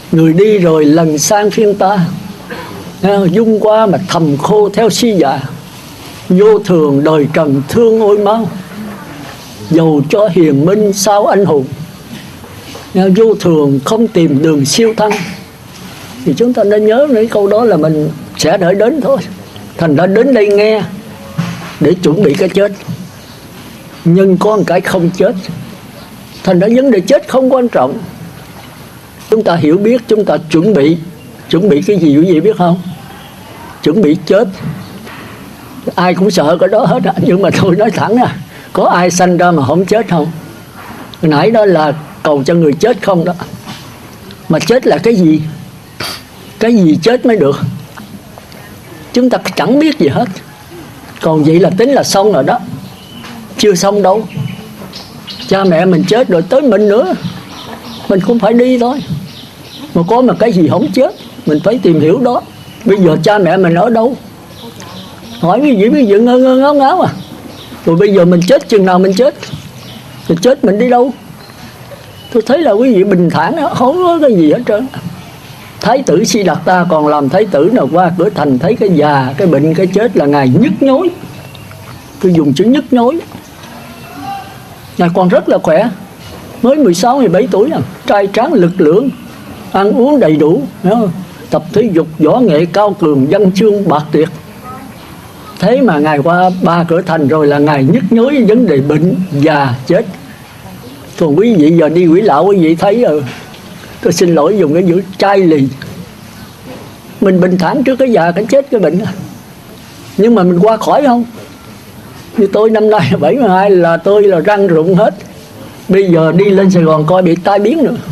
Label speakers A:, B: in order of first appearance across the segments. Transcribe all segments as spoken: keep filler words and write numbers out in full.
A: Người đi rồi lần sang phiên ta, dung qua mà thầm khô theo si già. Vô thường đời trần thương ôi máu, dầu cho hiền minh sao anh hùng. Vô thường không tìm đường siêu thăng. Thì chúng ta nên nhớ cái câu đó là mình sẽ đợi đến thôi. Thành ra đến đây nghe để chuẩn bị cái chết, nhưng có một cái không chết. Thành ra vấn đề chết không quan trọng. Chúng ta hiểu biết, chúng ta chuẩn bị. Chuẩn bị cái gì quý vị biết không? Chuẩn bị chết. Ai cũng sợ cái đó hết. Nhưng mà tôi nói thẳng à, có ai sanh ra mà không chết không? Hồi nãy đó là cầu cho người chết không đó. Mà chết là cái gì? Cái gì chết mới được? Chúng ta chẳng biết gì hết. Còn vậy là tính là xong rồi đó. Chưa xong đâu. Cha mẹ mình chết rồi tới mình nữa, mình cũng phải đi thôi. Mà có mà cái gì không chết, mình phải tìm hiểu đó. Bây giờ cha mẹ mình ở đâu? Hỏi cái gì bây giờ ngơ ngơ ngáo ngáo à. Rồi bây giờ mình chết chừng nào mình chết? Mình chết mình đi đâu? Tôi thấy là quý vị bình thản đó, không có cái gì hết trơn. Thái tử Siddhartha còn làm thái tử nào qua cửa thành thấy cái già, cái bệnh, cái chết là Ngài nhức nhối. Tôi dùng chữ nhức nhối. Ngài còn rất là khỏe, mới mười sáu mười bảy tuổi à, trai tráng lực lưỡng, ăn uống đầy đủ, tập thể dục võ nghệ cao cường, văn chương bạc tuyệt. Thế mà Ngài qua ba cửa thành rồi là Ngài nhức nhối vấn đề bệnh, già, chết. Còn quý vị giờ đi quỷ lão quý vị thấy rồi, tôi xin lỗi dùng cái chữ chai lì. Mình bình thản trước cái già, cái chết, cái bệnh. Nhưng mà mình qua khỏi không? Như tôi năm nay bảy mươi hai là tôi là răng rụng hết. Bây giờ đi lên Sài Gòn coi bị tai biến nữa.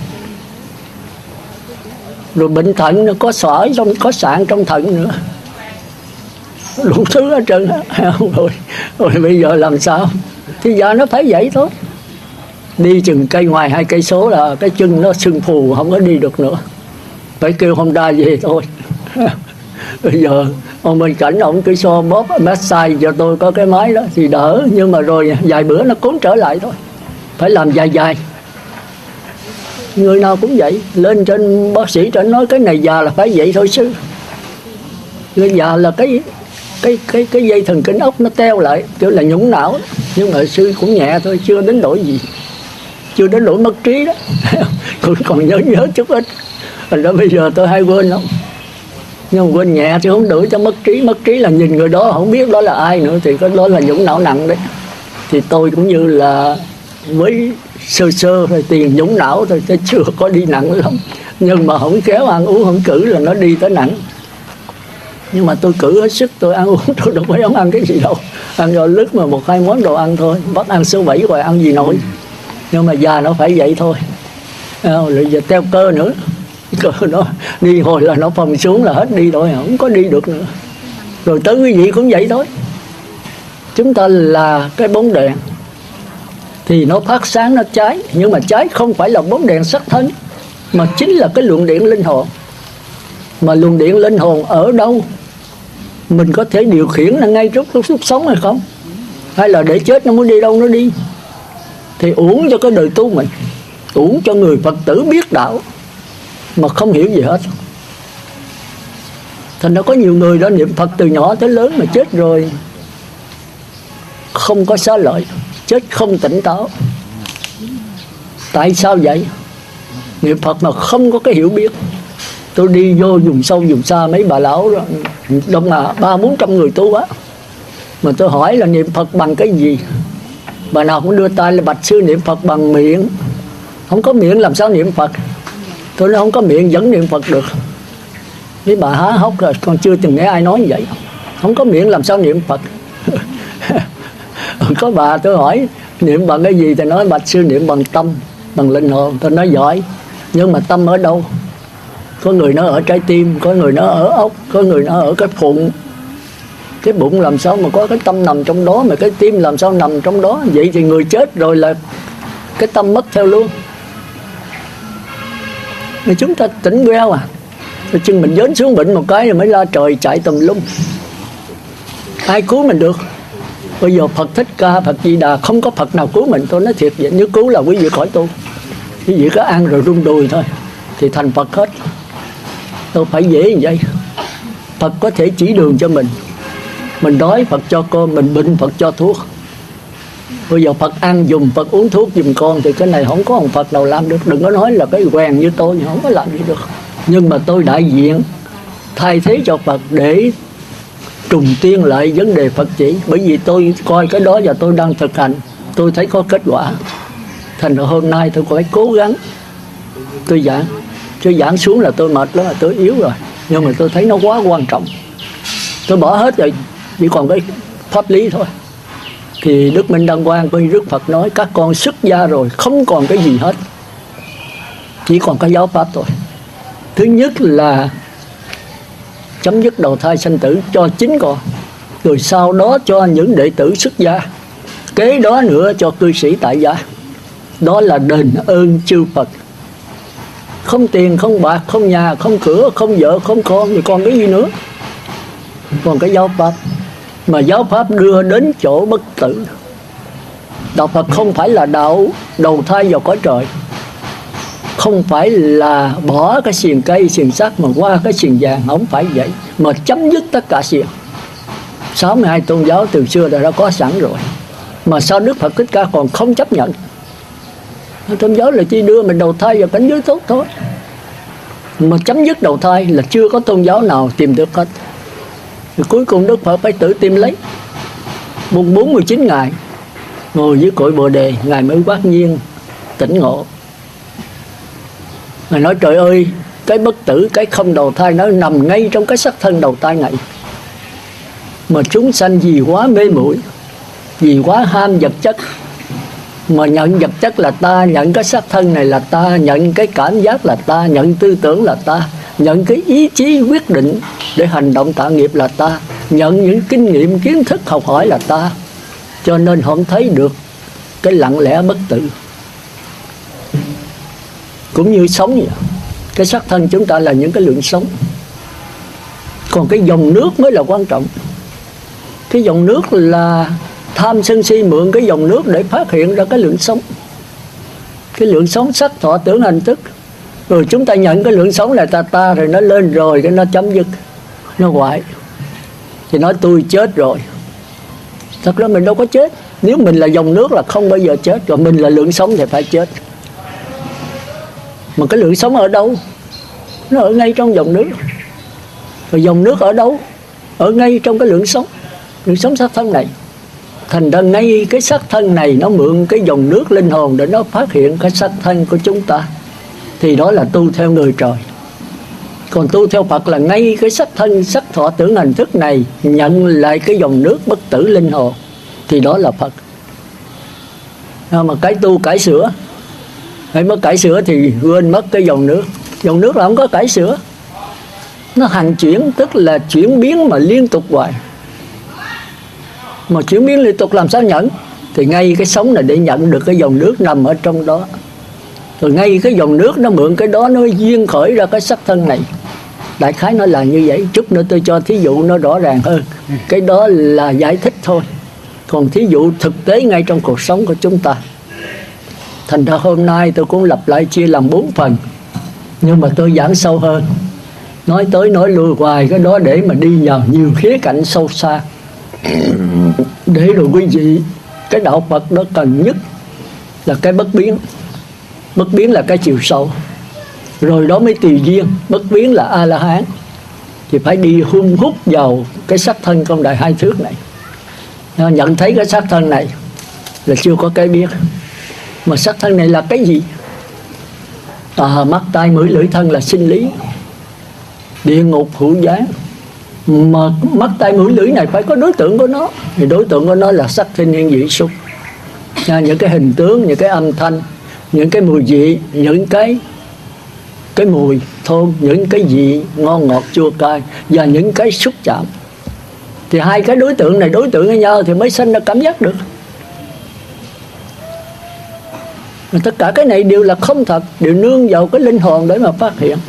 A: Rồi bệnh thận nó có sỏi trong, có sạn trong thận nữa. Đủ thứ hết trơn á. Rồi, rồi bây giờ làm sao? Thì giờ nó phải vậy thôi. Đi chừng cây ngoài hai cây số là cái chân nó sưng phù, không có đi được nữa. Phải kêu Honda về thôi. Bây giờ ông bên cạnh ông cứ so bóp massage cho tôi có cái máy đó thì đỡ. Nhưng mà rồi vài bữa nó cuốn trở lại thôi. Phải làm dài dài. Người nào cũng vậy. Lên trên bác sĩ trên nói cái này già là phải vậy thôi sư. Người già là cái cái cái cái dây thần kinh ốc nó teo lại, kiểu là nhũng não. Nhưng mà sư cũng nhẹ thôi, chưa đến nỗi gì, chưa đến nỗi mất trí đó. Cũng còn nhớ nhớ chút ít. Thành ra bây giờ tôi hay quên lắm. Nhưng mà quên nhẹ chứ không đủ cho mất trí. Mất trí là nhìn người đó không biết đó là ai nữa, thì cái đó là nhũng não nặng đấy. Thì tôi cũng như là với sơ sơ thôi, tiền nhũng não thôi, chứ chưa có đi nặng lắm. Nhưng mà không khéo ăn uống không cử là nó đi tới nặng. Nhưng mà tôi cử hết sức, tôi ăn uống tôi đâu phải không ăn cái gì đâu. Ăn rồi lứt mà một hai món đồ ăn thôi. Bắt ăn số bảy rồi ăn gì nổi. Nhưng mà già nó phải vậy thôi. Rồi giờ theo cơ nữa. Cơ nó đi hồi là nó phồng xuống là hết đi rồi, không có đi được nữa. Rồi tới quý vị cũng vậy thôi. Chúng ta là cái bóng đèn thì nó phát sáng, nó cháy. Nhưng mà cháy không phải là bóng đèn sắc thân, mà chính là cái luồng điện linh hồn. Mà luồng điện linh hồn ở đâu mình có thể điều khiển là ngay lúc lúc, lúc sống hay không? Hay là để chết nó muốn đi đâu nó đi? Thì uổng cho cái đời tu mình, uổng cho người Phật tử biết đạo mà không hiểu gì hết. Thành ra có nhiều người đã niệm Phật từ nhỏ tới lớn mà chết rồi không có xá lợi, chết không tỉnh táo. Tại sao vậy? Niệm Phật mà không có cái hiểu biết. Tôi đi vô vùng sâu vùng xa, mấy bà lão đông à ba bốn trăm người tu á, mà tôi hỏi là niệm Phật bằng cái gì? Bà nào cũng đưa tay là bạch sư niệm Phật bằng miệng. Không có miệng làm sao niệm Phật? Tôi nói không có miệng vẫn niệm Phật được. Mấy bà há hốc rồi, con chưa từng nghe ai nói như vậy. Không có miệng làm sao niệm Phật? Có bà tôi hỏi niệm bằng cái gì thì nói bạch sư niệm bằng tâm, bằng linh hồn. Tôi nói giỏi, nhưng mà tâm ở đâu? Có người nó ở trái tim, có người nó ở ốc, có người nó ở cái bụng. Cái bụng làm sao mà có cái tâm nằm trong đó, mà cái tim làm sao nằm trong đó? Vậy thì người chết rồi là cái tâm mất theo luôn. Mà chúng ta tỉnh queo à, rồi chừng mình dớn xuống bệnh một cái rồi mới la trời chạy tùm lum. Ai cứu mình được? Bây giờ Phật Thích Ca, Phật Di Đà, không có Phật nào cứu mình. Tôi nói thiệt vậy, nếu cứu là quý vị khỏi tu. Quý vị có ăn rồi rung đùi thôi. thì thành Phật hết. Đâu phải dễ như vậy. Phật có thể chỉ đường cho mình. Mình đói Phật cho cơm, mình bệnh Phật cho thuốc. Bây giờ Phật ăn dùm, Phật uống thuốc dùm con, thì cái này không có ông Phật nào làm được. Đừng có nói là cái quen như tôi, không có làm gì được. Nhưng mà tôi đại diện thay thế cho Phật để trùng tiên lại vấn đề Phật chỉ. Bởi vì tôi coi cái đó và tôi đang thực hành, tôi thấy có kết quả. Thành ra hôm nay tôi phải cố gắng tôi giảng. Chứ giảng xuống là tôi mệt lắm, là tôi yếu rồi. Nhưng mà tôi thấy nó quá quan trọng. Tôi bỏ hết rồi, chỉ còn cái pháp lý thôi. Thì Đức Minh Đăng Quang với Đức Phật nói các con xuất gia rồi, không còn cái gì hết, chỉ còn cái giáo pháp thôi. Thứ nhất là chấm dứt đầu thai sanh tử cho chính con, rồi sau đó cho những đệ tử xuất gia, kế đó nữa cho cư sĩ tại gia. Đó là đền ơn chư Phật. Không tiền, không bạc, không nhà, không cửa, không vợ, không con, thì còn cái gì nữa? Còn cái giáo pháp. Mà giáo pháp đưa đến chỗ bất tử. Đạo Phật không phải là đạo đầu thai vào cõi trời, không phải là bỏ cái xiềng cây, xiềng sắt mà qua cái xiềng vàng, không phải vậy. Mà chấm dứt tất cả xiềng. sáu mươi hai tôn giáo từ xưa đã có sẵn rồi. Mà sao Đức Phật Thích Ca còn không chấp nhận? Tôn giáo là chỉ đưa mình đầu thai vào cảnh giới tốt thôi. Mà chấm dứt đầu thai là chưa có tôn giáo nào tìm được hết. Rồi cuối cùng Đức Phật phải tự tìm lấy. bốn mươi chín ngày ngồi dưới cội Bồ Đề, Ngài mới quát nhiên tỉnh ngộ. Ngài nói trời ơi, cái bất tử, cái không đầu thai nó nằm ngay trong cái xác thân đầu thai này. Mà chúng sanh vì quá mê muội, vì quá ham vật chất, mà nhận vật chất là ta, nhận cái xác thân này là ta, nhận cái cảm giác là ta, nhận tư tưởng là ta, nhận cái ý chí quyết định để hành động tạo nghiệp là ta, nhận những kinh nghiệm kiến thức học hỏi là ta. Cho nên không thấy được cái lặng lẽ bất tử. Cũng như sống vậy. Cái xác thân chúng ta là những cái lượng sống, còn cái dòng nước mới là quan trọng. Cái dòng nước là tham sân si mượn cái dòng nước để phát hiện ra cái lượng sống. Cái lượng sống sắc thọ tưởng hành thức. Rồi chúng ta nhận cái lượng sống là ta ta, rồi nó lên rồi cái nó chấm dứt, nó hoại. Thì nói tôi chết rồi. Thật ra mình đâu có chết. Nếu mình là dòng nước là không bao giờ chết, rồi mình là lượng sống thì phải chết. Mà cái lượng sống ở đâu? Nó ở ngay trong dòng nước. Rồi dòng nước ở đâu? Ở ngay trong cái lượng sống. Lượng sống xác thân này. Thành ra ngay cái xác thân này nó mượn cái dòng nước linh hồn để nó phát hiện cái xác thân của chúng ta. Thì đó là tu theo người trời. Còn tu theo Phật là ngay cái sắc thân, sắc thọ tưởng hành thức này nhận lại cái dòng nước bất tử linh hồn. Thì đó là Phật. Mà cái tu cải sửa, hay mất cải sửa thì quên mất cái dòng nước. Dòng nước là không có cải sửa. Nó hành chuyển, tức là chuyển biến mà liên tục hoài. Mà chuyển biến liên tục làm sao nhận? Thì ngay cái sống này để nhận được cái dòng nước nằm ở trong đó. Rồi ngay cái dòng nước nó mượn cái đó, nó duyên khởi ra cái sắc thân này. Đại khái nó là như vậy. Chút nữa tôi cho thí dụ nó rõ ràng hơn. Cái đó là giải thích thôi. Còn thí dụ thực tế ngay trong cuộc sống của chúng ta. Thành ra hôm nay tôi cũng lặp lại chia làm bốn phần. Nhưng mà tôi giảng sâu hơn. Nói tới nói lui hoài cái đó để mà đi vào nhiều khía cạnh sâu xa. Để rồi quý vị, cái đạo Phật đó cần nhất là cái bất biến. Bất biến là cái chiều sâu. Rồi đó mới tùy duyên. Bất biến là A-la-hán. Thì phải đi hung hút vào cái sắc thân trong đại hai thước này. Nhận thấy cái sắc thân này là chưa có cái biết. Mà sắc thân này là cái gì? À, mắt tai mũi lưỡi thân là sinh lý, địa ngục hữu gián. Mà mắt tai mũi lưỡi này phải có đối tượng của nó. Thì đối tượng của nó là sắc thanh niên vị xúc. Những cái hình tướng, những cái âm thanh, những cái mùi vị, những cái cái mùi thơm, những cái vị ngon ngọt chua cay và những cái xúc chạm. Thì hai cái đối tượng này đối tượng với nhau thì mới sinh ra cảm giác được. Mà tất cả cái này đều là không thật, đều nương vào cái linh hồn để mà phát hiện.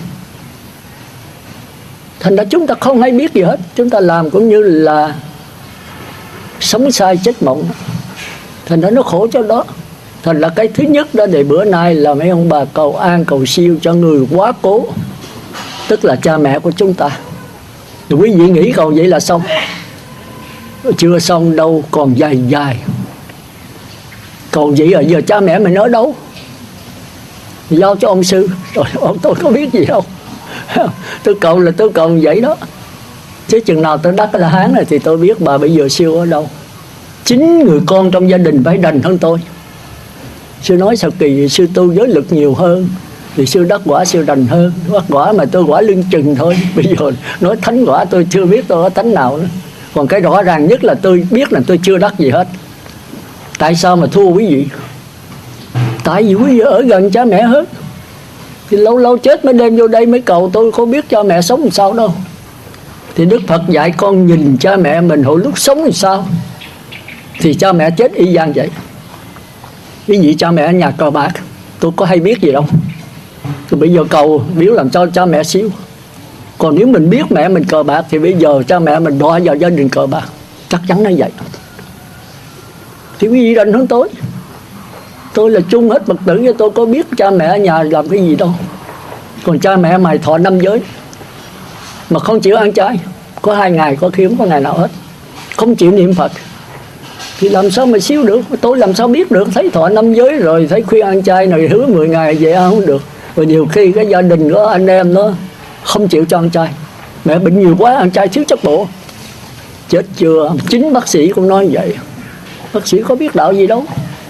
A: Thành ra chúng ta không hay biết gì hết. Chúng ta làm cũng như là sống sai chết mộng. Thành ra nó khổ cho đó. Thành là cái thứ nhất đó, để bữa nay là mấy ông bà cầu an cầu siêu cho người quá cố, tức là cha mẹ của chúng ta. Rồi quý vị nghĩ cầu vậy là xong? Chưa xong đâu, còn dài dài. Cầu vậy rồi giờ cha mẹ mình ở đâu? Giao cho ông sư. Rồi ông tôi có biết gì đâu. Tôi cầu là tôi cầu vậy đó. Chứ chừng nào tôi đắc La Hán này thì tôi biết bà bây giờ siêu ở đâu. Chính người con trong gia đình phải đành hơn tôi. Sư nói sao kỳ, sư tu giới lực nhiều hơn thì sư đắc quả sư đành hơn. Đắc quả mà tôi quả lưng chừng thôi. Bây giờ nói thánh quả tôi chưa biết tôi có thánh nào nữa. Còn cái rõ ràng nhất là tôi biết là tôi chưa đắc gì hết. Tại sao mà thua quý vị? Tại vì quý vị ở gần cha mẹ hết. Thì lâu lâu chết mới đem vô đây mới cầu, tôi có biết cha mẹ sống làm sao đâu. Thì Đức Phật dạy con nhìn cha mẹ mình hồi lúc sống làm sao, thì cha mẹ chết y gian vậy. Quý vị cha mẹ ở nhà cờ bạc, tôi có hay biết gì đâu. Thì bây giờ cầu biểu làm sao cha mẹ xíu. Còn nếu mình biết mẹ mình cờ bạc thì bây giờ cha mẹ mình đọa vào gia đình cờ bạc. Chắc chắn là vậy. Thì quý vị đành hơn tôi. Tôi là chung hết Phật tử, chứ tôi có biết cha mẹ ở nhà làm cái gì đâu. Còn cha mẹ mày thọ năm giới mà không chịu ăn chay, có hai ngày có khi không có ngày nào hết, không chịu niệm Phật, thì làm sao mà xíu được? Tôi làm sao biết được? Thấy thọ năm giới rồi, thấy khuyên ăn chay này, hứa mười ngày vậy ăn không được. Rồi nhiều khi cái gia đình của anh em nó không chịu cho ăn chay, mẹ bệnh nhiều quá ăn chay thiếu chất bộ, chết chưa? Chính bác sĩ cũng nói vậy. Bác sĩ có biết đạo gì đâu,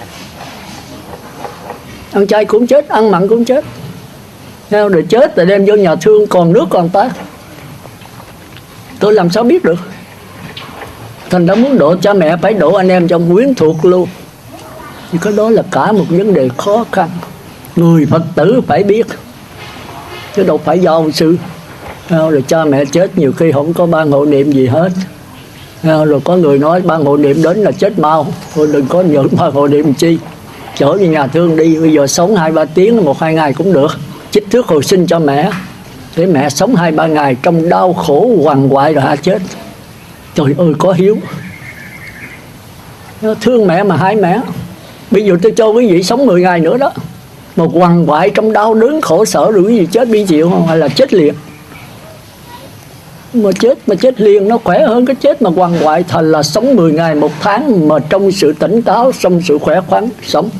A: ăn chay cũng chết, ăn mặn cũng chết. Rồi chết rồi đem vô nhà thương, còn nước còn tát. Tôi làm sao biết được? Thành ra muốn độ cha mẹ phải độ anh em trong quyến thuộc luôn. Thì cái đó là cả một vấn đề khó khăn. Người Phật tử phải biết, chứ đâu phải do ông sư. Rồi cha mẹ chết nhiều khi không có ban hộ niệm gì hết. Rồi có người nói ban hộ niệm đến là chết mau, thôi đừng có nhận ban hộ niệm chi. Chở đi nhà thương đi, bây giờ sống hai ba tiếng, một hai ngày cũng được. Chích thuốc hồi sinh cho mẹ, để mẹ sống hai ba ngày trong đau khổ quằn quại rồi hả chết. Trời ơi có hiếu, thương mẹ mà hai mẹ. Bây giờ tôi cho quý vị sống mười ngày nữa đó, mà quằn quại trong đau đớn khổ sở rồi quý vị chết bi chịu không? Hay là chết liền? Mà chết mà chết liền nó khỏe hơn cái chết mà quằn quại. Thành là sống mười ngày một tháng mà trong sự tỉnh táo, trong sự khỏe khoắn sống.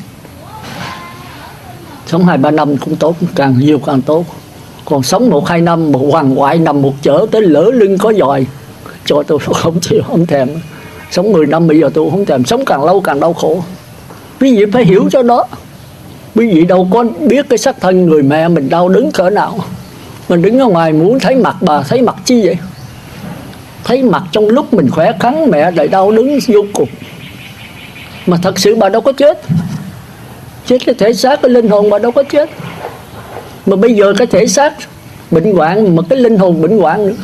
A: Sống hai ba năm cũng tốt, càng nhiều càng tốt. Còn sống một hai năm mà quằn quại nằm một chỗ tới lỡ lưng có giòi, cho tôi không chịu, không thèm. Sống mười năm bây giờ tôi không thèm. Sống càng lâu càng đau khổ. Quý vị phải hiểu cho đó. Quý vị đâu có biết cái xác thân người mẹ mình đau đớn cỡ nào. Mình đứng ở ngoài muốn thấy mặt bà, thấy mặt chi vậy? Thấy mặt trong lúc mình khỏe khoắn, mẹ lại đau đớn vô cùng. Mà thật sự bà đâu có chết. Chết cái thể xác, cái linh hồn bà đâu có chết. Mà bây giờ cái thể xác bệnh hoạn, mà cái linh hồn bệnh hoạn nữa.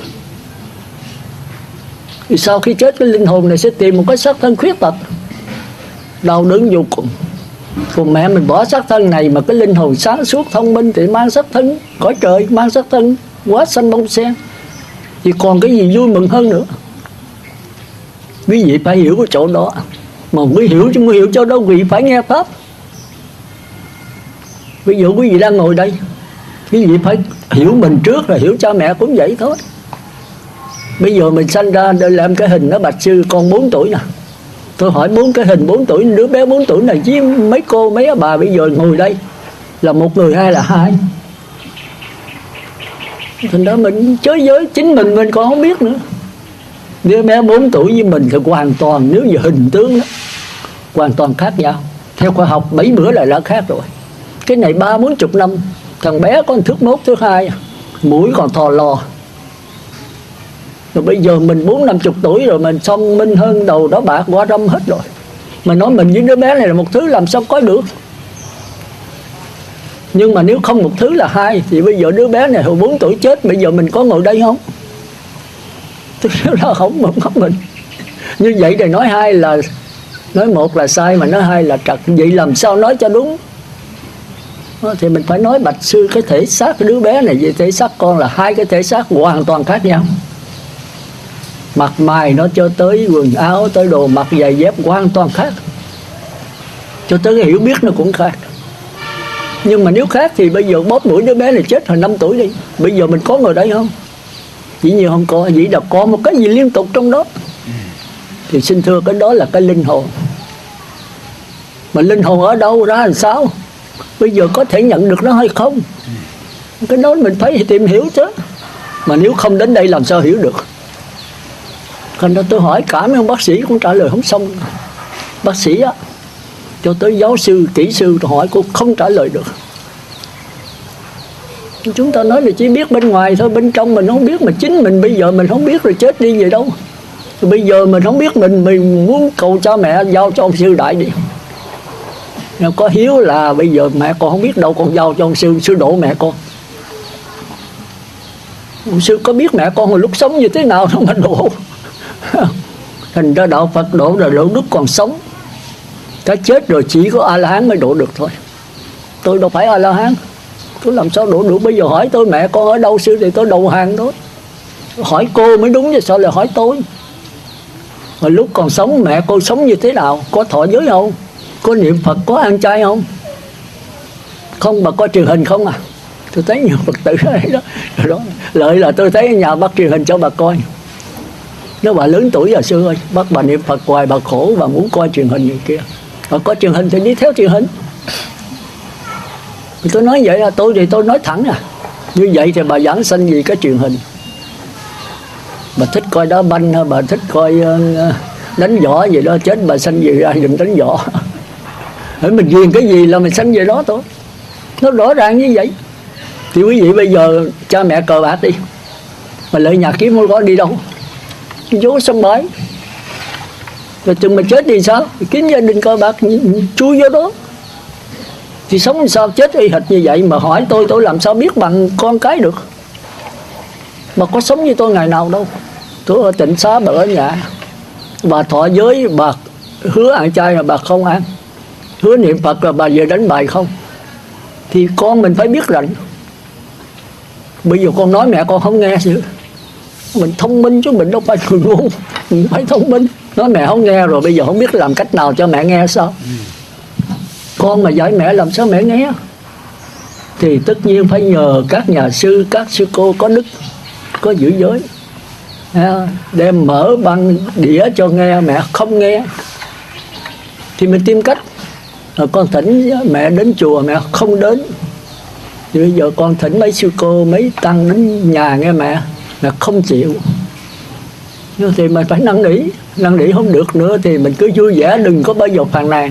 A: Thì sau khi chết cái linh hồn này sẽ tìm một cái xác thân khuyết tật, đau đớn vô cùng. Còn mẹ mình bỏ xác thân này mà cái linh hồn sáng suốt thông minh thì mang xác thân cõi trời, mang xác thân quá xanh bông sen, thì còn cái gì vui mừng hơn nữa. Quý vị phải hiểu cái chỗ đó. Mà quý hiểu chứ quý hiểu chỗ đó, quý vị phải nghe pháp. Ví dụ quý vị đang ngồi đây, quý vị phải hiểu mình trước rồi hiểu cha mẹ cũng vậy thôi. Bây giờ mình sanh ra để làm cái hình đó, bạch sư con bốn tuổi nè. Tôi hỏi bốn cái hình bốn tuổi, đứa bé bốn tuổi này với mấy cô mấy bà bây giờ ngồi đây là một người hay là hai. Thành ra mình chới giới chính mình mình còn không biết nữa. Đứa bé bốn tuổi với mình thì hoàn toàn, nếu như hình tướng đó, hoàn toàn khác nhau. Theo khoa học bảy bữa lại đã khác rồi. Cái này ba bốn chục năm, thằng bé có thước mốt thước hai, mũi còn thò lò. Rồi bây giờ mình bốn năm chục tuổi rồi, mình thông minh hơn, đầu đó bạc quá râm hết rồi. Mà nói mình với đứa bé này là một thứ làm sao có được. Nhưng mà nếu không một thứ là hai, thì bây giờ đứa bé này hồi bốn tuổi chết, bây giờ mình có ngồi đây không? Tôi nói là không, không có mình. Như vậy để nói hai là, nói một là sai mà nói hai là trật. Vậy làm sao nói cho đúng? Thì mình phải nói bạch sư cái thể xác cái đứa bé này với thể xác con là hai cái thể xác hoàn toàn khác nhau. Mặt mày nó cho tới quần áo, tới đồ mặc giày dép hoàn toàn khác. cho tới cái hiểu biết nó cũng khác. Nhưng mà nếu khác thì bây giờ bóp mũi đứa bé này chết hồi năm tuổi đi, bây giờ mình có ngồi đây không? Dĩ nhiên không có, dĩ là có một cái gì liên tục trong đó. Thì xin thưa, cái đó là cái linh hồn. Mà linh hồn ở đâu ra làm sao? Bây giờ có thể nhận được nó hay không? Cái đó mình phải tìm hiểu chứ. Mà nếu không đến đây làm sao hiểu được? Còn đó tôi hỏi cả mấy ông bác sĩ cũng trả lời không xong. Bác sĩ á, cho tới giáo sư, kỹ sư hỏi cũng không trả lời được. Chúng ta nói là chỉ biết bên ngoài thôi, bên trong mình không biết. Mà chính mình bây giờ mình không biết rồi chết đi vậy đâu. Rồi bây giờ mình không biết mình, mình muốn cầu cha mẹ giao cho ông sư đại đi. Nếu có hiếu là bây giờ mẹ con không biết đâu, con giao cho ông sư, sư độ mẹ con. Ông sư có biết mẹ con hồi lúc sống như thế nào đâu mà độ. Thành ra đạo Phật độ là độ đức còn sống. Cái chết rồi chỉ có A-la-hán mới độ được thôi. Tôi đâu phải A-la-hán, tôi làm sao độ được? Bây giờ hỏi tôi mẹ con ở đâu sư thì tôi đầu hàng thôi. Hỏi cô mới đúng chứ sao lại hỏi tôi? Mà lúc còn sống mẹ cô sống như thế nào? Có thọ giới không? Có niệm Phật, có ăn chay không? Không, bà coi truyền hình không à? Tôi thấy nhiều Phật tử ở đây đó. Rồi đó. Lợi là tôi thấy ở nhà bắt truyền hình cho bà coi. Nếu bà lớn tuổi rồi sư ơi, bắt bà niệm Phật hoài bà khổ, bà muốn coi truyền hình như kia. Bà có truyền hình thì đi theo truyền hình. Tôi nói vậy là tôi thì tôi nói thẳng à. Như vậy thì bà giảng sanh gì cái truyền hình? Bà thích coi đá banh, bà thích coi đánh võ gì đó, chết bà sanh gì ra đừng đánh võ. Hãy mình ghiền cái gì là mình sanh về đó thôi. Nó rõ ràng như vậy. Thì quý vị bây giờ cha mẹ cờ bạc đi, mà lợi nhà kiếm không có đi đâu, vô sông bãi. Rồi chừng mà chết thì sao? Kiếm gia đình cờ bạc chui vô đó. Thì sống làm sao chết y hệt như vậy? Mà hỏi tôi, tôi làm sao biết bằng con cái được? Bà có sống như tôi ngày nào đâu. Tôi ở tịnh xá, bà ở nhà. Bà thọ giới, bà hứa ăn chay mà bà không ăn, hứa niệm Phật là bà về đánh bài không. Thì con mình phải biết rằng bây giờ con nói mẹ con không nghe chứ. Mình thông minh chứ mình đâu phải người ngu. Mình phải thông minh. Nói mẹ không nghe rồi bây giờ không biết làm cách nào cho mẹ nghe sao. Con mà dạy mẹ làm sao mẹ nghe? Thì tất nhiên phải nhờ các nhà sư, các sư cô có đức, có giữ giới, đem mở băng đĩa cho nghe. Mẹ không nghe thì mình tìm cách. Rồi con thỉnh mẹ đến chùa mẹ không đến, thì bây giờ con thỉnh mấy sư cô, mấy tăng đến nhà nghe mẹ, mẹ không chịu. Nhưng thì mình phải năn nỉ. Năn nỉ không được nữa thì mình cứ vui vẻ, đừng có bao giờ phàn nàn.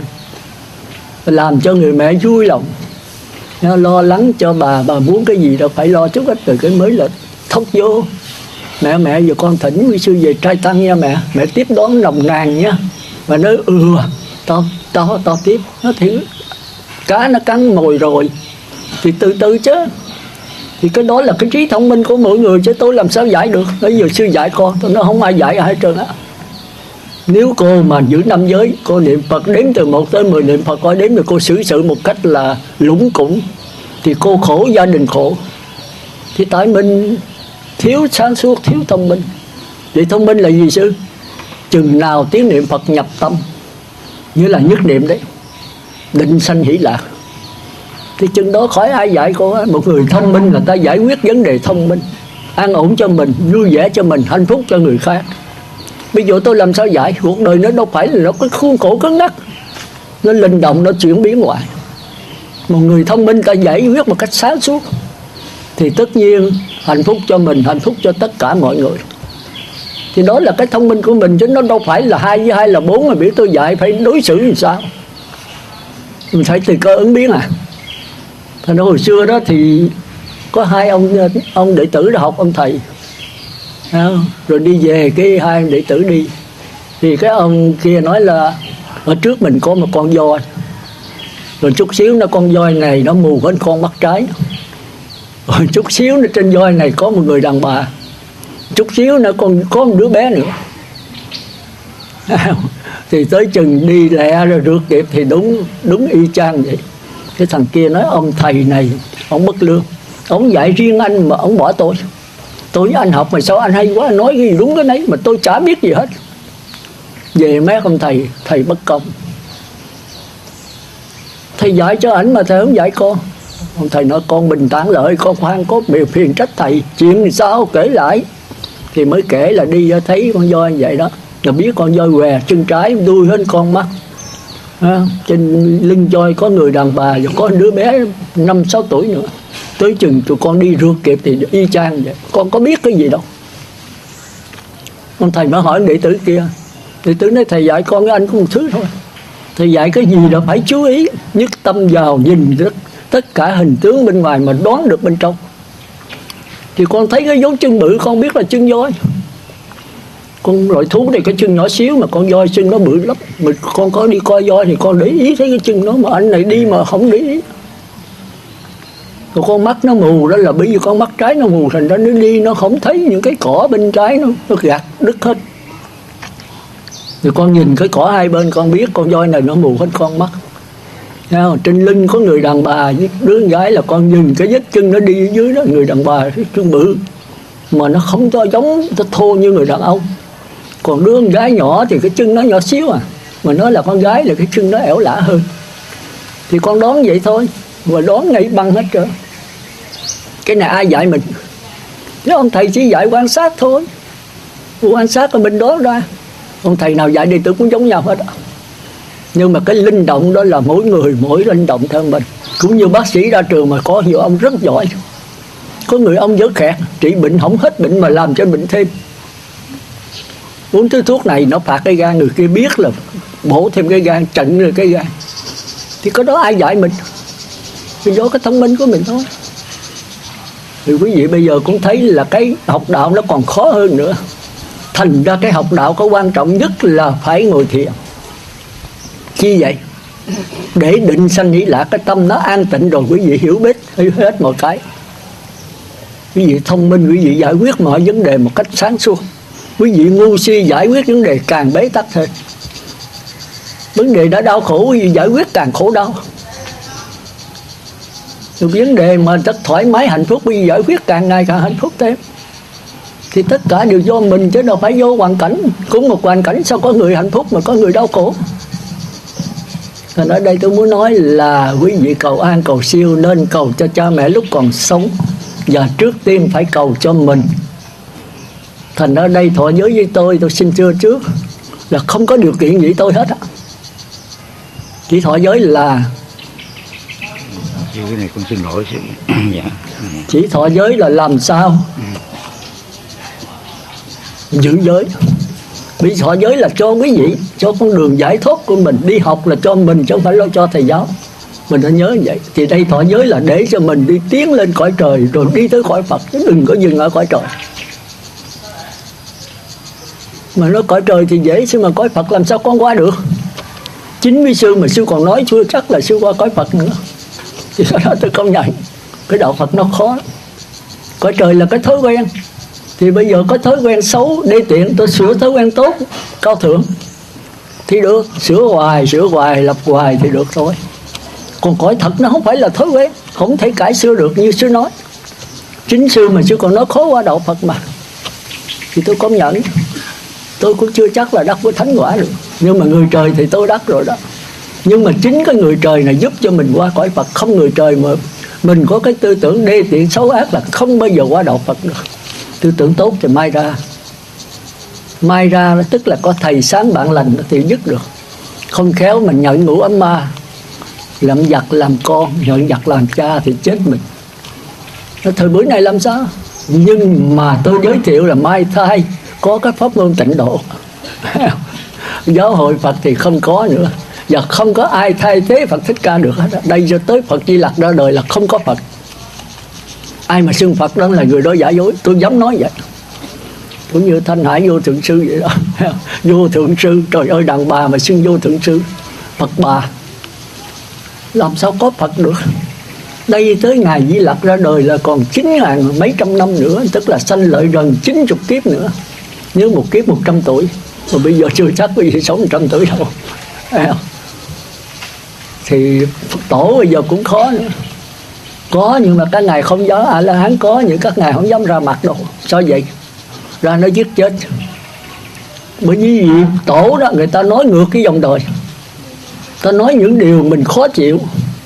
A: Làm cho người mẹ vui lòng, lo lắng cho bà. Bà muốn cái gì đâu phải lo chút ít từ cái mới là thốc vô. Mẹ mẹ giờ con thỉnh quý sư về trai tăng nha mẹ. Mẹ tiếp đón nồng nàn nha. Và nói ừ tao tao tao tiếp. Nó thì cá nó cắn mồi rồi thì từ từ chứ. Thì cái đó là cái trí thông minh của mỗi người chứ tôi làm sao giải được. Bây giờ sư dạy con, tôi nói không ai dạy ai hết trơn á. Nếu cô mà giữ năm giới, cô niệm Phật đếm từ một tới mười niệm Phật coi đếm, rồi cô xử sự một cách là lũng củng, thì cô khổ, gia đình khổ. Thì tại mình thiếu sáng suốt, thiếu thông minh. Vậy thông minh là gì sư? Chừng nào tiếng niệm Phật nhập tâm, như là nhất niệm đấy, định sanh hỷ lạc, thì chừng đó khỏi ai dạy cô á. Một người thông minh là ta giải quyết vấn đề thông minh, an ổn cho mình, vui vẻ cho mình, hạnh phúc cho người khác. Bây giờ tôi làm sao dạy? Cuộc đời nó đâu phải là nó có khuôn khổ cứng nhắc, nó linh động, nó chuyển biến hoài. Một người thông minh ta giải quyết một cách sáng suốt, thì tất nhiên hạnh phúc cho mình, hạnh phúc cho tất cả mọi người. Thì đó là cái thông minh của mình, chứ nó đâu phải là hai với hai là bốn mà biểu tôi dạy phải đối xử như sao. Mình phải tùy cơ ứng biến à. Thành hồi xưa đó thì có hai ông ông đệ tử đã học ông thầy, rồi đi về cái hai đệ tử đi, thì cái ông kia nói là ở trước mình có một con voi, rồi chút xíu nó con voi này nó mù hơn con mắt trái, rồi chút xíu nó trên voi này có một người đàn bà, chút xíu nó còn có một đứa bé nữa. Thì tới chừng đi lẹ rồi rước kịp thì đúng đúng y chang vậy. Cái thằng kia nói ông thầy này ông bất lương, ông dạy riêng anh mà ông bỏ tôi. Tôi với anh học mà sao anh hay quá, nói cái gì đúng cái nấy mà tôi chả biết gì hết. Về mấy ông thầy, thầy bất công. thầy dạy cho ảnh mà thầy không dạy con. Ông thầy nói con bình tĩnh lại, con khoan có điều phiền trách thầy. Chuyện sao kể lại. Thì mới kể là đi ra thấy con voi như vậy đó. Rồi biết con voi què chân trái đuôi hết con mắt. À, trên lưng voi có người đàn bà và có đứa bé năm sáu tuổi nữa. Tới chừng tụi con đi rượt kịp thì y chang vậy. Con có biết cái gì đâu. Ông thầy mới hỏi đệ tử kia. Đệ tử nói thầy dạy con với anh có một thứ thôi. Thầy dạy cái gì đó phải chú ý, nhất tâm vào nhìn tất, tất cả hình tướng bên ngoài mà đoán được bên trong. Thì con thấy cái dấu chân bự con biết là chân voi. Con loại thú này cái chân nhỏ xíu mà con voi chân nó bự lắm. Mà con có đi coi voi thì con để ý thấy cái chân nó, mà anh này đi mà không để ý. Rồi con mắt nó mù đó là bởi vì con mắt trái nó mù, thành ra nó đi nó không thấy những cái cỏ bên trái nó, nó gạt đứt hết. Rồi con nhìn cái cỏ hai bên con biết con voi này nó mù hết con mắt. Không? Trên lưng có người đàn bà với đứa con gái là con nhìn cái vết chân nó đi ở dưới đó, người đàn bà cái chân bự mà nó không cho giống, nó thô như người đàn ông. Còn đứa con gái nhỏ thì cái chân nó nhỏ xíu à, mà nó là con gái là cái chân nó ẻo lả hơn. Thì con đoán vậy thôi, mà đoán ngay băng hết trơn. Cái này ai dạy mình? Nếu ông thầy chỉ dạy quan sát thôi, quan sát rồi mình đoán ra. Ông thầy nào dạy đệ tử cũng giống nhau hết. Nhưng mà cái linh động đó là mỗi người mỗi linh động theo mình. Cũng như bác sĩ ra trường mà có nhiều ông rất giỏi. Có người ông dở khẹt, trị bệnh không hết bệnh mà làm cho bệnh thêm. Uống thứ thuốc này nó phạt cái gan, người kia biết là bổ thêm cái gan, chặn rồi cái gan. Thì có đó ai dạy mình? Thì do cái thông minh của mình thôi. Thì quý vị bây giờ cũng thấy là cái học đạo nó còn khó hơn nữa. Thành ra cái học đạo có quan trọng nhất là phải ngồi thiền. Chi vậy? Để định sanh nghĩ lạc, cái tâm nó an tịnh rồi quý vị hiểu biết hết mọi cái. Quý vị thông minh, quý vị giải quyết mọi vấn đề một cách sáng suốt. Quý vị ngu si giải quyết vấn đề càng bế tắc hơn. Vấn đề đã đau khổ, quý vị giải quyết càng khổ đau. Rồi vấn đề mà rất thoải mái hạnh phúc, quý vị giải quyết càng ngày càng hạnh phúc thêm. Thì tất cả đều do mình chứ đâu phải do hoàn cảnh. Cũng một hoàn cảnh sao có người hạnh phúc mà có người đau khổ. Nên ở đây tôi muốn nói là quý vị cầu an cầu siêu nên cầu cho cha mẹ lúc còn sống. Và trước tiên phải cầu cho mình. Thành ở đây thọ giới với tôi, tôi xin thưa trước là không có điều kiện gì tôi hết á. Chỉ thọ giới là
B: cái này con xin lỗi. Dạ.
A: Chỉ thọ giới là làm sao giữ giới. Bị thọ giới là cho quý vị, cho con đường giải thoát của mình. Đi học là cho mình chứ không phải lo cho thầy giáo. Mình đã nhớ vậy. Thì đây thọ giới là để cho mình đi tiến lên cõi trời, rồi đi tới cõi Phật, chứ đừng có dừng ở cõi trời. Mà nói cõi trời thì dễ, chứ mà cõi Phật làm sao con qua được. Chính với sư mà sư còn nói chưa chắc là sư qua cõi Phật nữa. Thì sau đó tôi công nhận cái đạo Phật nó khó. Cõi trời là cái thói quen. Thì bây giờ có thói quen xấu đê tiện, tôi sửa thói quen tốt cao thượng thì được. Sửa hoài, sửa hoài, lập hoài thì được thôi. Còn cõi thật nó không phải là thói quen, không thể cải xưa được như sư nói. Chính sư mà sư còn nói khó qua đạo Phật mà. Thì tôi công nhận. Tôi cũng chưa chắc là đắc với thánh quả được. Nhưng mà người trời thì tôi đắc rồi đó. Nhưng mà chính cái người trời này giúp cho mình qua cõi Phật. Không người trời mà mình có cái tư tưởng đê tiện xấu ác là không bao giờ qua đạo Phật được. Tư tưởng tốt thì mai ra. Mai ra tức là có thầy sáng bạn lành thì dứt được. Không khéo mình nhận ngũ ấm ma, làm giặc làm con, nhận giặc làm cha thì chết mình. Thời buổi này làm sao? Nhưng mà tôi giới thiệu là mai thai có cái pháp môn tịnh độ. Giáo hội Phật thì không có nữa. Và không có ai thay thế Phật Thích Ca được hết. Đây cho tới Phật Di Lặc ra đời là không có Phật. Ai mà xưng Phật đó là người đó giả dối. Tôi dám nói vậy. Cũng như Thanh Hải Vô Thượng Sư vậy đó. Vô Thượng Sư, trời ơi đàn bà mà xưng Vô Thượng Sư, Phật bà, làm sao có Phật được. Đây tới ngày Di Lặc ra đời là còn chín ngàn mấy trăm năm nữa. Tức là sanh lợi gần chín chục kiếp nữa. Nếu một kiếp một trăm tuổi. Mà bây giờ chưa chắc quý vị sống một trăm tuổi đâu. Thì Phật tổ bây giờ cũng khó nữa. Có nhưng mà các ngài không dám. À là hắn có nhưng các ngài không dám ra mặt đâu. Sao vậy? Ra nó giết chết. Bởi vì tổ đó người ta nói ngược cái dòng đời. Ta nói những điều mình khó chịu.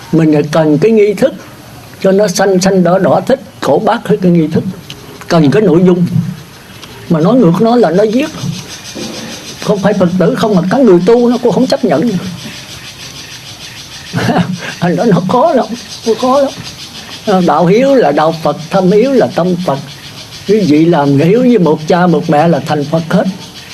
A: Mình cần cái nghi thức cho nó xanh xanh đỏ đỏ thích, khổ bác hết cái nghi thức, cần cái nội dung. Mà nói ngược nó là nó giết. Không phải Phật tử không, mà các người tu nó cũng không chấp nhận. Anh đó nó khó lắm, nó khó lắm. Đạo hiếu là đạo Phật, thâm hiếu là tâm Phật. Quý vị làm hiếu với một cha một mẹ là thành Phật hết.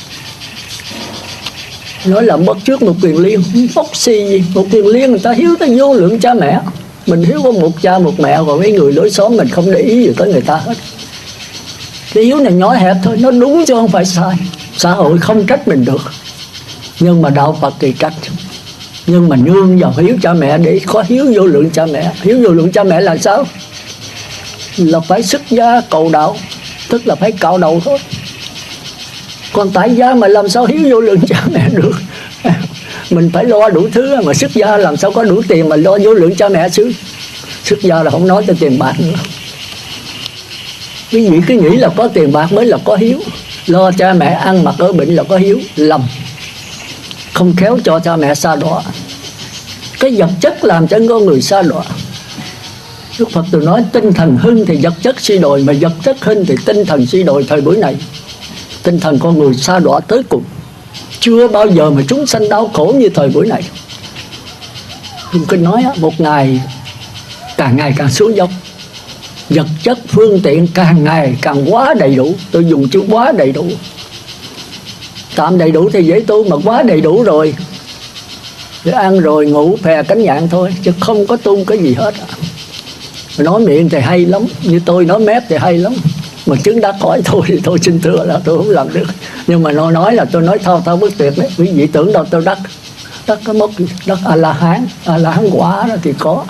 A: Nói là mất trước một tiền liên, phốc xì gì. Một tiền liên người ta hiếu tới vô lượng cha mẹ. Mình hiếu có một cha một mẹ, còn mấy người đối xóm mình không để ý gì tới người ta hết. Cái hiếu này nhỏ hẹp thôi, nó đúng chứ không phải sai. Xã hội không trách mình được, nhưng mà đạo Phật thì trách. Nhưng mà nương vào hiếu cha mẹ để có hiếu vô lượng cha mẹ. Hiếu vô lượng cha mẹ là sao? Là phải xuất gia cầu đạo, tức là phải cạo đầu thôi. Còn tại gia mà làm sao hiếu vô lượng cha mẹ được? Mình phải lo đủ thứ, mà xuất gia làm sao có đủ tiền mà lo vô lượng cha mẹ chứ? Xuất gia là không nói tới tiền bạc nữa. Quý vị cứ nghĩ là có tiền bạc mới là có hiếu. Lo cha mẹ ăn mặc ở bệnh là có hiếu, lầm. Không khéo cho cha mẹ sa đọa. Cái vật chất làm cho con người sa đọa. Đức Phật tôi nói tinh thần hưng thì vật chất suy đồi, mà vật chất hưng thì tinh thần suy đồi. Thời buổi này tinh thần con người sa đọa tới cùng. Chưa bao giờ mà chúng sanh đau khổ như thời buổi này. Chúng kinh nói một ngày càng ngày càng xuống dốc, vật chất phương tiện càng ngày càng quá đầy đủ. Tôi dùng chữ quá đầy đủ. Tạm đầy đủ thì dễ tu, mà quá đầy đủ rồi để ăn rồi ngủ phè cánh nhạn thôi, chứ không có tu cái gì hết. Nói miệng thì hay lắm, như tôi nói mép thì hay lắm, mà chứng đắc cõi thôi thì tôi xin thưa là tôi không làm được. Nhưng mà nó nói là tôi nói thao thao bất tuyệt đấy. Quý vị tưởng đâu tôi đắc đắc cái mốc đắc A La Hán, A La Hán quả đó thì có.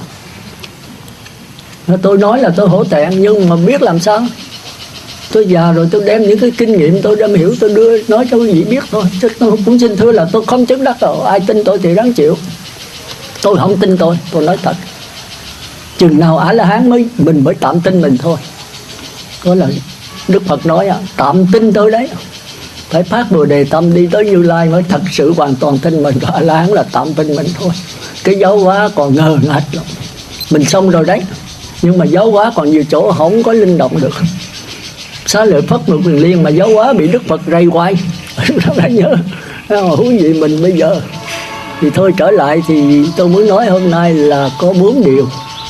A: Tôi nói là tôi hổ thẹn, nhưng mà biết làm sao. Tôi già rồi, tôi đem những cái kinh nghiệm tôi đem hiểu, tôi đưa nói cho quý vị biết thôi. Chứ tôi cũng xin thưa là tôi không chứng đắc rồi. Ai tin tôi thì đáng chịu. Tôi không tin tôi, tôi nói thật. Chừng nào A La Hán mới mình mới tạm tin mình thôi. Đó là Đức Phật nói tạm tin tôi đấy. Phải phát Bồ Đề tâm đi tới Như Lai mới thật sự hoàn toàn tin mình. A La Hán là tạm tin mình thôi. Cái giáo hóa còn ngờ ngạch lắm. Mình xong rồi đấy, nhưng mà giáo hóa còn nhiều chỗ không có linh động được. Xá Lợi Phất một quyền liên mà giáo hóa bị Đức Phật rầy quay. Nó đã nhớ. Hú gì mình bây giờ. Thì thôi trở lại thì tôi muốn nói hôm nay là có bốn điều.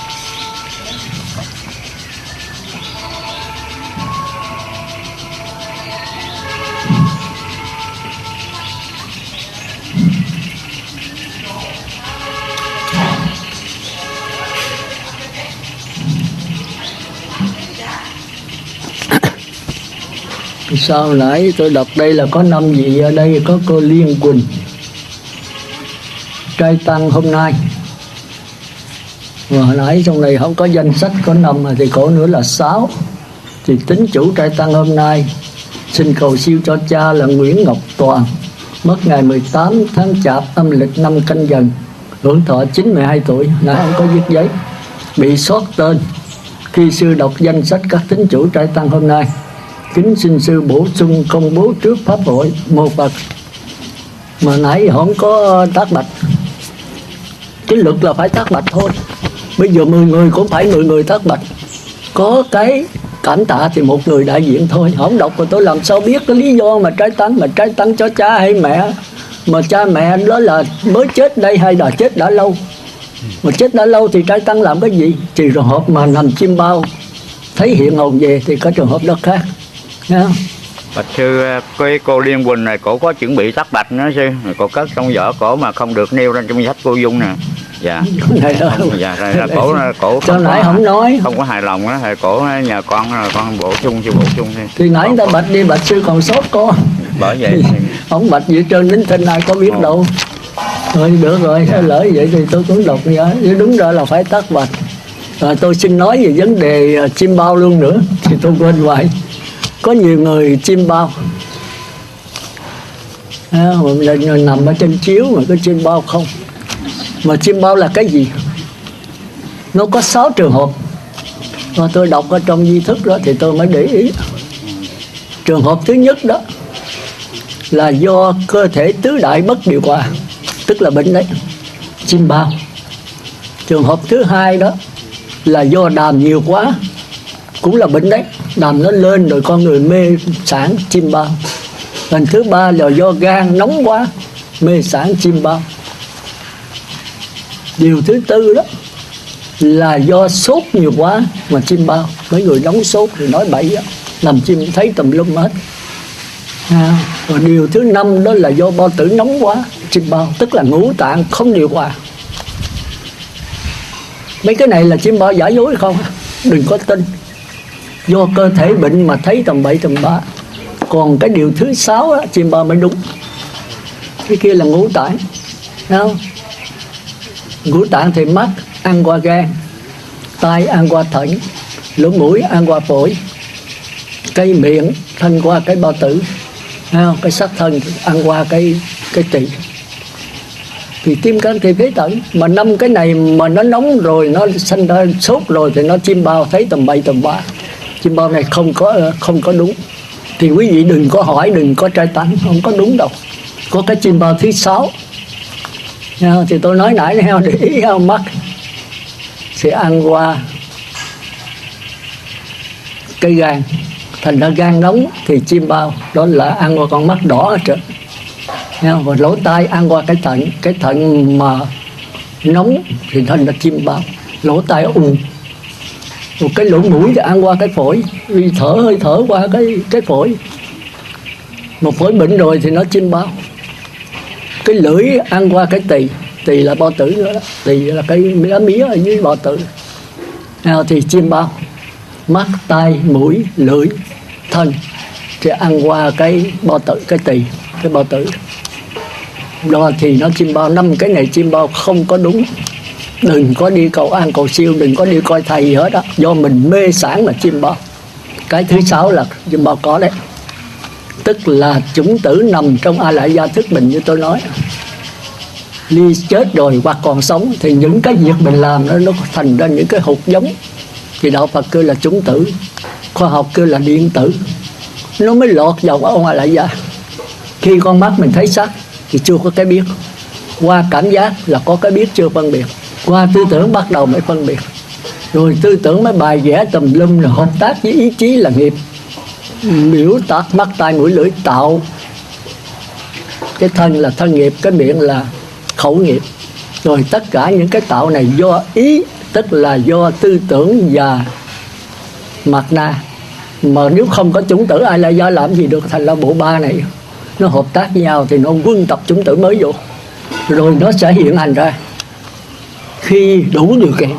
A: Sau nãy tôi đọc đây là có năm vị ở đây, có cô Liên Quỳnh, trai tăng hôm nay. Và hồi nãy trong này không có danh sách, có năm thì có nữa là sáu. Thì tính chủ trai tăng hôm nay xin cầu siêu cho cha là Nguyễn Ngọc Toàn, mất ngày mười tám tháng Chạp âm lịch năm Canh Dần, hưởng thọ chín mươi hai tuổi. Nãy không có viết giấy, bị sót tên khi sư đọc danh sách các tín chủ trai tăng hôm nay. Kính xin sư bổ sung công bố trước pháp hội một bậc. Mà nãy không có tác bạch. Cái luật là phải tác bạch thôi. Bây giờ mười người cũng phải mười người tác bạch. Có cái cảm tạ thì một người đại diện thôi. Không đọc mà tôi làm sao biết cái lý do mà trai tăng. Mà trai tăng cho cha hay mẹ. Mà cha mẹ đó là mới chết đây hay là chết đã lâu. Mà chết đã lâu thì trai tăng làm cái gì? Trừ trường hợp mà nằm chim bao thấy hiện hồn về thì có trường hợp đó khác. Yeah.
B: Bạch sư, cái cô Liên Quỳnh này cổ có chuẩn bị tác bạch nữa sư, cổ cất trong vỏ cổ mà không được nêu ra trong sách cô Dung nè. Dạ.
A: Này đó.
B: Dạ, này là cổ cổ
A: cho nãy không nói,
B: không có hài lòng đó, thì cổ nhờ con là con bổ sung sư bổ sung thêm.
A: Thì nãy người ta bạch đi, bạch sư còn sót con.
B: Bởi vậy
A: không bạch gì trơn đến thinh ai có biết Ồ. đâu. Thôi được rồi, dạ. Lỡ vậy thì tôi cũng đọc vậy. Chứ đúng ra là phải tác bạch. Rồi tôi xin nói về vấn đề chim bao luôn nữa, thì tôi quên hoài. Có nhiều người chim bao à, nằm ở trên chiếu mà có chim bao không. Mà chim bao là cái gì? Nó có sáu trường hợp. Và tôi đọc ở trong di thức đó thì tôi mới để ý. Trường hợp thứ nhất đó là do cơ thể tứ đại bất điều hòa, tức là bệnh đấy, chim bao. Trường hợp thứ hai đó là do đàm nhiều quá, cũng là bệnh đấy. Đàm nó lên rồi con người mê sản chim bao. Lần thứ ba là do gan nóng quá, mê sản chim bao. Điều thứ tư đó là do sốt nhiều quá mà chim bao. Mấy người nóng sốt thì nói bậy đó, làm chim thấy tùm lum hết. À, rồi điều thứ năm đó là do bao tử nóng quá chim bao, tức là ngũ tạng không điều hòa. Mấy cái này là chim bao giả dối không, đừng có tin. Do cơ thể bệnh mà thấy tầm bậy tầm bạ. Còn cái điều thứ sáu đó, chim bao mới đúng. Cái kia là ngũ tạng, thấy không? Ngũ tạng thì mắt ăn qua gan, tai ăn qua thận, lỗ mũi ăn qua phổi, cái miệng thân qua cái bao tử, thấy không? Cái xác thân ăn qua cái cái tỳ. Thì tim can thì phế tận. Mà năm cái này mà nó nóng rồi, nó sinh ra sốt rồi thì nó chim bao thấy tầm bậy tầm bạ. Chim bao này không có không có đúng. Thì quý vị đừng có hỏi, đừng có trai tánh, không có đúng đâu. Có cái chim bao thứ sáu. Thì tôi nói nãy heo, để ý heo, mắt sẽ ăn qua cái gan. Thành ra gan nóng thì chim bao đó là ăn qua con mắt đỏ ở trên. Và lỗ tai ăn qua cái thận. Cái thận mà nóng thì thành ra chim bao. Lỗ tai ù. Một cái lỗ mũi thì ăn qua cái phổi, vì thở hơi thở qua cái cái phổi. Một phổi bệnh rồi thì nó chim bao. Cái lưỡi ăn qua cái tỳ. Tỳ là bao tử nữa đó. Tỳ là cái mía mía ở dưới bao tử. À, thì chim bao. Mắt, tai, mũi, lưỡi, thân thì ăn qua cái bao tử, cái tỳ, cái bao tử. Đó thì nó chim bao. Năm cái này chim bao không có đúng. Đừng có đi cầu an cầu siêu, đừng có đi coi thầy gì hết đó. Do mình mê sản mà chim bao. Cái thứ sáu là chim bao có đấy. Tức là chủng tử nằm trong A Lại Gia thức mình, như tôi nói. Ly chết rồi hoặc còn sống thì những cái việc mình làm đó, nó thành ra những cái hột giống. Thì đạo Phật kêu là chủng tử, khoa học kêu là điện tử. Nó mới lọt vào ông A Lại Gia. Khi con mắt mình thấy sắc thì chưa có cái biết. Qua cảm giác là có cái biết chưa phân biệt. Qua tư tưởng bắt đầu mới phân biệt. Rồi tư tưởng mới bài vẽ tùm lum, rồi hợp tác với ý chí là nghiệp. Biểu tác mắt tai mũi lưỡi tạo. Cái thân là thân nghiệp, cái miệng là khẩu nghiệp. Rồi tất cả những cái tạo này do ý, tức là do tư tưởng và mặt na. Mà nếu không có chủng tử ai lại do làm gì được. Thành ra bộ ba này nó hợp tác với nhau thì nó quân tập chủng tử mới vô. Rồi nó sẽ hiện hành ra khi đủ điều kiện.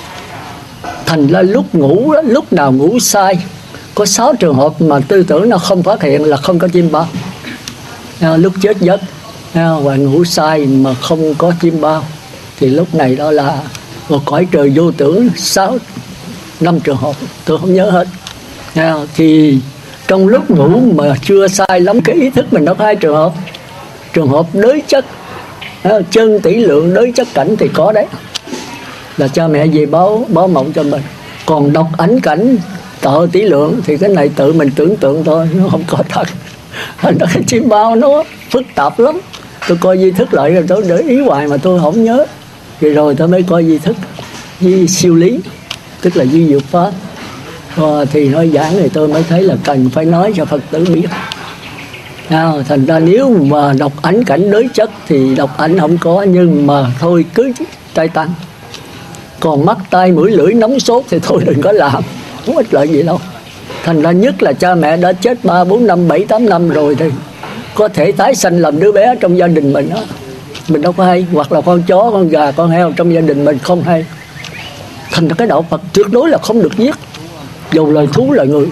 A: Thành ra lúc ngủ đó, lúc nào ngủ sai. Có sáu trường hợp mà tư tưởng nó không phát hiện là không có chim bao. À, lúc chết giấc à, và ngủ sai mà không có chim bao thì lúc này đó là một cõi trời vô tưởng. Sáu năm trường hợp tôi không nhớ hết. À, thì trong lúc ngủ mà chưa sai lắm, cái ý thức mình nó có hai trường hợp. Trường hợp đới chất à, chân tỷ lượng đới chất cảnh thì có đấy, là cha mẹ về báo báo mộng cho mình. Còn đọc ảnh cảnh tợ tỷ lượng thì cái này tự mình tưởng tượng thôi, nó không có thật. Thành ra cái chim bao nó phức tạp lắm. Tôi coi di thức lại rồi tôi để ý hoài mà tôi không nhớ. Thì rồi tôi mới coi di thức di siêu lý, tức là di diệu pháp. À, thì nói giảng thì tôi mới thấy là cần phải nói cho Phật tử biết. À, thành ra nếu mà đọc ảnh cảnh đới chất thì đọc ảnh không có, nhưng mà thôi cứ trai tăng. Còn mắt tai mũi lưỡi nóng sốt thì thôi đừng có làm, không ích lợi gì đâu. Thành ra nhất là cha mẹ đã chết ba bốn năm bảy tám năm rồi thì có thể tái sanh làm đứa bé trong gia đình mình đó. Mình đâu có hay. Hoặc là con chó, con gà, con heo trong gia đình mình không hay. Thành ra cái đạo Phật tuyệt đối là không được giết, dù lời thú lời người.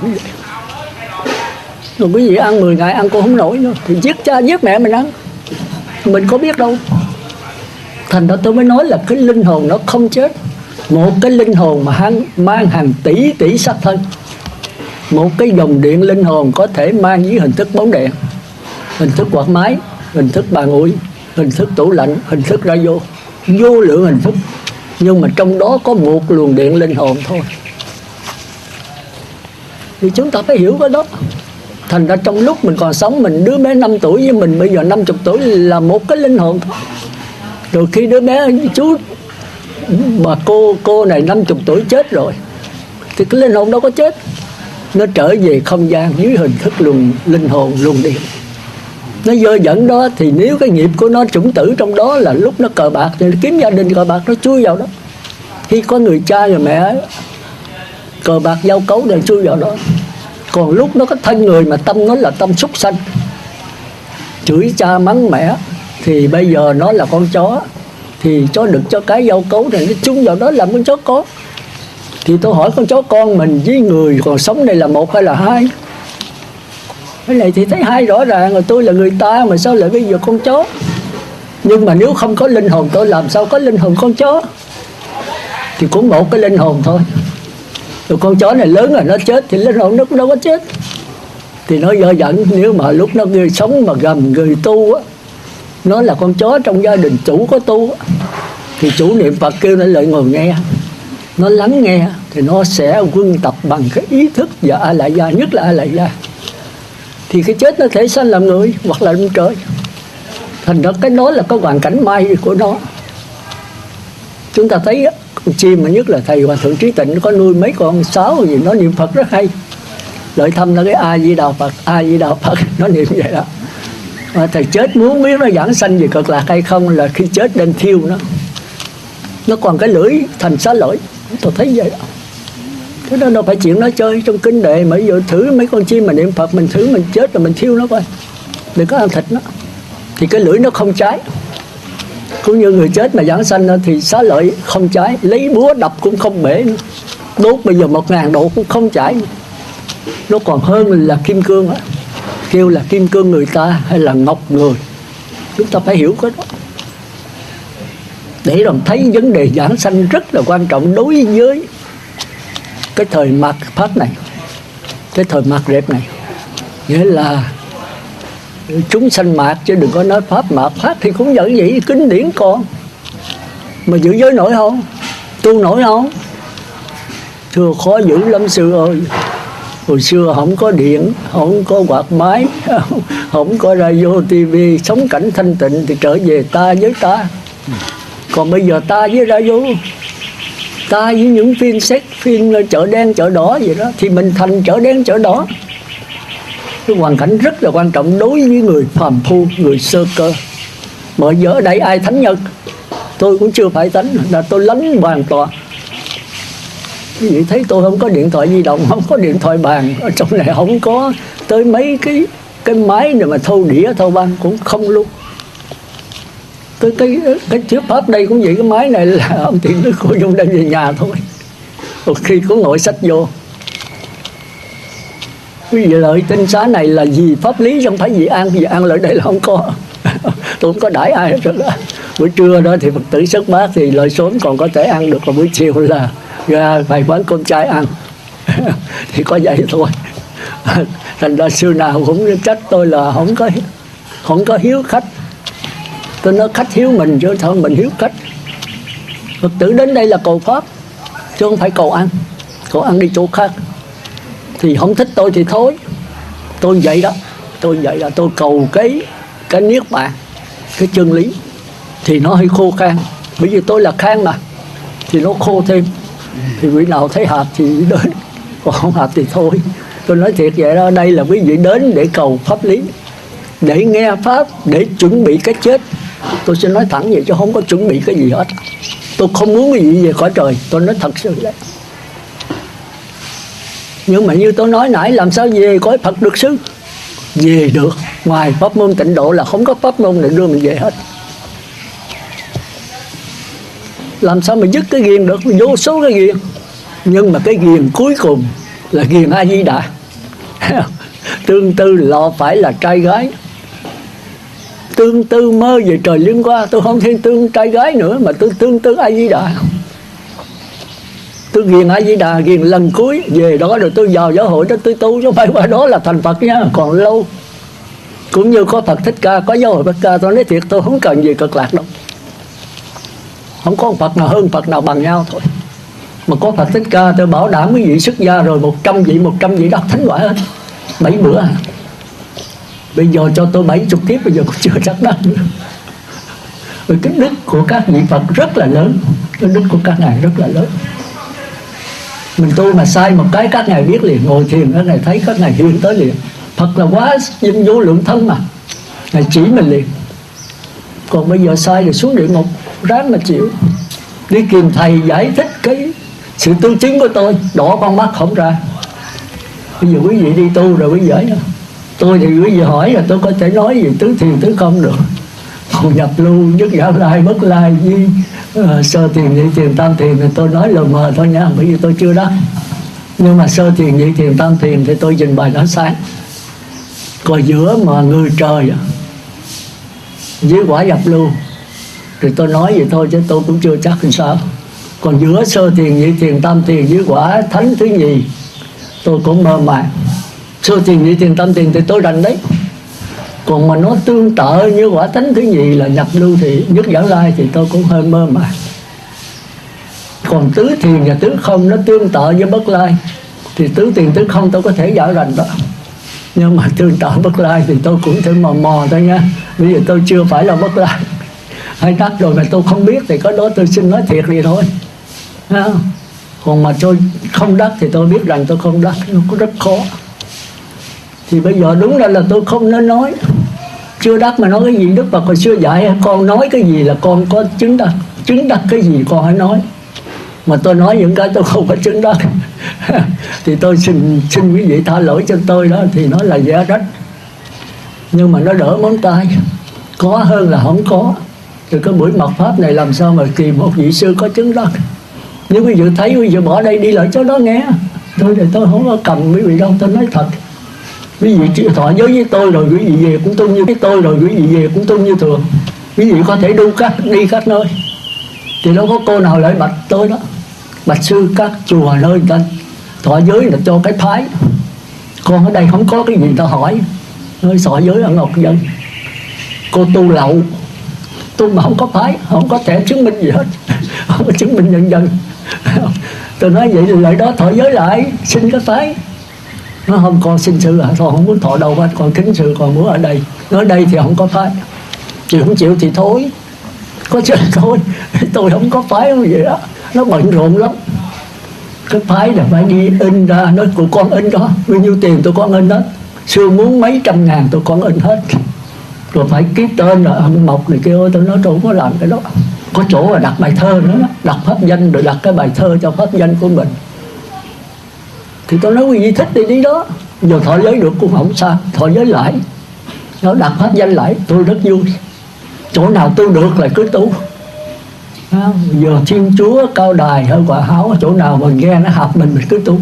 A: Rồi quý vị ăn mười ngày ăn cũng không nổi nữa thì giết cha giết mẹ mình ăn, mình có biết đâu. Thành ra tôi mới nói là cái linh hồn nó không chết. Một cái linh hồn mà hắn mang hàng tỷ tỷ xác thân. Một cái dòng điện linh hồn có thể mang với hình thức bóng đèn, hình thức quạt máy, hình thức bàn ủi, hình thức tủ lạnh, hình thức radio, vô lượng hình thức. Nhưng mà trong đó có một luồng điện linh hồn thôi. Thì chúng ta phải hiểu cái đó. Thành ra trong lúc mình còn sống, mình đứa bé năm tuổi với mình bây giờ năm mươi tuổi là một cái linh hồn thôi. Rồi khi đứa bé chú mà cô cô này năm chục tuổi chết rồi, thì cái linh hồn đâu có chết, nó trở về không gian dưới hình thức luồng linh hồn luồng điện. Nó dơ dẫn đó, thì nếu cái nghiệp của nó chủng tử trong đó là lúc nó cờ bạc thì nó kiếm gia đình cờ bạc, nó chui vào đó. Khi có người cha người mẹ cờ bạc giao cấu thì chui vào đó. Còn lúc nó có thân người mà tâm nó là tâm súc sanh, chửi cha mắng mẹ, thì bây giờ nó là con chó, thì chó đực cho cái giao cấu này nó chung vào đó làm con chó con. Thì tôi hỏi con chó con mình với người còn sống đây là một hay là hai? Cái này thì thấy hai rõ ràng rồi, tôi là người ta mà sao lại bây giờ con chó? Nhưng mà nếu không có linh hồn tôi làm sao có linh hồn con chó? Thì cũng một cái linh hồn thôi. Rồi con chó này lớn rồi nó chết thì linh hồn nó cũng đâu có chết. Thì nó do dẫn, nếu mà lúc nó người sống mà gầm người tu á, nó là con chó trong gia đình chủ có tu á, thì chủ niệm Phật kêu nó lại ngồi nghe, nó lắng nghe, thì nó sẽ quân tập bằng cái ý thức và A Lại Gia, nhất là A Lại Gia. Thì cái chết nó thể sanh làm người hoặc là làm trời. Thành ra cái đó là cái hoàn cảnh may của nó. Chúng ta thấy á, con chim mà nhất là thầy Hòa Thượng Trí Tịnh có nuôi mấy con sáo gì, nó niệm Phật rất hay. Lợi thăm là cái A Di Đà Phật, A Di Đà Phật, nó niệm vậy đó. Mà thầy chết muốn biết nó giảng sanh về cực lạc hay không là khi chết đem thiêu nó. Nó còn cái lưỡi thành xá lợi, tôi thấy vậy đó. Thế đó đâu phải chuyện nói chơi trong kinh đệ, mà bây giờ thử mấy con chim mà niệm Phật, mình thử mình chết rồi mình thiêu nó coi, đừng có ăn thịt nó, thì cái lưỡi nó không cháy. Cũng như người chết mà giảng sanh thì xá lợi không cháy, lấy búa đập cũng không bể nữa. Đốt bây giờ một ngàn độ cũng không cháy. Nó còn hơn là kim cương á. Kêu là kim cương người ta hay là ngọc người, chúng ta phải hiểu cái đó để làm thấy vấn đề giảng sanh rất là quan trọng đối với cái thời mạt Pháp này, cái thời mạt rệp này. Nghĩa là chúng sanh mạt chứ đừng có nói Pháp mạt. Pháp thì cũng vẫn vậy, kinh điển còn, mà giữ giới nổi không? Tu nổi không? Thưa khó giữ lắm sư ơi. Hồi xưa không có điện, không có quạt máy, không có radio, tivi, sống cảnh thanh tịnh thì trở về ta với ta. Còn bây giờ ta với radio, ta với những phim xét, phim chợ đen chợ đỏ vậy đó, thì mình thành chợ đen chợ đỏ. Cái hoàn cảnh rất là quan trọng đối với người phàm phu, người sơ cơ. Mà giờ ở đây ai thánh nhân? Tôi cũng chưa phải thánh, là tôi lánh hoàn toàn. Quý vị thấy tôi không có điện thoại di động, không có điện thoại bàn, ở trong này không có tới mấy cái cái máy để mà thâu đĩa thâu băng cũng không luôn. Tới cái cái chiếc Pháp đây cũng vậy, cái máy này là ông Thiện Đức Cô Dung đem về nhà thôi. Một khi có ngồi sách vô. Quý vị lợi tinh xá này là gì pháp lý, không phải gì ăn, gì ăn lợi đây là không có. Tôi không có đãi ai hết rồi đó. Buổi trưa đó thì Phật tử xuất bát thì lợi sớm còn có thể ăn được, còn buổi chiều là ra vài quán cơm chay ăn. Thì có vậy thôi. Thành ra xưa nào cũng trách tôi là không có không có hiếu khách. Tôi nói khách hiếu mình chứ thôi mình hiếu khách. Phật tử đến đây là cầu Pháp chứ không phải cầu ăn. Cầu ăn đi chỗ khác thì không thích tôi thì thôi. Tôi vậy đó. Tôi vậy là tôi cầu cái cái niết bàn, cái chân lý. Thì nó hơi khô khan, bởi vì tôi là khan mà, thì nó khô thêm. Thì quý nào thấy hợp thì đến, còn không hợp thì thôi. Tôi nói thiệt vậy đó, đây là quý vị đến để cầu pháp lý, để nghe Pháp, để chuẩn bị cái chết. Tôi sẽ nói thẳng vậy chứ không có chuẩn bị cái gì hết. Tôi không muốn cái gì về cõi trời, tôi nói thật sự đấy. Nhưng mà như tôi nói nãy, làm sao về cõi Phật được sư? Về được, ngoài pháp môn tịnh độ là không có pháp môn để đưa mình về hết. Làm sao mà dứt cái ghiền được, vô số cái ghiền. Nhưng mà cái ghiền cuối cùng là ghiền A Di Đà. Tương tư lọ phải là trai gái. Tương tư mơ về trời liên qua, tôi không thêm tương trai gái nữa, mà tôi tương tư A Di Đà. Tôi ghiền A Di Đà, ghiền lần cuối. Về đó rồi tôi vào giáo hội đó tôi tu, chứ không phải qua đó là thành Phật nha, còn lâu. Cũng như có Phật Thích Ca, có giáo hội Phật Ca, tôi nói thiệt tôi không cần gì cực lạc đâu. Không có Phật nào hơn, Phật nào bằng nhau thôi. Mà có Phật Thích Ca tôi bảo đảm quý vị xuất gia rồi một trăm vị, một trăm vị đọc thánh quả hết. Bảy bữa à. Bây giờ cho tôi bảy chục tiếp, bây giờ cũng chưa chắc đắc nữa. Vì cái đức của các vị Phật rất là lớn, Cái đức của các ngài rất là lớn. Mình tu mà sai một cái các ngài biết liền, ngồi thiền các ngài thấy, các ngài hiện tới liền. Thật là quá vinh vô lượng thân mà, ngài chỉ mình liền. Còn bây giờ sai rồi xuống địa ngục ráng mà chịu. Đi kìm thầy giải thích cái sự tư chứng của tôi, đỏ con mắt không ra. Bây giờ quý vị đi tu rồi quý vị ấy, tôi thì quý vị hỏi là tôi có thể nói gì tứ thiền tứ không được. Còn nhập lưu, nhất giả lai, bất lai với uh, sơ thiền, nhị thiền, tam thiền thì tôi nói lờ mờ thôi nha, bởi vì tôi chưa đắc. Nhưng mà sơ thiền, nhị thiền, tam thiền thì tôi trình bày nó sáng. Còn giữa mà người trời với quả nhập lưu thì tôi nói vậy thôi chứ tôi cũng chưa chắc làm sao. Còn giữa sơ thiền, nhị thiền, tam thiền với quả thánh thứ nhì tôi cũng mơ màng. Sơ thiền, nhị thiền, tam thiền thì tôi rành đấy. Còn mà nó tương tự như quả thánh thứ nhì là nhập lưu thì nhất giả lai thì tôi cũng hơi mơ màng. Còn tứ thiền và tứ không nó tương tự với bất lai thì tứ thiền tứ không tôi có thể giải rành đó. Nhưng mà tương tự bất lai thì tôi cũng thử mò mò thôi nha. Bây giờ tôi chưa phải là bất lai, hay đắc rồi mà tôi không biết thì có đó tôi xin nói thiệt vậy thôi. Còn mà tôi không đắc thì tôi biết rằng tôi không đắc, nó cũng rất khó. Thì bây giờ đúng ra là tôi không nên nói. Chưa đắc mà nói cái gì, Đức Phật hồi xưa dạy con nói cái gì là con có chứng đắc. Chứng đắc cái gì con hãy nói. Mà tôi nói những cái tôi không có chứng đắc thì tôi xin xin quý vị tha lỗi cho tôi đó. Thì nó là giả rách, nhưng mà nó đỡ móng tay, có hơn là không có. Thì cái buổi mật pháp này làm sao mà kỳ một vị sư có chứng đắc. Nếu quý vị thấy quý vị bỏ đây đi lại chỗ đó nghe. Tôi thì tôi không có cầm quý vị đâu, tôi nói thật. Quý vị chịu thọ giới với tôi rồi quý vị về cũng tu như cái tôi rồi quý vị về cũng tu như thường. Quý vị có thể đu các đi các nơi. Thì đâu có cô nào lại bạch tôi đó. Bạch sư các chùa nơi người ta thọ giới là cho cái phái. Con ở đây không có cái gì ta hỏi. Nơi thọ giới ở Ngọc Dân cô tu lậu, tu mà không có phái, không có thể chứng minh gì hết, không có chứng minh nhân dân. Tôi nói vậy thì lại đó thọ giới lại, xin cái phái. Nó không, con xin sư à, thôi không muốn thọ đâu hết, con kính sư, con muốn ở đây. Nói đây thì không có phái, chịu không chịu thì thôi, có chuyện thôi. Tôi không có phái không vậy đó, nó bận rộn lắm. Cái phái là phải đi in ra, nói của con in đó, bao nhiêu tiền tôi con in hết. Sư muốn mấy trăm ngàn tôi con in hết. Rồi phải ký tên rồi ông Mộc này kia, tôi nói tôi không có làm cái đó. Có chỗ là đặt bài thơ nữa đó, đặt pháp danh rồi đặt cái bài thơ cho pháp danh của mình. Thì tôi nói quý vị thích thì đi đó. Giờ thọ giới được cũng không sao, thọ giới lại, nó đặt pháp danh lại, tôi rất vui. Chỗ nào tu được là cứ tu. À, giờ Thiên Chúa, Cao Đài hay Quả Háo, chỗ nào mà nghe nó hợp mình mình cứ tu.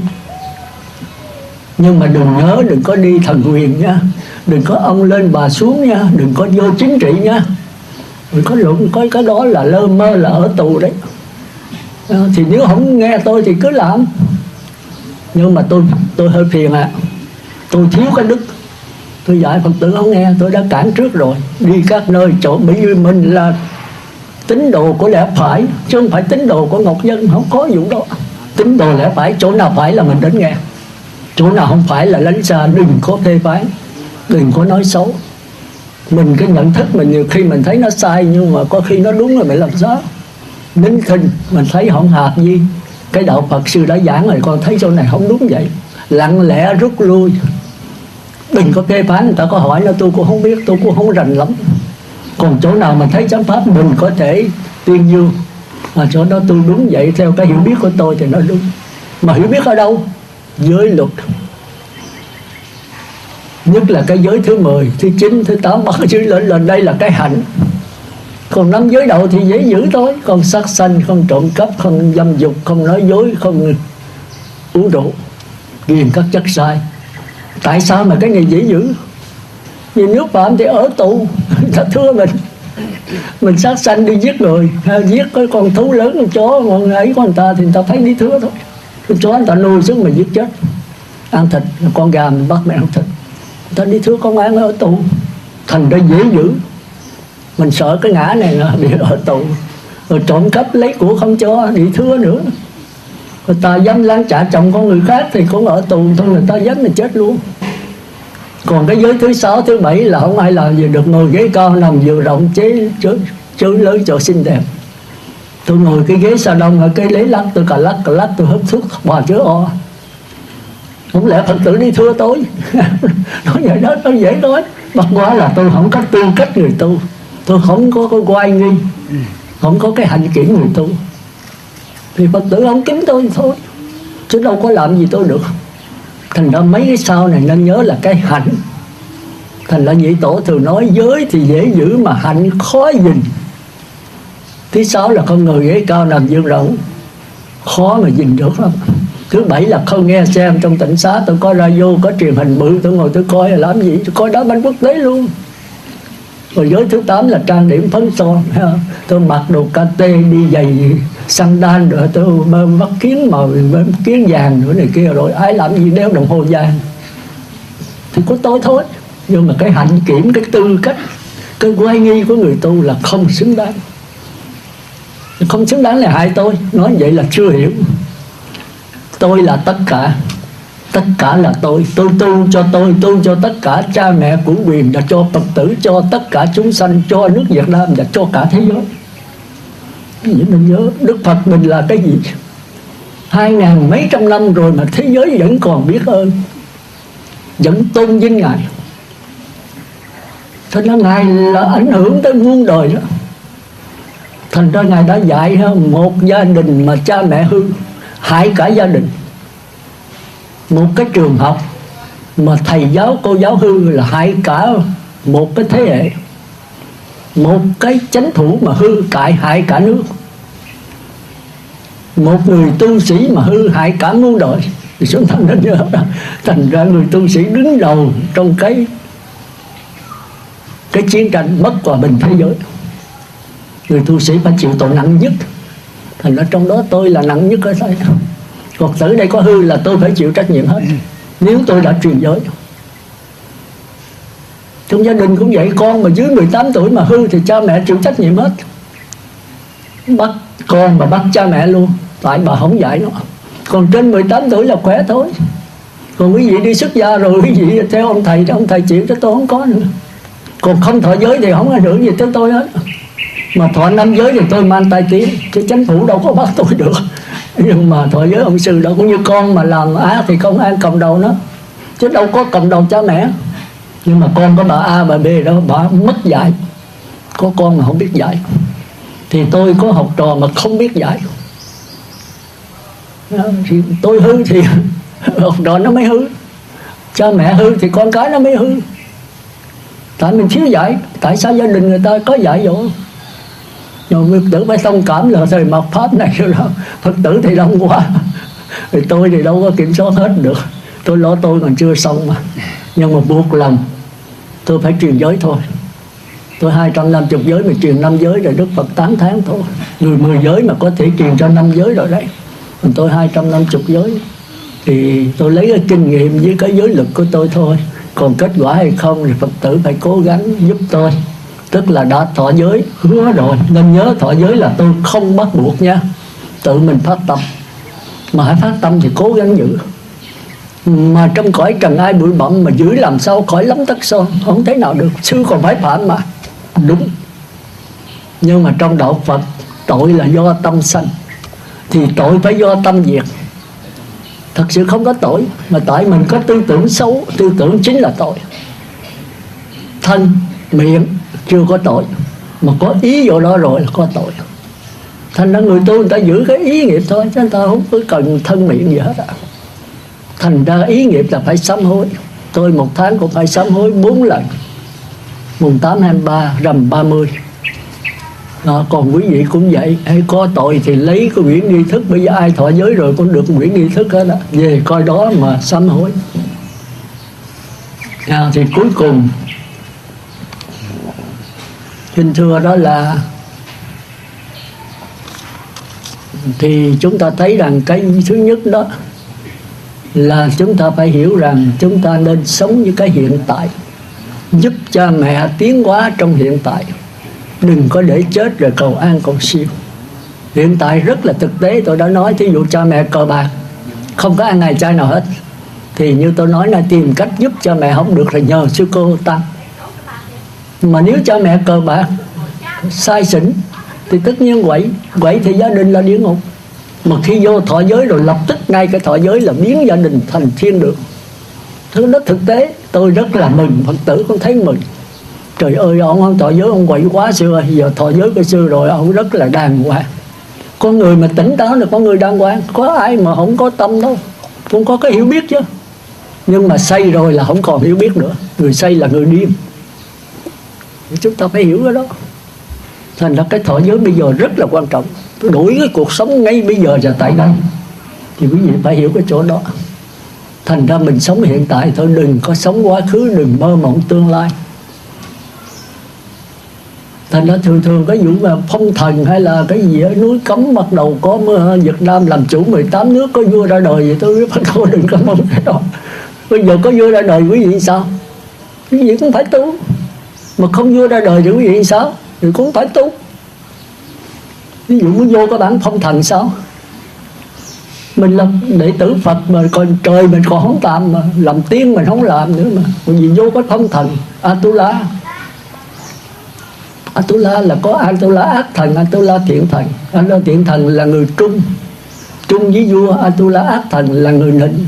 A: Nhưng mà đừng nhớ, đừng có đi thần quyền nha, đừng có ông lên bà xuống nha, đừng có vô chính trị nha. Đừng có luận có cái đó là lơ mơ, là ở tù đấy. À, thì nếu không nghe tôi thì cứ làm. Nhưng mà tôi tôi hơi phiền à, tôi thiếu cái đức. Tôi dạy Phật tử không nghe, tôi đã cản trước rồi. Đi các nơi chỗ, bởi vì mình là tín đồ của lẽ phải, chứ không phải tín đồ của Ngọc Dân, không có vụ đó. Tín đồ lẽ phải, chỗ nào phải là mình đến nghe, chỗ nào không phải là lánh xa, đừng có phê phán, đừng có nói xấu. Mình cái nhận thức mình nhiều khi mình thấy nó sai, nhưng mà có khi nó đúng rồi mình làm sao. Nín thinh, mình thấy không hợp gì cái đạo Phật sư đã giảng rồi, con thấy chỗ này không đúng vậy, lặng lẽ rút lui. Đừng có phê phán, người ta có hỏi nó tôi cũng không biết, tôi cũng không rành lắm. Còn chỗ nào mà thấy chánh pháp mình có thể tuyên dương, mà chỗ đó tôi đúng vậy, theo cái hiểu biết của tôi thì nó đúng. Mà hiểu biết ở đâu? Giới luật, nhất là cái giới thứ mười, thứ chín, thứ tám, bắt chữ lên lên đây là cái hạnh. Còn năm giới đầu thì dễ giữ thôi. Không sát sanh, không trộm cắp, không dâm dục, không nói dối, không uống rượu, ghiền các chất sai. Tại sao mà cái này dễ giữ? Vì nếu phạm thì ở tù, ta thưa mình. Mình sát sanh đi giết người, giết cái con thú lớn, con chó, con ấy của người ta thì người ta thấy đi thưa thôi. Con chó người ta nuôi xuống mình giết chết. Ăn thịt, con gà mình bắt mẹ ăn thịt, người ta đi thưa công an ở tù. Thành ra dễ giữ. Mình sợ cái ngã này là bị ở tù. Rồi trộm cắp lấy của không cho, bị thưa nữa. Người ta dám lăn trả chồng con người khác thì cũng ở tù thôi, người ta dám là chết luôn. Còn cái giới thứ sáu, thứ bảy là không ai làm gì được, ngồi ghế cao nằm vừa rộng chế chớ, chớ lớn cho xinh đẹp. Tôi ngồi cái ghế salon ở cái lấy lắc, tôi cà lắc cà lắc tôi hút thuốc bò chữa o. Không lẽ Phật tử đi thưa tôi? Nói vậy đó, tôi dễ nói. Bất quá là tôi không có tư cách người tu, tôi không có cái oai nghi, không có cái hạnh kiểm người tu, thì Phật tử không kính tôi thôi, chứ đâu có làm gì tôi được. Thành ra mấy cái sau này nên nhớ là cái hạnh. Thành ra Nhị Tổ thường nói giới thì dễ giữ mà hạnh khó gìn. Thứ sáu là con người ghế cao nằm dương rộng, khó mà gìn được lắm. Thứ bảy là không nghe xem trong tịnh xá tôi có radio, có truyền hình bự, tôi ngồi tôi coi là làm gì, tôi coi đá banh quốc tế luôn. Rồi giới thứ tám là trang điểm phấn son, tôi mặc đồ ca tê, đi giày sandal, rồi tôi bắt kiến màu, kiến vàng nữa này kia, rồi ai làm gì đeo đồng hồ vàng thì có tôi thôi. Nhưng mà cái hạnh kiểm, cái tư cách, cái oai nghi của người tu là không xứng đáng. Không xứng đáng là hại tôi. Nói vậy là chưa hiểu. Tôi là tất cả, tất cả là tôi. Tôi tu cho tôi, tu cho tất cả cha mẹ của quyền, và cho Phật tử, cho tất cả chúng sanh, cho nước Việt Nam và cho cả thế giới. Vậy mình nhớ Đức Phật mình là cái gì? Hai ngàn mấy trăm năm rồi mà thế giới vẫn còn biết ơn, vẫn tôn vinh Ngài. Thế nên Ngài là ảnh hưởng tới muôn đời đó. Thành ra Ngài đã dạy một gia đình mà cha mẹ hư hại cả gia đình, một cái trường học mà thầy giáo cô giáo hư là hại cả một cái thế hệ, một cái chánh thủ mà hư cại hại cả nước, một người tu sĩ mà hư hại cả muôn đời. Thì chúng ta nên nhớ, thành ra người tu sĩ đứng đầu trong cái cái chiến tranh mất hòa bình thế giới. Người tu sĩ phải chịu tội nặng nhất. Thành ra trong đó tôi là nặng nhất ở đây. Phật tử đây có hư là tôi phải chịu trách nhiệm hết, nếu tôi đã truyền giới. Trong gia đình cũng vậy, con mà dưới mười tám tuổi mà hư thì cha mẹ chịu trách nhiệm hết. Bắt con mà bắt cha mẹ luôn, tại bà không dạy nó. Còn trên mười tám tuổi là khỏe thôi. Còn quý vị đi xuất gia rồi, quý vị theo ông thầy, ông thầy chịu, cho tôi không có nữa. Còn không thọ giới thì không ảnh hưởng gì tới tôi hết. Mà thọ năm giới thì tôi mang tay tiếng, chứ chính phủ đâu có bắt tôi được. Nhưng mà thọ giới ông sư đâu, cũng như con mà làm á thì công an cầm đầu nó, chứ đâu có cầm đầu cha mẹ. Nhưng mà con có bà A, bà B đó, bà mất dạy. Có con mà không biết dạy. Thì tôi có học trò mà không biết dạy, thì tôi hư thì học trò nó mới hư, cha mẹ hư thì con cái nó mới hư. Tại mình thiếu dạy. Tại sao gia đình người ta có dạy dỗ? Nhưng Phật tử phải thông cảm là thời mạt Pháp này rồi đó. Phật tử thì đông quá, thì tôi thì đâu có kiểm soát hết được. Tôi lo tôi còn chưa xong mà. Nhưng mà buộc lòng tôi phải truyền giới thôi. Tôi hai trăm năm mươi giới mà truyền năm giới rồi Đức Phật tám tháng thôi. Người mười giới mà có thể truyền cho năm giới rồi đấy. Còn tôi hai trăm năm mươi giới thì tôi lấy cái kinh nghiệm với cái giới lực của tôi thôi. Còn kết quả hay không thì Phật tử phải cố gắng giúp tôi. Tức là đã thọ giới, hứa rồi. Nên nhớ thọ giới là tôi không bắt buộc nha, tự mình phát tâm. Mà hãy phát tâm thì cố gắng giữ. Mà trong cõi trần ai bụi bặm mà giữ làm sao khỏi lắm tất son, không thể nào được. Sư còn phải phạm mà. Đúng. Nhưng mà trong đạo Phật, tội là do tâm sanh, thì tội phải do tâm diệt. Thật sự không có tội, mà tại mình có tư tưởng xấu. Tư tưởng chính là tội. Thân, miệng chưa có tội, mà có ý vô đó rồi là có tội. Thành ra người tu người ta giữ cái ý nghiệp thôi, chứ người ta không có cần thân miệng gì hết á. Thành ra ý nghiệp là phải sám hối. Tôi một tháng cũng phải sám hối bốn lần, mùng tám, hai mươi ba, rằm ba mươi. Đó, còn quý vị cũng vậy, hay có tội thì lấy cái quyển nghi thức. Bây giờ ai thọ giới rồi cũng được quyển nghi thức hết á, về coi đó mà sám hối. À, thì cuối cùng xin thưa đó là, thì chúng ta thấy rằng cái thứ nhất đó là chúng ta phải hiểu rằng chúng ta nên sống như cái hiện tại, giúp cha mẹ tiến hóa trong hiện tại. Đừng có để chết rồi cầu an cầu siêu. Hiện tại rất là thực tế. Tôi đã nói, thí dụ cha mẹ cờ bạc, không có ăn ngày chay nào hết, thì như tôi nói là tìm cách giúp cha mẹ không được là nhờ sư cô tăng. Mà nếu cha mẹ cờ bạc, sai xỉn, thì tất nhiên quậy. Quậy thì gia đình là địa ngục. Mà khi vô thọ giới rồi lập tức ngay cái thọ giới là biến gia đình thành thiên đường. Thứ đó thực tế. Tôi rất là mừng, Phật tử cũng thấy mừng. Trời ơi, ông ông thọ giới ông quậy quá xưa, giờ thọ giới cái xưa rồi ông rất là đàng hoàng. Con người mà tỉnh táo là con người đàng hoàng. Có ai mà không có tâm đâu, cũng có cái hiểu biết chứ. Nhưng mà say rồi là không còn hiểu biết nữa. Người say là người điên. Chúng ta phải hiểu cái đó. Thành ra cái thọ giới bây giờ rất là quan trọng. Đổi cái cuộc sống ngay bây giờ và tại đây. Thì quý vị phải hiểu cái chỗ đó. Thành ra mình sống hiện tại thôi, đừng có sống quá khứ, đừng mơ mộng tương lai. Thành ra thường thường cái vụ mà phong thần hay là cái gì ở núi cấm bắt đầu có Việt Nam làm chủ mười tám nước, có vua ra đời vậy tôi biết thôi, đừng có mong cái đó. Bây giờ có vua ra đời quý vị sao? Quý vị cũng phải tu. Mà không vua ra đời thì quý vị sao? Thì cũng phải tu. Ví dụ muốn vô cái bản phong thần sao? Mình là đệ tử Phật mà còn trời mình còn không tạm, mà làm tiên mình không làm nữa mà. Bởi vì vô cái phong thần Atula. Atula là có Atula ác thần, Atula thiện thần. Atula thiện thần là người trung, trung với vua. Atula ác thần là người nịnh.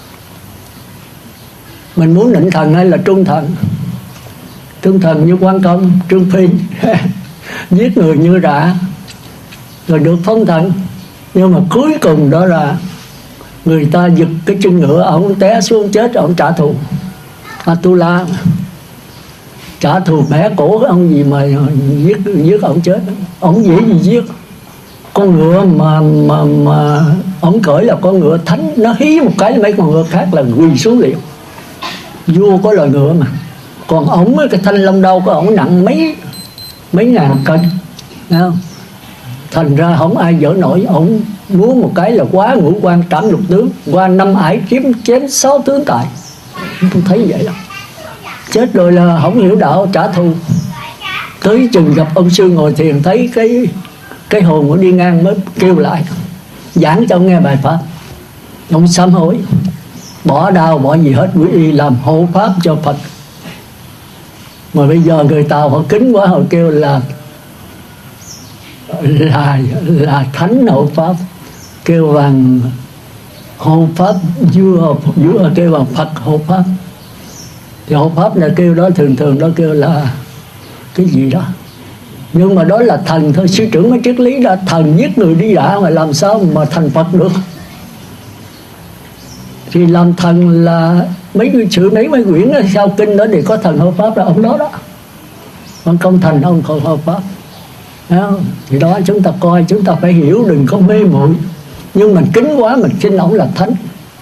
A: Mình muốn nịnh thần hay là trung thần? Trung thần như Quan Công, Trương Phi giết người như rạ rồi được phong thần. Nhưng mà cuối cùng đó là người ta giật cái chân ngựa, ông té xuống chết, ông trả thù. Atula trả thù bẻ cổ cái ông gì mà giết giết ông chết. Ông dễ gì giết. Con ngựa mà mà mà ông cởi là con ngựa thánh, nó hí một cái mấy con ngựa khác là quỳ xuống liền. Vua có loài ngựa mà. Còn ổng cái thanh long đao của ổng nặng mấy mấy ngàn cân, thấy không? Thành ra không ai dở nổi. Ổng múa một cái là quá ngũ quan trảm lục tướng, qua năm ải kiếm chém sáu tướng tài. Tôi thấy vậy đó. Chết rồi là không hiểu đạo, trả thù. Tới chừng gặp ông sư ngồi thiền, thấy cái cái hồn của đi ngang mới kêu lại giảng cho ông nghe bài pháp. Ông sám hối, bỏ đau bỏ gì hết, quý y làm hộ pháp cho Phật. Mà bây giờ người Tàu họ kính quá, họ kêu là là là thánh hộ pháp, kêu bằng hộ pháp vua, vua kêu bằng Phật hộ pháp. Thì hộ pháp là kêu đó, thường thường đó kêu là cái gì đó. Nhưng mà đó là thần thôi. Sư trưởng mới triết lý là thần giết người đi đã, mà làm sao mà thành Phật được. Thì làm thần là mấy cái sự mấy mấy quyển sau kinh đó thì có thần hộ pháp là ông đó đó. Còn công thần ông còn hộ pháp. Không? Thì đó chúng ta coi, chúng ta phải hiểu, đừng có mê muội. Nhưng mình kính quá mình xin ông là thánh,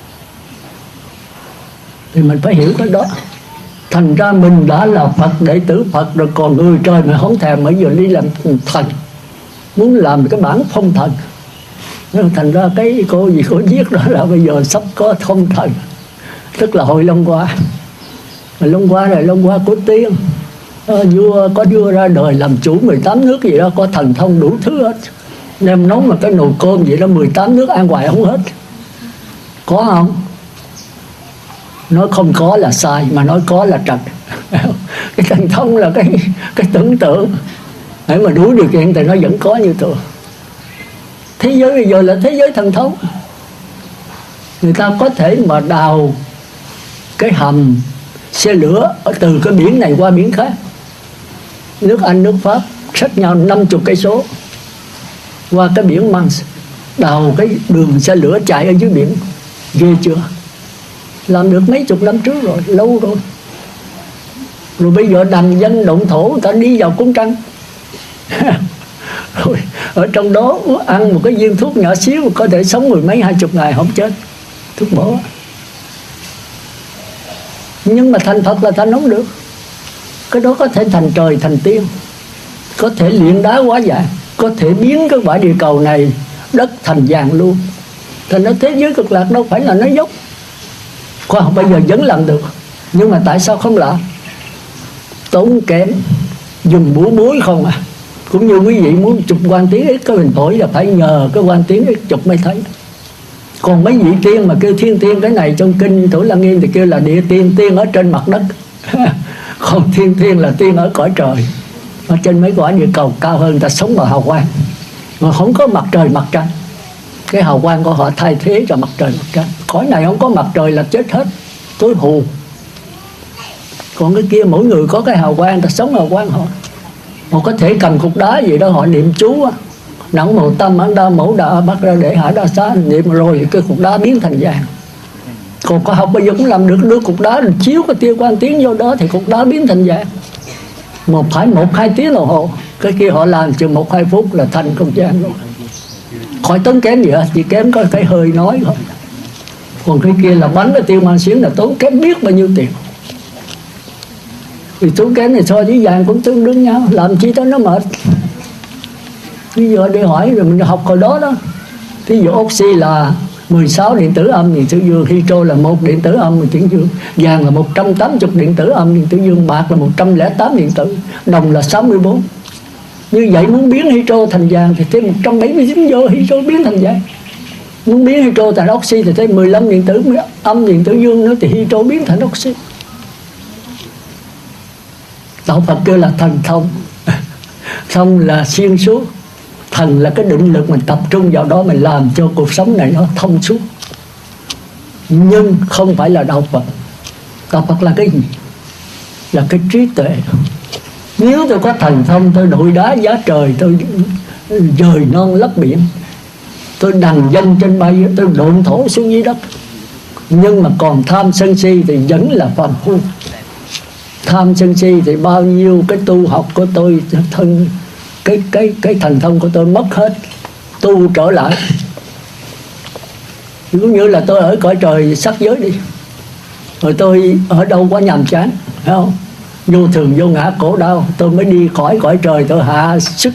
A: thì mình phải hiểu cái đó. Thành ra mình đã là Phật, đệ tử Phật rồi, còn người trời mà không thèm bây giờ đi làm thần, muốn làm cái bản phong thần. Thành ra cái cô gì cô viết đó là bây giờ sắp có phong thần, tức là Hội Long Hoa. Long Hoa này Long Hoa của tiên. À, vua có vua ra đời làm chủ mười tám nước gì đó, có thần thông đủ thứ hết. Nem nấu mà cái nồi cơm vậy đó, mười tám nước ăn hoài không hết. Có không? Nói không có là sai, mà nói có là trật. Cái thần thông là cái cái tưởng tượng. Để mà đủ điều kiện thì nó vẫn có như thường. Thế giới bây giờ là thế giới thần thông. Người ta có thể mà đào cái hầm xe lửa ở từ cái biển này qua biển khác. Nước Anh, nước Pháp xách nhau năm mươi cây số qua cái biển Manche, đào cái đường xe lửa chạy ở dưới biển. Ghê chưa? Làm được mấy chục năm trước rồi, lâu rồi. Rồi bây giờ đàn dân động thổ người ta đi vào cung trăng. Rồi ở trong đó ăn một cái viên thuốc nhỏ xíu có thể sống mười mấy hai chục ngày không chết. Thuốc bổ. Nhưng mà thành Phật là thành không được. Cái đó có thể thành trời thành tiên, có thể luyện đá hóa vàng, có thể biến cái quả địa cầu này đất thành vàng luôn. Thành nó thế giới cực lạc đâu phải là nó dốc. Khoa học bây giờ vẫn làm được. Nhưng mà tại sao không làm? Tốn kém, dùng búa muối không à. Cũng như quý vị muốn chụp quan tiến ít cái bình phổi là phải nhờ cái quan tiến ít chụp mới thấy. Còn mấy vị tiên mà kêu thiên tiên, cái này trong kinh Thủ Lăng Nghiêm thì kêu là địa tiên, tiên ở trên mặt đất. Còn thiên tiên là tiên ở cõi trời. Ở trên mấy quả địa cầu cao hơn, ta sống vào hào quang, mà không có mặt trời mặt trăng. Cái hào quang của họ thay thế cho mặt trời mặt trăng. Cõi này không có mặt trời là chết hết, tối hù. Còn cái kia mỗi người có cái hào quang, ta sống hào quang họ. Họ có thể cầm cục đá gì đó họ niệm chú á, nặng màu tâm ấn đa mẫu đa bắt ra để hạ đa xá, niệm rồi cái cục đá biến thành vàng. Còn có học bây giờ cũng làm được, đưa cục đá chiếu cái tia quang tiến vô đó thì cục đá biến thành vàng. Một phải một hai tiếng đồng hồ. Cái kia họ làm chừng một hai phút là thành không gian rồi, khỏi tốn kém gì hết, chỉ kém có cái hơi nói thôi. Còn cái kia là bắn cái tiêu mang xuyến là tốn kém biết bao nhiêu tiền. Vì tốn kém này so với vàng cũng tương đương nhau, làm chi đó nó mệt. Bây giờ đi hỏi rồi mình học hồi đó đó. Ví dụ oxy là mười sáu điện tử âm điện tử dương, hydro là một điện tử âm điện tử dương, vàng là một trăm tám mươi điện tử âm điện tử dương, bạc là một trăm lẻ tám điện tử, đồng là sáu mươi bốn. Như vậy muốn biến hydro thành vàng thì thêm một trăm bảy mươi chín vô hydro biến thành vàng. Muốn biến hydro thành oxy thì thêm mười lăm điện tử âm điện tử dương nữa thì hydro biến thành oxy. Đạo Phật kêu là thần thông. Thông là xuyên suốt, thần là cái định lực mình tập trung vào đó, mình làm cho cuộc sống này nó thông suốt. Nhưng không phải là đạo Phật. Đạo Phật là cái gì? Là cái trí tuệ. Nếu tôi có thần thông, tôi đội đá giá trời, tôi dời non lấp biển, tôi đằng danh trên bay, tôi độn thổ xuống dưới đất, nhưng mà còn tham sân si thì vẫn là phàm phu. Tham sân si thì bao nhiêu cái tu học của tôi, thân cái cái cái thần thông của tôi mất hết, tu trở lại. Cũng như là tôi ở cõi trời sắc giới đi, rồi tôi ở đâu có nhàm chán, phải không? Vô thường vô ngã khổ đau, tôi mới đi khỏi cõi trời, tôi hạ sức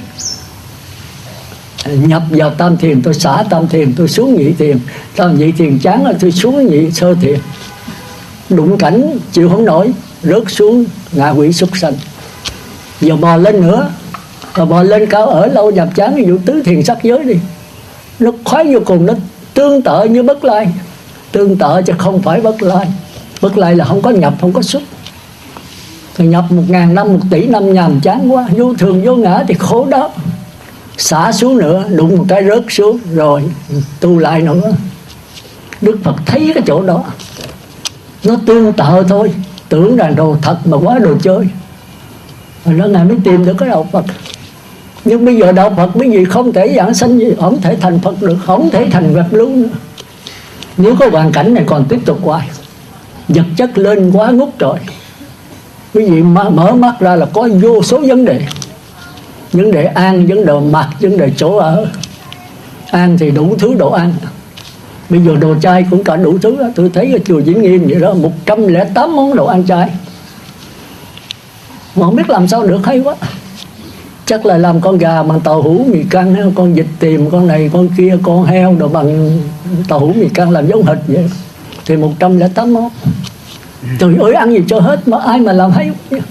A: nhập vào tam thiền, tôi xả tam thiền, tôi xuống nhị thiền. Tam nhị thiền chán rồi tôi xuống nhị sơ thiền. Đụng cảnh chịu không nổi, rớt xuống ngạ quỷ súc sanh. Giờ bò lên nữa, và bò lên cao ở lâu nhập chán, ví dụ tứ thiền sắc giới đi, nó khoái vô cùng, nó tương tự như Bất Lai. Tương tự chứ không phải Bất Lai. Bất Lai là không có nhập, không có xuất. Thì nhập một ngàn năm, một tỷ năm nhàm chán quá, vô thường vô ngã thì khổ đó. Xả xuống nữa, đụng một cái rớt xuống, rồi tu lại nữa. Đức Phật thấy cái chỗ đó, nó tương tự thôi. Tưởng là đồ thật mà quá đồ chơi. Rồi đó Ngài mới tìm được cái đạo Phật. Nhưng bây giờ đạo Phật cái gì không thể giảng sanh gì, không thể thành Phật được, không thể thành vật lưu nữa. Nếu có hoàn cảnh này còn tiếp tục hoài, vật chất lên quá ngút trời. Quý vị mở mắt ra là có vô số vấn đề. Vấn đề ăn, vấn đề mặc, vấn đề chỗ ở. Ăn thì đủ thứ đồ ăn. Bây giờ đồ chay cũng cả đủ thứ đó. Tôi thấy ở chùa Vĩnh Nghiêm vậy đó, một trăm lẻ tám món đồ ăn chay. Mà không biết làm sao được, hay quá. Chắc là làm con gà bằng tàu hũ mì căng, con vịt tìm, con này con kia, con heo đồ bằng tàu hũ mì căng làm giống hệt vậy. Thì một trăm lẻ tám món. Trời ơi, ăn gì cho hết, mà ai mà làm hay.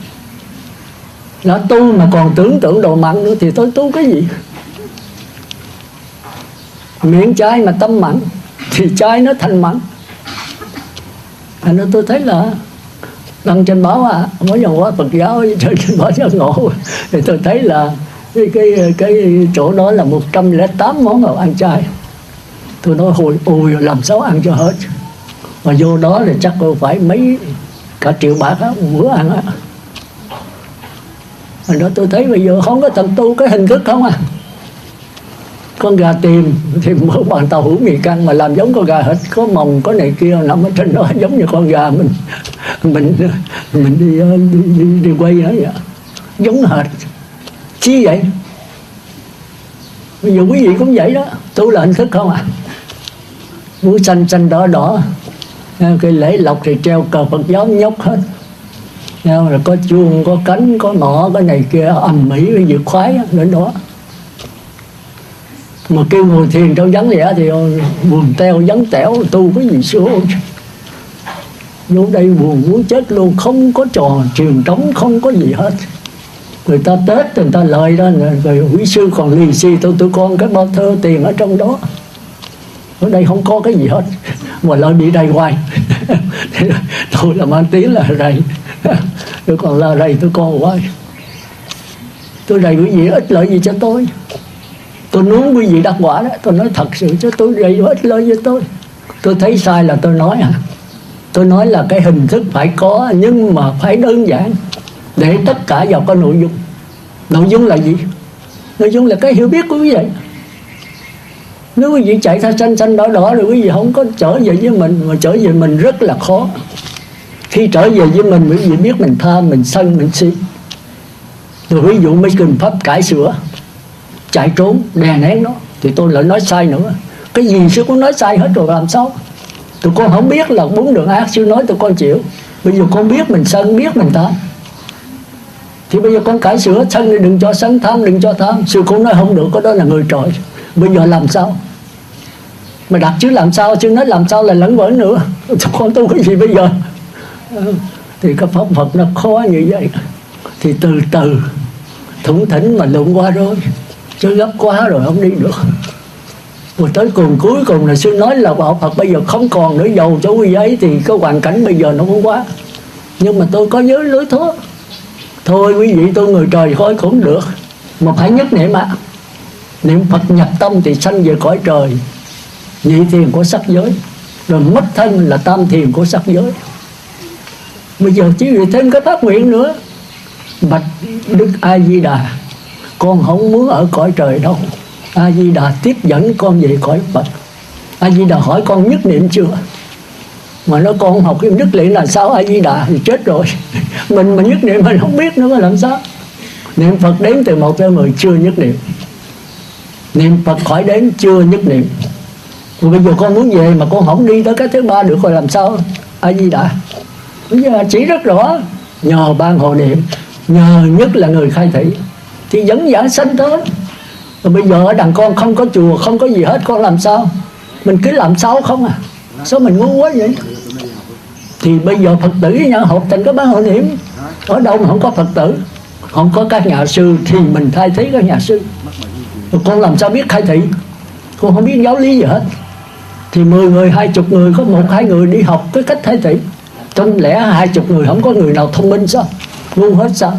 A: Đã tu mà còn tưởng tượng đồ mặn nữa thì tôi tu cái gì? Miệng chay mà tâm mặn thì chay nó thành mặn. Thành ra tôi thấy là đăng trên báo à, mỗi dòng hóa Phật giáo trên báo giác ngộ, thì tôi thấy là cái cái cái chỗ đó là một trăm lẻ tám món đồ ăn chay. Tôi nói hồi ôi làm sao ăn cho hết. Mà vô đó thì chắc tôi phải mấy cả triệu bạc á, một bữa ăn á. Mà đó tôi thấy bây giờ không có thành tu cái hình thức không à. Con gà tìm thì mở bằng tàu hũ mì căng mà làm giống con gà hết, có mồng có này kia nằm ở trên đó giống như con gà mình mình mình đi đi, đi, đi quay đó vậy, giống hệt. Chi vậy? Bây giờ quý vị cũng vậy đó, tu là hình thức không à. Muốn xanh xanh đỏ đỏ, cái lễ lộc thì treo cờ Phật giáo nhóc hết. Rồi có chuông, có cánh, có nọ, cái này kia ầm ĩ, cái gì khoái đến đó. Mà kêu ngồi thiền trong vắng lẽ thì buồn teo vắng tẻo, tu cái gì số. Vô đây buồn muốn chết luôn, không có trò truyền trống, không có gì hết. Người ta Tết người ta lời đó, rồi quý sư còn lì xì tôi tụi con cái bao thơ tiền ở trong đó. Ở đây không có cái gì hết, mà lời bị đầy hoài. Tôi là mang tiếng là rầy, tôi còn là rầy tôi con hoài. Tôi rầy quý vị ích lợi gì cho tôi? Tôi muốn quý vị đắc quả đó. Tôi nói thật sự chứ tôi rầy ích lợi với tôi. Tôi thấy sai là tôi nói à. Tôi nói là cái hình thức phải có, nhưng mà phải đơn giản, để tất cả vào có nội dung. Nội dung là gì? Nội dung là cái hiểu biết của quý vị. Nếu quý vị chạy theo xanh xanh đỏ đỏ rồi quý vị không có trở về với mình, mà trở về mình rất là khó. Khi trở về với mình, quý vị biết mình tham, mình sân, mình si, rồi ví dụ mấy kinh pháp cải sửa, chạy trốn, đè nén nó, thì tôi lại nói sai nữa. Cái gì sư cũng nói sai hết rồi làm sao? Tụi con không biết là bốn đường ác, sư nói tụi con chịu. Bây giờ con biết mình sân, biết mình tham, thì bây giờ con cải sửa, sân thì đừng cho sân, tham đừng cho tham. Sư cũng nói không được, có đó là người trời. Bây giờ làm sao? Mà đặt chứ làm sao, sư nói làm sao là lẫn vẩn nữa. Tụi con tu cái gì bây giờ? Thì cái pháp Phật nó khó như vậy. Thì từ từ thủng thỉnh mà lụng qua rồi, chứ gấp quá rồi không đi được. Rồi tới cùng cuối cùng là sư nói là bảo Phật bây giờ không còn nữa, giàu cho quý ấy thì cái hoàn cảnh bây giờ nó không quá. Nhưng mà tôi có giới lối thoát. Thôi quý vị, tôi người trời thôi cũng được, mà phải nhất niệm ạ. À. Niệm Phật nhập tâm thì sanh về cõi trời, nhị thiền của sắc giới, rồi mất thân là tam thiền của sắc giới. Bây giờ chỉ vì thêm cái phát nguyện nữa. Bạch Đức A Di Đà, con không muốn ở cõi trời đâu. A Di Đà tiếp dẫn con về cõi Phật. A Di Đà hỏi con nhất niệm chưa? Mà nói con học cái nhất niệm là sao? A Di Đà thì chết rồi. Mình mà nhất niệm mình không biết nữa mà làm sao? Niệm Phật đến từ một tới mười chưa nhất niệm. Niệm Phật khỏi đến chưa nhất niệm. Rồi bây giờ con muốn về mà con không đi tới cái thứ ba được rồi làm sao? A Di Đà bây giờ chỉ rất rõ, nhờ ban hộ niệm, nhờ nhất là người khai thị thì dẫn giảng sanh tới. Rồi bây giờ ở đằng con không có chùa, không có gì hết, con làm sao? Mình cứ làm sao không à? Sao mình ngu quá vậy? Thì bây giờ Phật tử với nhau học thành cái ban hộ niệm. Ở đâu mà không có Phật tử, không có các nhà sư thì mình thay thế các nhà sư. Rồi con làm sao biết khai thị? Con không biết giáo lý gì hết. Thì mười người, hai chục người, có một hai người đi học cái cách thay thị. Trong lẽ hai chục người không có người nào thông minh sao? Ngu hết sao?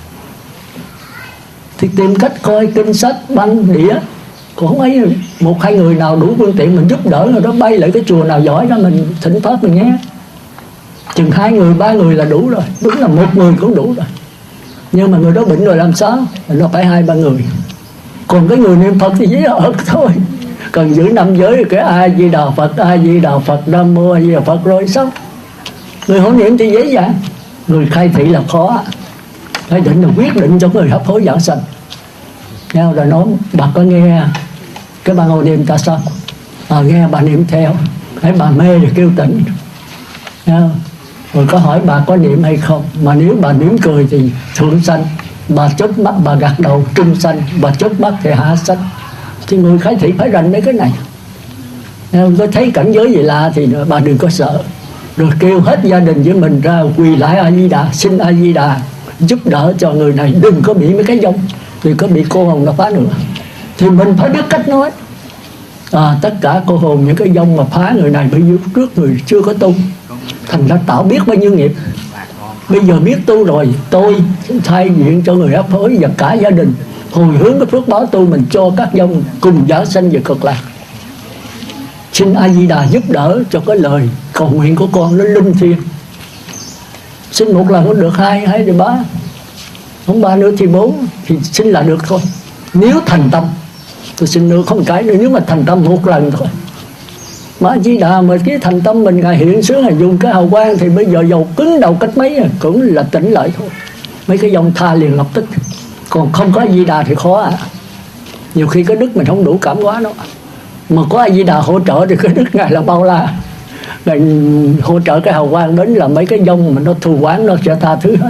A: Thì tìm cách coi kinh sách, băng, đĩa. Còn không ấy, một hai người nào đủ phương tiện mình giúp đỡ rồi đó, bay lại cái chùa nào giỏi đó mình thỉnh pháp mình nghe. Chừng hai người, ba người là đủ rồi. Đúng là một người cũng đủ rồi. Nhưng mà người đó bệnh rồi làm sao? Nó phải hai ba người. Còn cái người niệm Phật thì dễ ở thôi. Cần giữ năm giới cái A Di Đà Phật, A Di Đà Phật, Nam Mô A Di Đà Phật rồi sao? Người hộ niệm thì dễ dàng, người khai thị là khó. Khai định là quyết định cho người hấp hối giảng sanh. Nghe rồi nói bà có nghe cái ban hộ niệm ta sao? À, nghe bà niệm theo, hãy bà mê thì kêu tỉnh. Nghe không? Rồi có hỏi bà có niệm hay không? Mà nếu bà mỉm cười thì thượng sanh, bà chớp mắt bà gật đầu trung sanh, bà chớp mắt thì hạ sanh. Thì người khai thị phải rành mấy cái này. Nếu có thấy cảnh giới gì lạ thì bà đừng có sợ. Rồi kêu hết gia đình với mình ra quỳ lại A Di Đà, xin A Di Đà giúp đỡ cho người này, đừng có bị mấy cái dông, đừng có bị cô hồn nó phá nữa. Thì mình phải biết cách nói. À, tất cả cô hồn những cái dông mà phá người này bởi vì trước người chưa có tu, thành ra tạo biết bao nhiêu nghiệp. Bây giờ biết tu rồi, tôi thay diện cho người hấp hối và cả gia đình hồi hướng cái phước báo tu mình cho các dông cùng giảng sanh về cực lạc. Xin A Di Đà giúp đỡ cho cái lời cầu nguyện của con nó linh thiêng. Xin một lần cũng được, hai, hai thì ba, không ba nữa thì bốn, thì xin là được thôi. Nếu thành tâm, tôi xin nữa không cái nữa, nếu mà thành tâm một lần thôi. Mà A Di Đà mà cái thành tâm mình ngài hiện sướng, ngài dùng cái hào quang thì bây giờ dầu cứng đầu cách mấy cũng là tỉnh lại thôi. Mấy cái dòng tha liền lập tức. Còn không có A Di Đà thì khó à. Nhiều khi cái đức mình không đủ cảm hóa nó. Mà có A Di Đà hỗ trợ thì cái đức ngài là bao la. Ngài hỗ trợ cái hào quang đến là mấy cái dông mà nó thù quán nó sẽ tha thứ hết.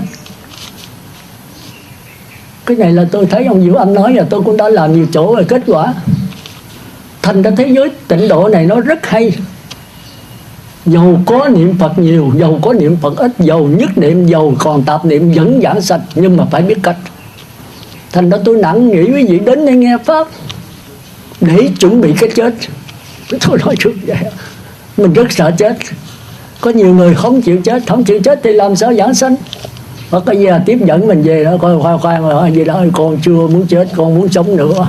A: Cái này là tôi thấy ông Diệu Âm nói là tôi cũng đã làm nhiều chỗ rồi, kết quả thành ra thế giới tịnh độ này nó rất hay. Dầu có niệm Phật nhiều, dầu có niệm Phật ít, dầu nhất niệm, dầu còn tạp niệm vẫn giảng sanh, nhưng mà phải biết cách. Thành ra tôi nặng nghĩ quý vị đến đây nghe pháp để chuẩn bị cái chết. Tôi nói trước vậy, mình rất sợ chết. Có nhiều người không chịu chết, không chịu chết thì làm sao giảng sanh? có cái gì là tiếp dẫn mình về đó, coi khoan khoan rồi gì đó, con chưa muốn chết, con muốn sống nữa.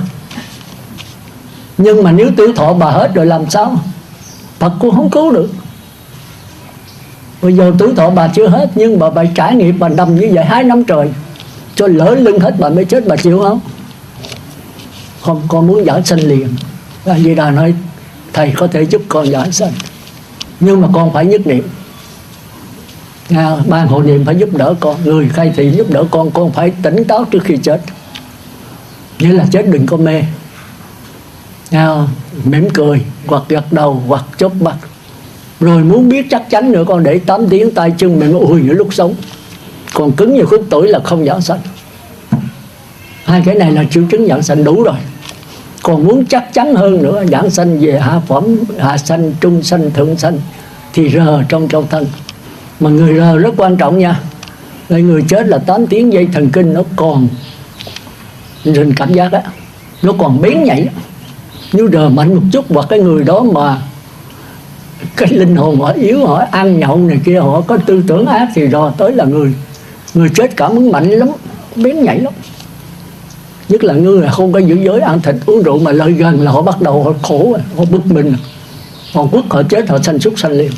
A: Nhưng mà nếu tuổi thọ bà hết rồi làm sao? Phật cũng không cứu được. Bây giờ tuổi thọ bà chưa hết, nhưng mà bà trải nghiệm bà nằm như vậy hai năm trời, cho lỡ lưng hết bà mới chết, bà chịu không? Không, con muốn giảng sanh liền. A Di Đà nói thầy có thể giúp con giảng sanh, nhưng mà con phải nhất niệm. À, ban hộ niệm phải giúp đỡ con, người khai thị giúp đỡ con, con phải tỉnh táo trước khi chết. Nghĩa là chết đừng có mê. À, mỉm cười hoặc gật đầu hoặc chớp mắt. Rồi muốn biết chắc chắn nữa, con để tám tiếng tay chân mình ùi giữa lúc sống, còn cứng như khúc tuổi là không giảng sanh. Hai cái này là triệu chứng giảng sanh đủ rồi. Còn muốn chắc chắn hơn nữa, giảng sanh về hạ phẩm, hạ sanh, trung sanh, thượng sanh, thì rờ trong châu thân. Mà người rờ rất quan trọng nha. Người, người chết là tám tiếng dây thần kinh nó còn hình cảm giác á, nó còn bén nhạy á. Nếu rờ mạnh một chút, hoặc cái người đó mà cái linh hồn họ yếu, họ ăn nhậu này kia, họ có tư tưởng ác, thì rò tới là người người chết cảm ứng mạnh lắm, bén nhạy lắm. Nhất là người là không có giữ giới, ăn thịt uống rượu mà lợi gần là họ bắt đầu họ khổ, họ bực mình, họ quất, họ chết, họ sanh súc sanh liền.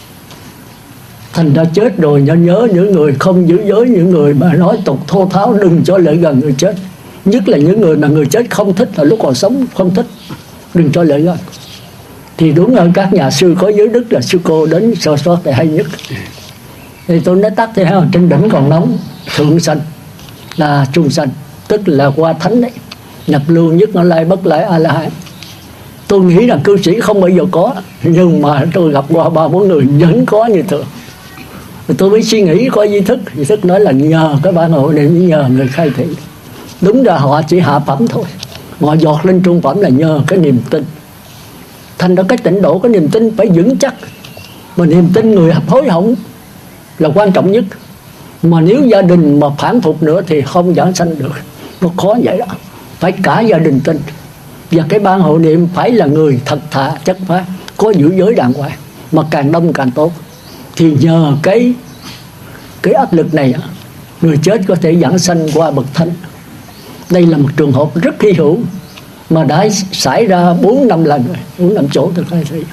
A: Thành ra chết rồi nhớ nhớ những người không giữ giới, những người mà nói tục thô tháo, đừng cho lợi gần người chết. Nhất là những người mà người chết không thích, là lúc còn sống không thích, đừng cho lợi gần. Thì đúng hơn các nhà sư có giới đức là sư cô đến soi sót thì hay nhất. Thì tôi nói tắt thì trên đỉnh còn nóng, thượng sanh là trung sanh, tức là qua thánh đấy, nhập lưu nhất nó lai bất lại a la hán. Tôi nghĩ là cư sĩ không bao giờ có, nhưng mà tôi gặp qua ba bốn người vẫn có như thường. Tôi mới suy nghĩ coi di thức, di thức nói là nhờ cái ban hộ niệm, nhờ người khai thị. Đúng ra họ chỉ hạ phẩm thôi, họ dọt lên trung phẩm là nhờ cái niềm tin. Thành ra cái tịnh độ, cái niềm tin phải vững chắc. Mà niềm tin người hối hỏng là quan trọng nhất. Mà nếu gia đình mà phản phục nữa thì không giảng sanh được. Nó khó vậy đó. Phải cả gia đình tin. Và cái ban hộ niệm phải là người thật thà, chất phác, có giữ giới đàng hoàng, mà càng đông càng tốt. Thì nhờ cái cái áp lực này, người chết có thể giảng sanh qua bậc thánh. Đây là một trường hợp rất hy hữu, mà đã xảy ra bốn năm lần rồi, bốn năm chỗ tôi khai thị.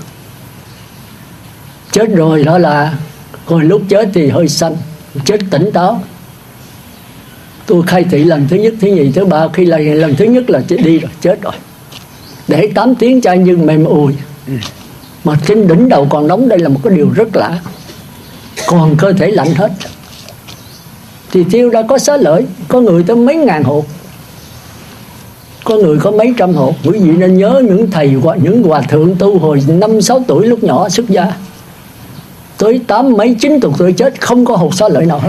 A: Chết rồi đó là, hồi lúc chết thì hơi xanh, chết tỉnh táo. Tôi khai thị lần thứ nhất, thứ nhì, thứ ba, khi là lần thứ nhất là đi rồi, chết rồi. Để tám tiếng cho nhưng mềm ùi. Mà trên đỉnh đầu còn nóng, đây là một cái điều rất lạ. Còn cơ thể lạnh hết. Thì thiêu ra có xá lợi, có người tới mấy ngàn hột, có người có mấy trăm hột. Quý vị nên nhớ những thầy hoặc những hòa thượng tu hồi năm sáu tuổi lúc nhỏ xuất gia, tới tám mấy chín chục tuổi chết không có hột xá lợi nào hết.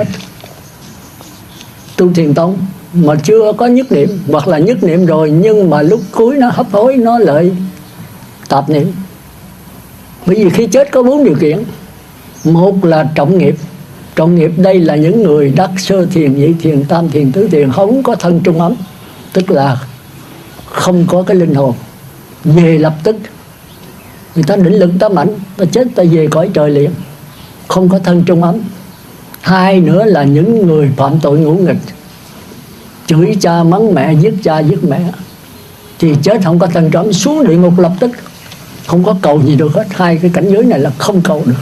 A: Tu thiền tông mà chưa có nhất niệm, hoặc là nhất niệm rồi nhưng mà lúc cuối nó hấp hối, nó lại tạp niệm. Bởi vì khi chết có bốn điều kiện. Một là trọng nghiệp. Trọng nghiệp đây là những người đắc sơ thiền, nhị thiền, tam thiền, tứ thiền, không có thân trung ấm, tức là không có cái linh hồn, về lập tức. Người ta định lực ta mạnh, ta chết ta về cõi trời liền, không có thân trung ấm. Hai nữa là những người phạm tội ngũ nghịch, chửi cha mắng mẹ, giết cha giết mẹ, thì chết không có thân trung ấm, xuống địa ngục lập tức, không có cầu gì được hết. Hai cái cảnh giới này là không cầu được.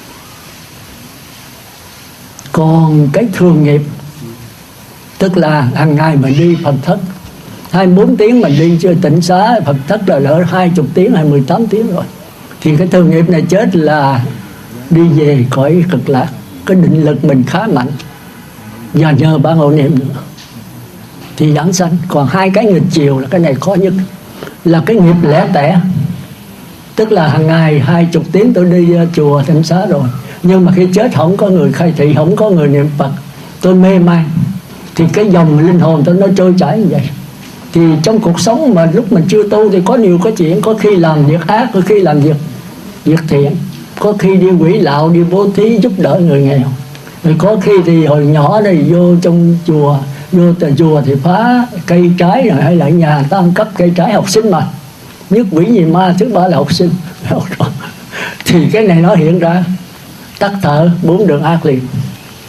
A: Còn cái thường nghiệp, tức là hàng ngày mình đi Phật thất hai mươi bốn tiếng, mình đi chưa tịnh xá Phật thất là lỡ hai mươi tiếng hay mười tám tiếng rồi, thì cái thường nghiệp này chết là đi về cõi cực lạc. Cái định lực mình khá mạnh, và nhờ ban hộ niệm nữa thì giảng sanh. Còn hai cái nghịch chiều là cái này khó nhất, là cái nghiệp lẻ tẻ, tức là hàng ngày hai mươi tiếng tôi đi chùa tịnh xá rồi, nhưng mà khi chết không có người khai thị, không có người niệm Phật, tôi mê man, thì cái dòng linh hồn tôi nó trôi chảy như vậy. Thì trong cuộc sống mà lúc mình chưa tu thì có nhiều có chuyện, có khi làm việc ác, có khi làm việc việc thiện, có khi đi quỷ lạo, đi bố thí giúp đỡ người nghèo. Rồi có khi thì hồi nhỏ này vô trong chùa, vô tại chùa thì phá cây trái, rồi hay là nhà ta ăn cắp cây trái học sinh mà, nhất quỷ gì ma, thứ ba là học sinh. Thì cái này nó hiện ra tắc thở bốn đường ác liền.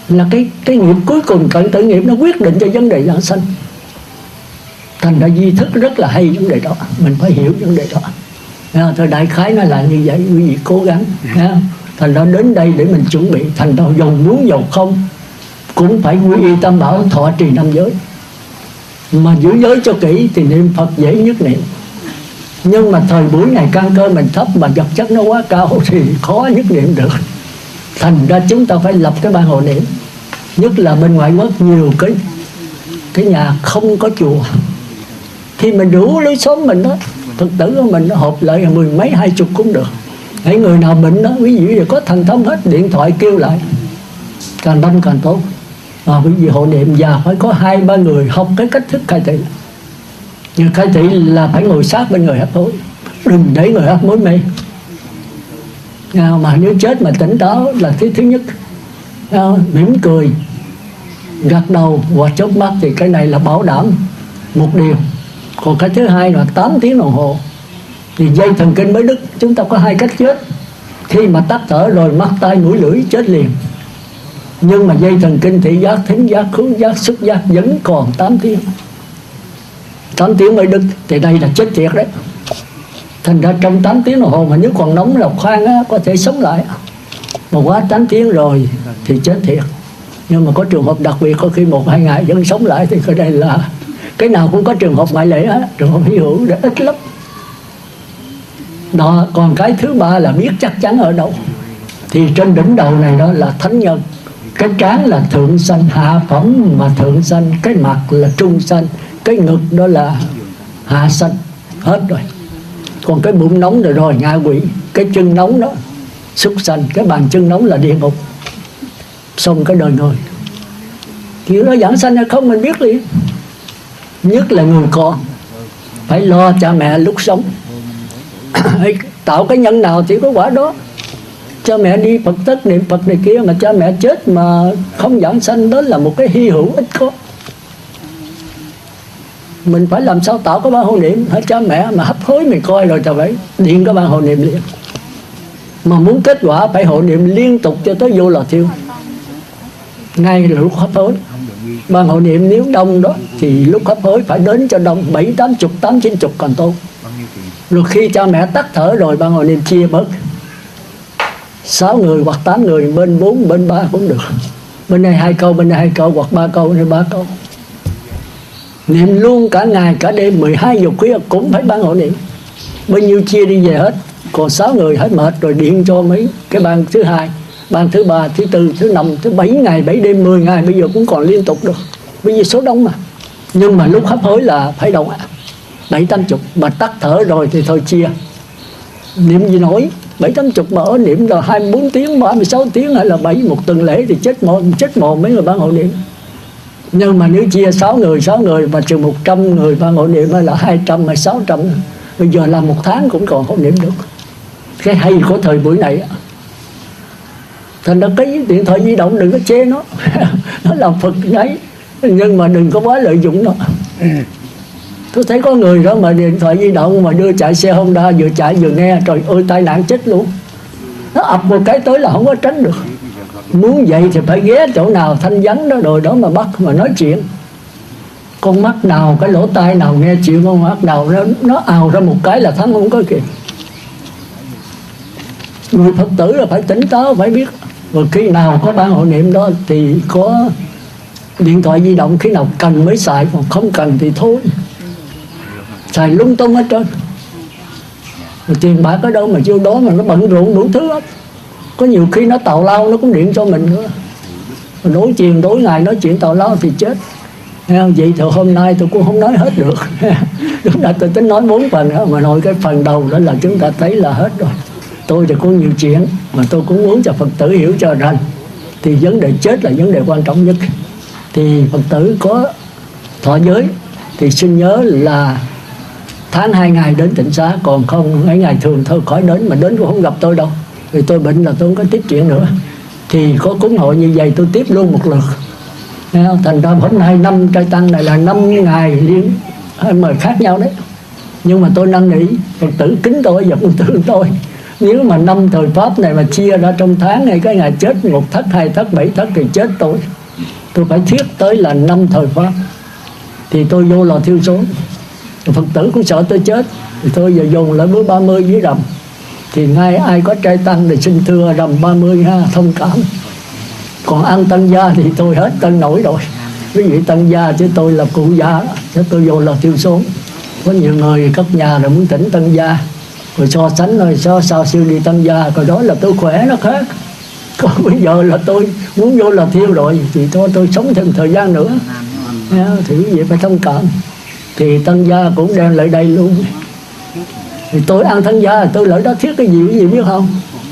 A: là cái cái nghiệp cuối cùng, cận tử nghiệp nó quyết định cho vấn đề giảng sanh. Thành ra di thức rất là hay vấn đề đó, mình phải hiểu vấn đề đó. Thôi đại khái nó là như vậy, quý vị cố gắng. Thành ra đến đây để mình chuẩn bị, thành ra dầu muốn dầu không cũng phải quy y tam bảo, thọ trì năm giới. Mà giữ giới cho kỹ thì niệm Phật dễ nhất niệm. Nhưng mà thời buổi này căn cơ mình thấp mà vật chất nó quá cao thì khó nhất niệm được. Thành ra chúng ta phải lập cái ban hộ niệm. Nhất là bên ngoại quốc nhiều cái cái nhà không có chùa, thì mình đủ lối xóm mình đó, Phật tử của mình nó họp lại mười mấy hai chục cũng được. Hãy người nào bệnh đó, quý vị có thành tâm hết, điện thoại kêu lại, càng đông càng tốt. À, quý vị hộ niệm và phải có hai ba người học cái cách thức khai thị. Nhưng khai thị là phải ngồi sát bên người hấp hối, đừng để người hấp hối mê. À, mà nếu chết mà tỉnh táo là thứ thứ nhất. À, mỉm cười, gật đầu hoặc chớp mắt thì cái này là bảo đảm một điều. Còn cái thứ hai là tám tiếng đồng hồ thì dây thần kinh mới đứt. Chúng ta có hai cách chết. Khi mà tắt thở rồi mắt tai mũi lưỡi chết liền. Nhưng mà dây thần kinh thị giác, thính giác, khứu giác, xúc giác vẫn còn tám tiếng. tám tiếng mới đứt thì đây là chết thiệt đấy. Thành ra trong tám tiếng đồng hồ mà nếu còn nóng là khoan á, có thể sống lại. Mà quá tám tiếng rồi thì chết thiệt. Nhưng mà có trường hợp đặc biệt, có khi một hai ngày vẫn sống lại, thì cái đây là cái nào cũng có trường hợp ngoại lệ á, trường hợp hy hữu để ít lắm. Đó, còn cái thứ ba là biết chắc chắn ở đâu. Thì trên đỉnh đầu này đó là thánh nhân. Cái trán là thượng sanh, hạ phẩm mà thượng sanh. Cái mặt là trung sanh, cái ngực đó là hạ sanh. Hết rồi. Còn cái bụng nóng rồi rồi ngạ quỷ. Cái chân nóng đó súc sanh. Cái bàn chân nóng là địa ngục. Xong cái đời người. Thì nó giảng sanh hay không mình biết liền. Nhất là người con phải lo cha mẹ lúc sống. Tạo cái nhân nào thì có quả đó. Cha mẹ đi Phật tất niệm Phật này kia, mà cha mẹ chết mà không giảng sanh, đó là một cái hy hữu ít có. Mình phải làm sao tạo cái ban hộ niệm. Hả, cha mẹ mà hấp hối mình coi rồi, trời phải điện cái ban hộ niệm liền. Mà muốn kết quả phải hộ niệm liên tục cho tới vô lò thiêu. Ngay lúc hấp hối. Ban hộ niệm nếu đông đó thì lúc hấp hối phải đến cho đông, bảy tám chục, tám chín chục còn tốt. Rồi khi cha mẹ tắt thở rồi ban hộ niệm chia bớt, sáu người hoặc tám người, bên bốn, bên ba cũng được. Bên này hai câu, bên này hai câu, hoặc ba câu, bên này ba câu. Niệm luôn cả ngày, cả đêm, mười hai giờ khuya cũng phải ban hộ niệm. Bao nhiêu chia đi về hết. Còn sáu người hết mệt rồi điện cho mấy cái ban thứ hai, ban thứ ba, thứ tư, thứ năm, thứ bảy ngày, bảy đêm, mười ngày bây giờ cũng còn liên tục được. Bởi vì số đông mà. Nhưng mà lúc hấp hối là phải đông ạ. Bảy tám chục, mà tắt thở rồi thì thôi chia. Niệm gì nổi, bảy tám chục mà ở niệm là hai mươi bốn tiếng, ba mươi sáu tiếng hay là bảy một tuần lễ thì chết mồm, chết mồm mấy người ban hộ niệm. Nhưng mà nếu chia sáu người, sáu người mà trừ một trăm người ban hộ niệm hay là hai trăm hay sáu trăm, bây giờ làm một tháng cũng còn hộ niệm được. Cái hay của thời buổi này. Thành ra cái điện thoại di động đừng có chê nó. Nó làm Phật đấy, nhưng mà đừng có quá lợi dụng nó. Tôi thấy có người đó mà điện thoại di động mà đưa chạy xe Honda, vừa chạy vừa nghe, trời ơi tai nạn chết luôn. Nó ập một cái tới là không có tránh được. Muốn vậy thì phải ghé chỗ nào thanh vắng đó, rồi đó mà bắt mà nói chuyện. Con mắt nào, cái lỗ tai nào nghe chuyện, con mắt nào nó, nó ào ra một cái là thắng không có kịp. Người Phật tử là phải tỉnh táo, phải biết. Rồi khi nào có ban hộ niệm đó thì có điện thoại di động, khi nào cần mới xài, còn không cần thì thôi. Xài lung tung hết trơn. Rồi tiền bạc ở đâu mà vô đó mà nó bận rộn đủ thứ hết. Có nhiều khi nó tào lao nó cũng điện cho mình nữa. Rồi đối chiều đối ngày nói chuyện tào lao thì chết. Vậy thì hôm nay tôi cũng không nói hết được. Lúc đó tôi tính nói bốn phần nữa, mà nói cái phần đầu đó là chúng ta thấy là hết rồi. Tôi thì có nhiều chuyện mà tôi cũng muốn cho Phật tử hiểu cho rằng thì vấn đề chết là vấn đề quan trọng nhất. Thì Phật tử có thọ giới thì xin nhớ là tháng hai ngày đến tịnh xá, còn không mấy ngày thường thôi khỏi đến, mà đến cũng không gặp tôi đâu, vì tôi bệnh là tôi không có tiếp chuyện nữa. Thì có cúng hội như vậy tôi tiếp luôn một lượt. Thành ra hôm nay năm trai tăng này là năm ngày liên mời khác nhau đấy. Nhưng mà tôi năn nỉ Phật tử kính tôi và Phật tử tôi Nếu mà năm thời Pháp này mà chia ra trong tháng này, cái ngày chết một thất, hai thất, bảy thất thì chết tôi. Tôi phải thiết tới là năm thời Pháp thì tôi vô lò thiêu sống. Phật tử cũng sợ tôi chết thì tôi giờ dùng lại bữa ba mươi với rằm. Thì ngay ai có trai tăng thì xin thưa rằm ba mươi ha, thông cảm. Còn ăn tăng gia thì tôi hết tăng nổi rồi. Quý vị tăng gia chứ tôi là cụ gia, chứ tôi vô lò thiêu sống. Có nhiều người cất nhà rồi muốn tỉnh tăng gia, rồi so sánh rồi sao sao siêu đi tăng gia, còn đó là tôi khỏe nó khác. Còn bây giờ là tôi muốn vô là thiêu rồi thì tôi tôi sống thêm thời gian nữa. Thì quý vị phải thông cảm. Thì tăng gia cũng đang lại đây luôn. Thì tôi ăn tăng gia tôi lợi đó thiết cái gì quý vị biết không?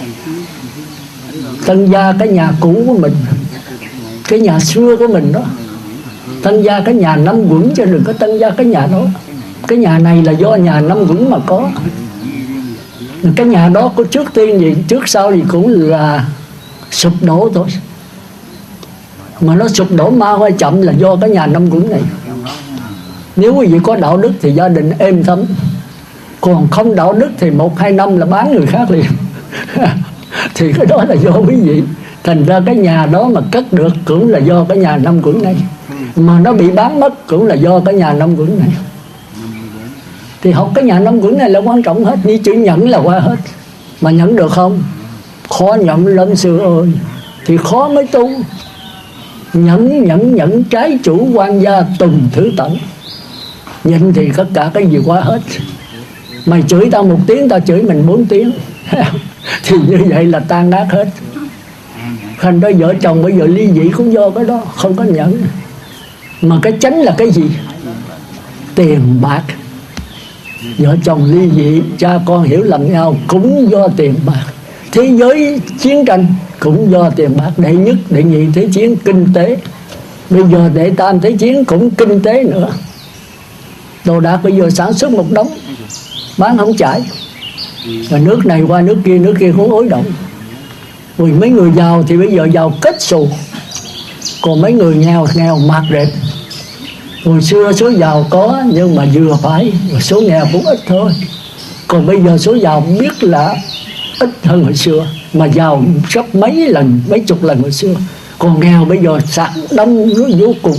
A: Tăng gia cái nhà cũ của mình, cái nhà xưa của mình đó. Tăng gia cái nhà năm quẩn chứ đừng có tăng gia cái nhà đó. Cái nhà này là do nhà năm quẩn mà có. Cái nhà đó có trước tiên gì, trước sau gì cũng là sụp đổ thôi. Mà nó sụp đổ mau hay chậm là do cái nhà năm quẩn này. Nếu quý vị có đạo đức thì gia đình êm thấm. Còn không đạo đức thì một hai năm là bán người khác liền. Thì cái đó là do quý vị. Thành ra cái nhà đó mà cất được cũng là do cái nhà năm quẩn này. Mà nó bị bán mất cũng là do cái nhà năm quẩn này. Thì học cái nhà năm quẩn này là quan trọng hết. Như chữ nhẫn là qua hết. Mà nhẫn được không? Khó nhẫn lắm sư ơi. Thì khó mới tu. Nhẫn nhẫn nhẫn trái chủ quan gia tùng thứ tận. Nhịn thì tất cả cái gì qua hết. Mày chửi tao một tiếng, tao chửi mình bốn tiếng. Thì như vậy là tan nát hết. Thành ra vợ chồng bây giờ ly dị cũng do cái đó. Không có nhẫn. Mà cái chánh là cái gì? Tiền bạc. Vợ chồng ly dị, cha con hiểu lầm nhau cũng do tiền bạc. Thế giới chiến tranh cũng do tiền bạc. Đệ nhất, đệ nhị thế chiến kinh tế. Bây giờ đệ tam thế chiến cũng kinh tế nữa. Đồ đạc bây giờ sản xuất một đống, bán không chảy. Và nước này qua nước kia, nước kia cũng ối động. Vì mấy người giàu thì bây giờ giàu kết xù. Còn mấy người nghèo, nghèo mạt rệp. Hồi xưa số giàu có nhưng mà vừa phải, số nghèo cũng ít thôi. Còn bây giờ số giàu biết là ít hơn hồi xưa, mà giàu gấp mấy lần, mấy chục lần hồi xưa. Còn nghèo bây giờ sạc đông nó vô cùng.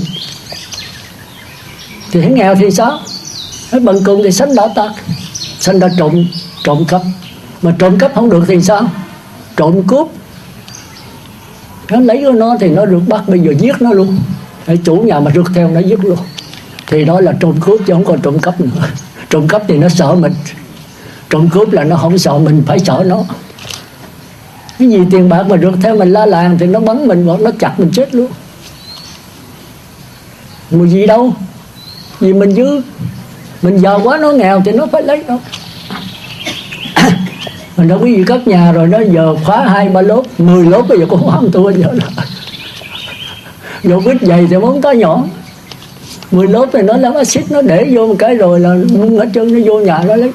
A: Thì thấy nghèo thì sao? Thấy bần cùng thì sanh đã tạc, sanh đã trộm, trộm cắp. Mà trộm cắp không được thì sao? Trộm cướp. Nó lấy của nó thì nó được bắt, bây giờ giết nó luôn. Cái chủ nhà mà rượt theo nó giết luôn. Thì đó là trộm cướp chứ không còn trộm cắp nữa. Trộm cắp thì nó sợ mình. Trộm cướp là nó không sợ mình, phải sợ nó. Cái gì tiền bạc mà rượt theo mình la làng thì nó bắn mình hoặc nó chặt mình chết luôn. Mùi gì đâu. Vì mình dư. Mình giàu quá nó nghèo thì nó phải lấy đâu. Mình đâu quý vị cất nhà rồi nó giờ khóa hai ba lốp, mười lốp bây giờ cũng không thua giờ là. Dù ít dày thì muốn tới nhỏ. Mười lốp thì nó làm axit, nó để vô một cái rồi là muốn hết trơn, nó vô nhà nó lấy.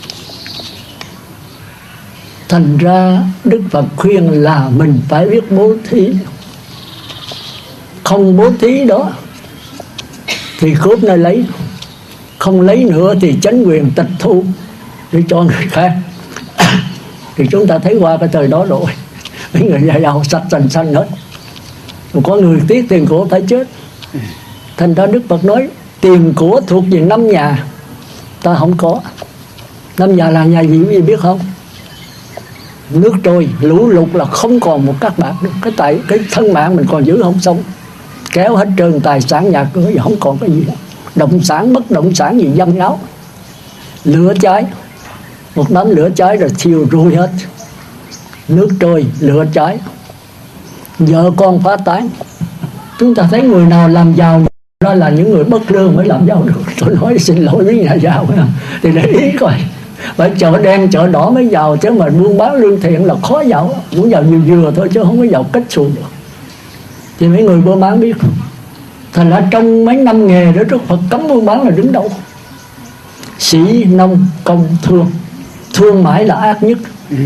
A: Thành ra Đức Phật khuyên là mình phải biết bố thí. Không bố thí đó thì cướp nó lấy. Không lấy nữa thì chánh quyền tịch thu để cho người khác. Thì chúng ta thấy qua cái thời đó rồi. Mấy người giàu sạch sành xanh hết. Rồi có người tiếc tiền của phải chết. Thành ra Đức Phật nói tiền của thuộc về năm nhà, ta không có. Năm nhà là nhà gì quý vị biết không? Nước trôi, lũ lụt là không còn một các bạc nữa. Cái tại cái thân mạng mình còn giữ không xong, kéo hết trơn tài sản nhà cửa, không còn cái gì đâu. Động sản, bất động sản gì dâm áo. Lửa cháy, một đám lửa cháy rồi thiêu rụi hết. Nước trôi, lửa cháy, vợ con phá tán. Chúng ta thấy người nào làm giàu đó là những người bất lương mới làm giàu được. Tôi nói xin lỗi với nhà giàu thì để ý coi. Phải chợ đen chợ đỏ mới giàu, chứ mà buôn bán lương thiện là khó giàu. Muốn giàu vừa vừa thôi chứ không có giàu kết xù được. Thì mấy người buôn bán biết. Thành ra trong mấy năm nghề đó Đức Phật cấm buôn bán là đứng đầu. Sĩ nông công thương. Thương mãi là ác nhất.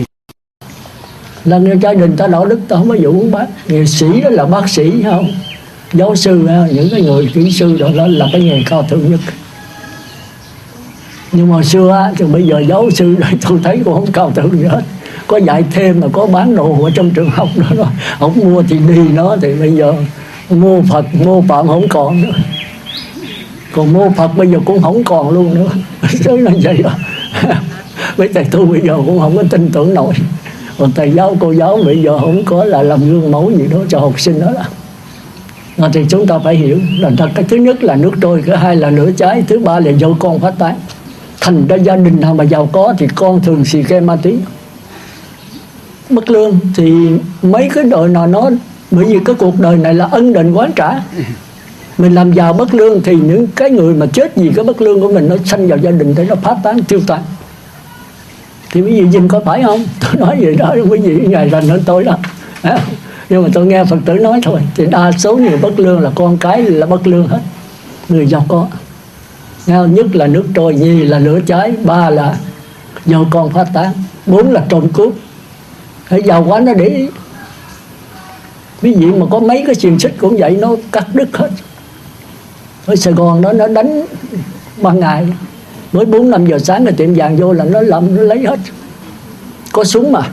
A: Là người gia đình ta đạo đức ta không có vụ buôn bán. Người sĩ đó là bác sĩ không, giáo sư, những cái người kỹ sư đó, đó là cái nghề cao thượng nhất. Nhưng mà xưa thì bây giờ giáo sư tôi thấy cũng không cao thượng gì hết. có dạy thêm mà có bán đồ ở trong trường học đó, đó. Không mua thì đi nó, thì bây giờ mua Phật mua Phạm không còn nữa, còn mua Phật bây giờ cũng không còn luôn nữa. Chứ là vậy đó. Mấy thầy tu bây giờ cũng không có tin tưởng nổi, còn thầy giáo cô giáo bây giờ không có là làm gương mẫu gì đó cho học sinh đó. Là thì chúng ta phải hiểu là cái thứ nhất là nước trôi, cái hai là lửa cháy, thứ ba là vợ con phát tán. Thành ra gia đình nào mà giàu có thì con thường xì ke ma túy, bất lương. Thì mấy cái đời nào nó, bởi vì cái cuộc đời này là ân định quán trả. Mình làm giàu bất lương thì những cái người mà chết vì cái bất lương của mình nó sanh vào gia đình thì nó phát tán tiêu tan. Thì quý vị nhìn có phải không? Tôi nói vậy đó, quý vị ngày rành hơn tôi đó. Nhưng mà tôi nghe Phật tử nói thôi, thì đa số người bất lương là con cái là bất lương hết, người giàu có. Nhất là nước trôi, nhì là lửa cháy, ba là vợ con phát tán, bốn là trộm cướp. Hãy giàu quá nó để ý. Quý vị mà có mấy cái xiềng xích cũng vậy, nó cắt đứt hết. Ở Sài Gòn đó nó đánh ban ngày, mới bốn năm giờ sáng là tiệm vàng vô là nó làm, nó lấy hết. Có súng mà.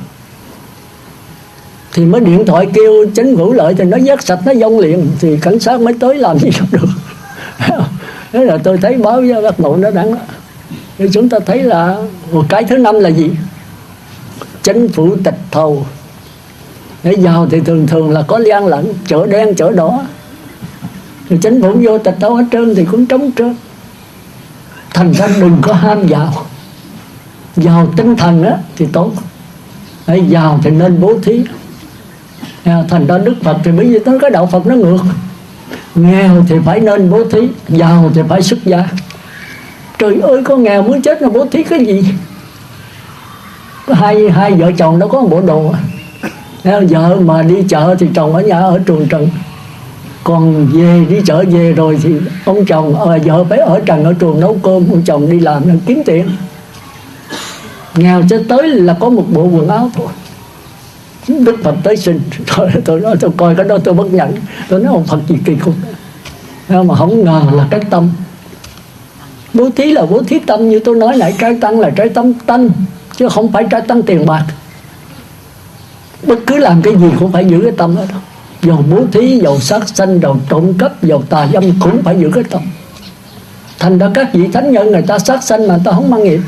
A: Thì mới điện thoại kêu chính phủ lợi thì nó vét sạch, nó vong liền, thì cảnh sát mới tới làm gì không được. Thế là tôi thấy báo với bác Bộ nó đăng đó. Thì chúng ta thấy là một cái thứ năm là gì? Chính phủ tịch thầu. Để giàu thì thường thường là có gian lận, chợ đen chợ đỏ. Thì chính phủ vô tịch thầu hết trơn thì cũng trống trơn. Thành ra đừng có ham giàu. Giàu tinh thần á thì tốt, hay giàu thì nên bố thí. Thành ra Đức Phật thì bởi vì tới cái đạo Phật nó ngược, nghèo thì phải nên bố thí, giàu thì phải xuất gia. Trời ơi, có nghèo muốn chết là bố thí cái gì? Có hai, hai vợ chồng nó có một bộ đồ. Vợ mà đi chợ thì chồng ở nhà ở truồng trần, còn về đi chợ về rồi thì ông chồng à, vợ phải ở trần ở truồng nấu cơm, ông chồng đi làm nên kiếm tiền. Nghèo cho tới là có một bộ quần áo thôi. Đức Phật tới xin. Tôi, tôi nói tôi coi cái đó tôi bất nhận. Tôi nói ông Phật gì kỳ cục. Mà không ngờ là cái tâm. Bố thí là bố thí tâm, như tôi nói lại, trái tăng là trái tâm tâm, chứ không phải trái tăng tiền bạc. Bất cứ làm cái gì cũng phải giữ cái tâm đó. Dầu bố thí, dầu sát sanh, dầu trộm cắp, dầu tà dâm cũng phải giữ cái tâm. Thành ra các vị thánh nhân người ta sát sanh mà người ta không mang nghiệp.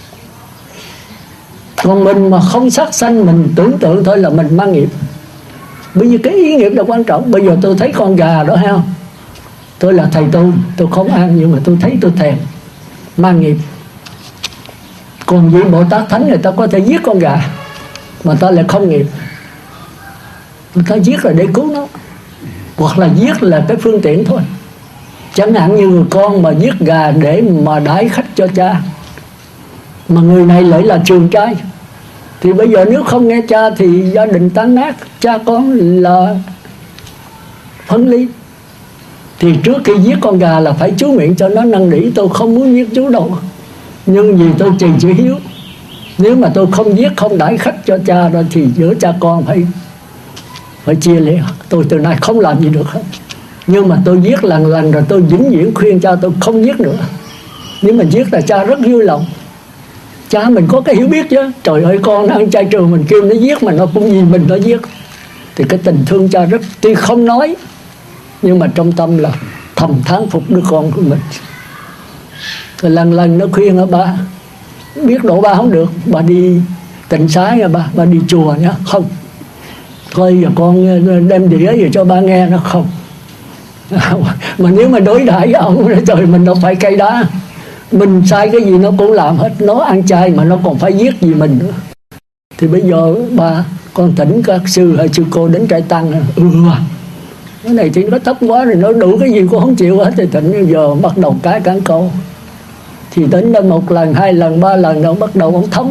A: Còn mình mà không sát sanh, mình tưởng tượng thôi là mình mang nghiệp. Bởi vì cái ý nghiệp là quan trọng. Bây giờ tôi thấy con gà đó, hay không? Tôi là thầy tu, tôi không ăn, nhưng mà tôi thấy tôi thèm, mang nghiệp. Còn vị Bồ Tát Thánh người ta có thể giết con gà mà ta lại không nghiệp. Người ta giết là để cứu nó, hoặc là giết là cái phương tiện thôi. Chẳng hạn như người con mà giết gà để mà đãi khách cho cha, mà người này lại là trường trai, thì bây giờ nếu không nghe cha thì gia đình tan nát, cha con là phân ly. Thì trước khi giết con gà là phải chú nguyện cho nó năn nỉ, tôi không muốn giết chú đâu, nhưng vì tôi trì chữ hiếu, nếu mà tôi không giết, không đãi khách cho cha đó thì giữa cha con phải phải chia lìa. Tôi từ nay không làm gì được hết. Nhưng mà tôi giết lần lần rồi tôi vĩnh viễn khuyên cha tôi không giết nữa. Nếu mà giết là cha rất vui lòng. Cha mình có cái hiểu biết chứ. Trời ơi, con nó ăn chay trường mình kêu nó giết mà nó cũng vì mình nó giết. Thì cái tình thương cha rất, tuy không nói nhưng mà trong tâm là thầm thán phục đứa con của mình. Rồi lần lần nó khuyên ở ba, biết độ ba không được, bà đi tịnh xá nha ba, bà đi chùa nhá. Không, thôi giờ con đem đĩa về cho ba nghe. Nó không. Mà nếu mà đối đãi với ông, trời mình đâu phải cây đá, mình sai cái gì nó cũng làm hết. Nó ăn chay mà nó còn phải giết gì mình nữa. Thì bây giờ ba, con thỉnh các sư hay sư cô đến trại tăng. Ừ à, cái này thì nó thấp quá rồi, nó đủ cái gì cũng không chịu hết. Thì thỉnh giờ bắt đầu cái cán câu. Thì đến đó một lần, hai lần, ba lần nó bắt đầu ông thấm.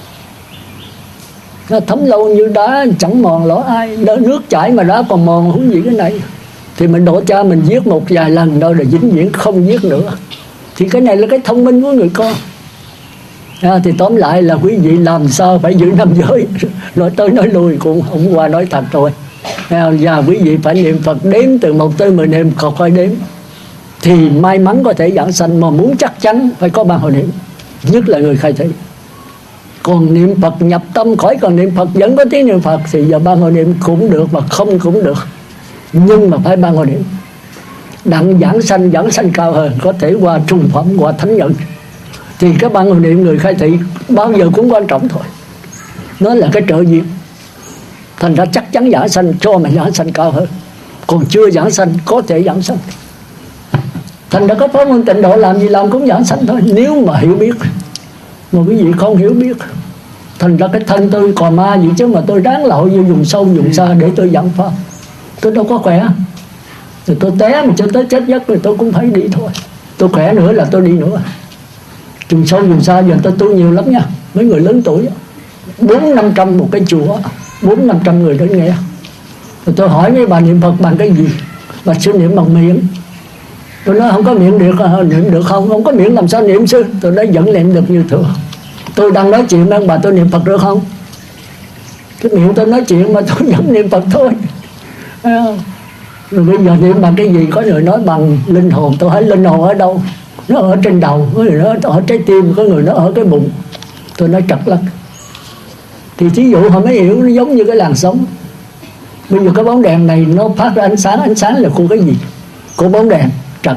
A: Nó thấm lâu như đá chẳng mòn lỗ ai. Nước chảy mà đá còn mòn, không gì cái này. Thì mình đổ cha mình giết một vài lần đâu, rồi vĩnh viễn không giết nữa. Thì cái này là cái thông minh của người con. À, thì tóm lại là quý vị làm sao phải giữ năm giới. Nói tới nói lui cũng không qua nói thật rồi. À, và quý vị phải niệm Phật đếm từ một tới mười niệm, không phải đếm. Thì may mắn có thể giảng sanh, mà muốn chắc chắn phải có ba hồi niệm. Nhất là người khai thị. Còn niệm Phật nhập tâm khỏi còn niệm Phật vẫn có tiếng niệm Phật, thì giờ ban hồi niệm cũng được và không cũng được, nhưng mà phải ban hồi niệm. Đặng giảng sanh, giảng sanh cao hơn, có thể qua trùng phẩm, qua thánh nhân, thì cái ban hồi niệm người khai thị bao giờ cũng quan trọng thôi. Nó là cái trợ duyên. Thành ra chắc chắn giảng sanh cho mà giảng sanh cao hơn. Còn chưa giảng sanh có thể giảng sanh. Thành ra có pháp môn tịnh độ làm gì làm cũng giảng sanh thôi, nếu mà hiểu biết. Mà quý vị không hiểu biết, thành ra cái thân tôi còn ma gì chứ mà tôi ráng lội vô dùng sâu dùng xa để tôi giảng pháp. Tôi đâu có khỏe, rồi tôi té mà cho tới chết giấc rồi tôi cũng phải đi thôi. Tôi khỏe nữa là tôi đi nữa. Dùng sâu dùng xa giờ tôi tu nhiều lắm nha. Mấy người lớn tuổi bốn năm trăm một cái chùa, bốn năm trăm người đến nghe. Rồi tôi hỏi mấy bà niệm Phật bằng cái gì? Bà sư niệm bằng miệng. Tôi nói không có miệng được, niệm được không? Không có miệng làm sao niệm sư? Tôi nói vẫn niệm được như thường. Tôi đang nói chuyện với bà, tôi niệm Phật được không? Cái miệng tôi nói chuyện mà tôi vẫn niệm Phật thôi. Rồi bây giờ niệm bằng cái gì? Có người nói bằng linh hồn. Tôi hỏi linh hồn ở đâu? Nó ở trên đầu, có người nói ở trái tim, có người nói ở cái bụng. Tôi nói trật lắm. Thì thí dụ họ mới hiểu, nó giống như cái làn sóng. Bây giờ cái bóng đèn này nó phát ra ánh sáng, ánh sáng là của cái gì? Của bóng đèn trật.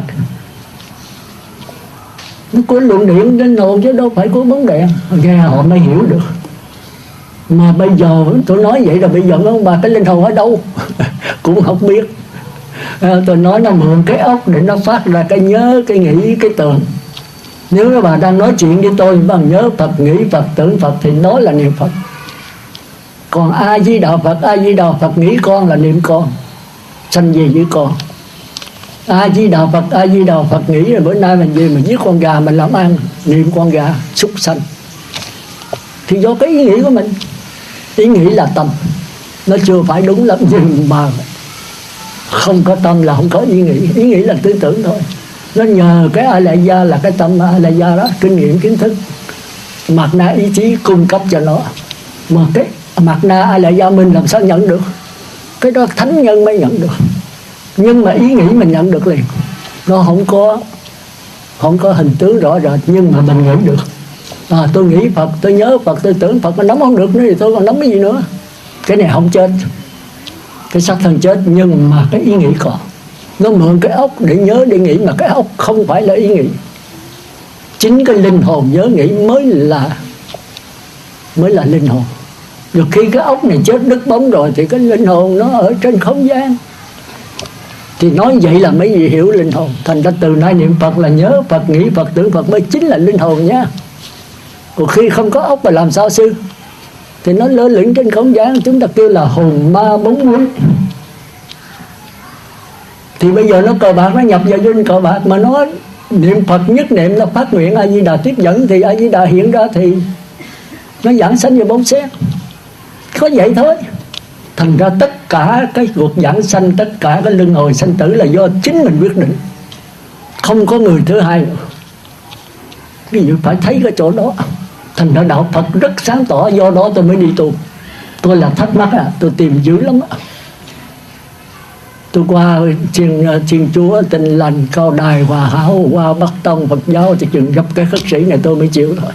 A: Nó có luồng điện trên hồn chứ đâu phải của bóng đèn. Nghe họ mới hiểu được. Mà bây giờ tôi nói vậy là bây giờ ông bà cái linh hồn ở đâu? Cũng không biết. À, tôi nói nó mượn cái óc để nó phát ra cái nhớ, cái nghĩ, cái tưởng. Nếu các bà đang nói chuyện với tôi bằng nhớ Phật, nghĩ Phật, tưởng Phật thì nói là niệm Phật. Còn A Di Đà Phật, A Di Đà Phật nghĩ con là niệm con, sanh về với con. A Di Đà Phật, A Di Đà Phật nghĩ rồi bữa nay mình về mình giết con gà mình làm ăn, niệm con gà súc sanh. Thì do cái ý nghĩ của mình. Ý nghĩ là tâm. Nó chưa phải đúng lắm, nhưng mà không có tâm là không có ý nghĩ. Ý nghĩ là tư tưởng thôi. Nó nhờ cái A La Gia là cái tâm A La Gia đó, kinh nghiệm kiến thức, mặt na ý chí cung cấp cho nó. Mà cái mặt na A La Gia mình làm sao nhận được? Cái đó thánh nhân mới nhận được. Nhưng mà ý nghĩ mình nhận được liền. Nó không có không có hình tướng rõ rệt, nhưng mà mình nghĩ được. À, tôi nghĩ Phật, tôi nhớ Phật, tôi tưởng Phật, mà nắm không được nữa thì tôi còn nắm cái gì nữa. Cái này không chết, cái xác thân chết, nhưng mà cái ý nghĩ còn. Nó mượn cái óc để nhớ, để nghĩ, mà cái óc không phải là ý nghĩ. Chính cái linh hồn nhớ nghĩ mới là mới là linh hồn. Rồi khi cái óc này chết đứt bóng rồi thì cái linh hồn nó ở trên không gian. Thì nói vậy là mấy vị hiểu linh hồn. Thành ra từ nay niệm Phật là nhớ Phật, nghĩ Phật, tưởng Phật mới chính là linh hồn nha. Còn khi không có óc mà làm sao sư? Thì nó lơ lửng trên không gian, chúng ta kêu là hồn ma bóng muối. Thì bây giờ nó cờ bạc, nó nhập vào trên cờ bạc, mà nó niệm Phật nhất niệm là phát nguyện A Di Đà tiếp dẫn, thì A Di Đà hiện ra thì nó giảng sanh vào bóng xét. Có vậy thôi. Thành ra tất cả cái cuộc giảng sanh, tất cả cái luân hồi sanh tử là do chính mình quyết định, không có người thứ hai nữa. Ví dụ phải thấy cái chỗ đó. Thành ra đạo Phật rất sáng tỏ, do đó tôi mới đi tu. Tôi là thắc mắc à, tôi tìm dữ lắm á. Tôi qua Thiên, Thiên Chúa, Tinh Lành, Cao Đài, Hòa Hảo, qua Bắc Tông, Phật giáo thì chừng gặp cái khất sĩ này tôi mới chịu thôi.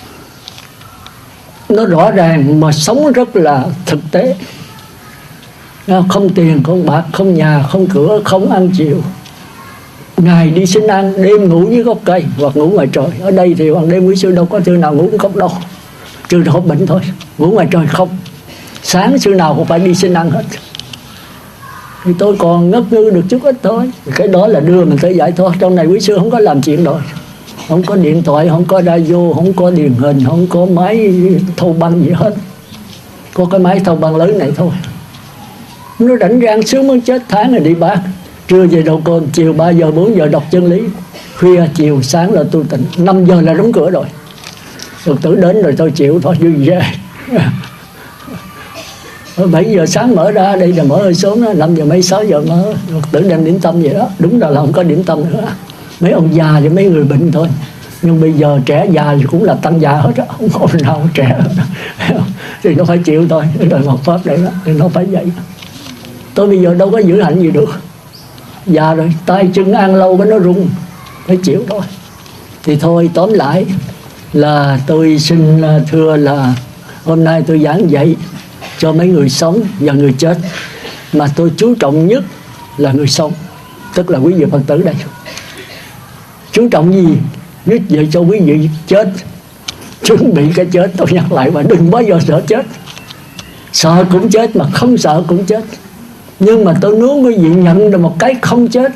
A: Nó rõ ràng mà sống rất là thực tế. Không tiền, không bạc, không nhà, không cửa, không ăn chiều. Ngày đi xin ăn, đêm ngủ dưới gốc cây hoặc ngủ ngoài trời. Ở đây thì hoàng đêm quý sư đâu có thư nào ngủ gốc đâu, trừ hộp bệnh thôi. Ngủ ngoài trời không. Sáng sư nào cũng phải đi xin ăn hết. Thì tôi còn ngất ngư được chút ít thôi. Cái đó là đưa mình tới giải thoát. Trong này quý sư không có làm chuyện rồi. Không có điện thoại, không có radio, không có điền hình, không có máy thâu băng gì hết. Có cái máy thâu băng lớn này thôi. Nó rảnh rang sướng muốn chết, tháng này đi bác. Trưa về đầu cồn, chiều ba giờ bốn giờ đọc chân lý, khuya chiều sáng là tu tịnh, năm giờ là đóng cửa rồi. Phật tử đến rồi tôi chịu thôi, vui vẻ. Bảy giờ sáng mở ra, đây là mở hơi sớm đó, năm giờ mấy sáu giờ mở. Phật tử đem điểm tâm vậy đó. Đúng là không có điểm tâm nữa. Mấy ông già và mấy người bệnh thôi. Nhưng bây giờ trẻ già thì cũng là tăng già hết á, không có nào trẻ hết. Thì nó phải chịu thôi, cái đời Phật Pháp này đó, thì nó phải vậy. Tôi bây giờ đâu có giữ hạnh gì được. Già rồi, tay chân ăn lâu cái nó rung, phải chịu thôi. Thì thôi tóm lại, là tôi xin thưa là hôm nay tôi giảng dạy cho mấy người sống và người chết, mà tôi chú trọng nhất là người sống, tức là quý vị Phật tử đây. Chú trọng gì? Nhất vậy cho quý vị chết, chuẩn bị cái chết. Tôi nhắc lại và đừng bao giờ sợ chết. Sợ cũng chết, mà không sợ cũng chết. Nhưng mà tôi muốn quý vị nhận được một cái không chết,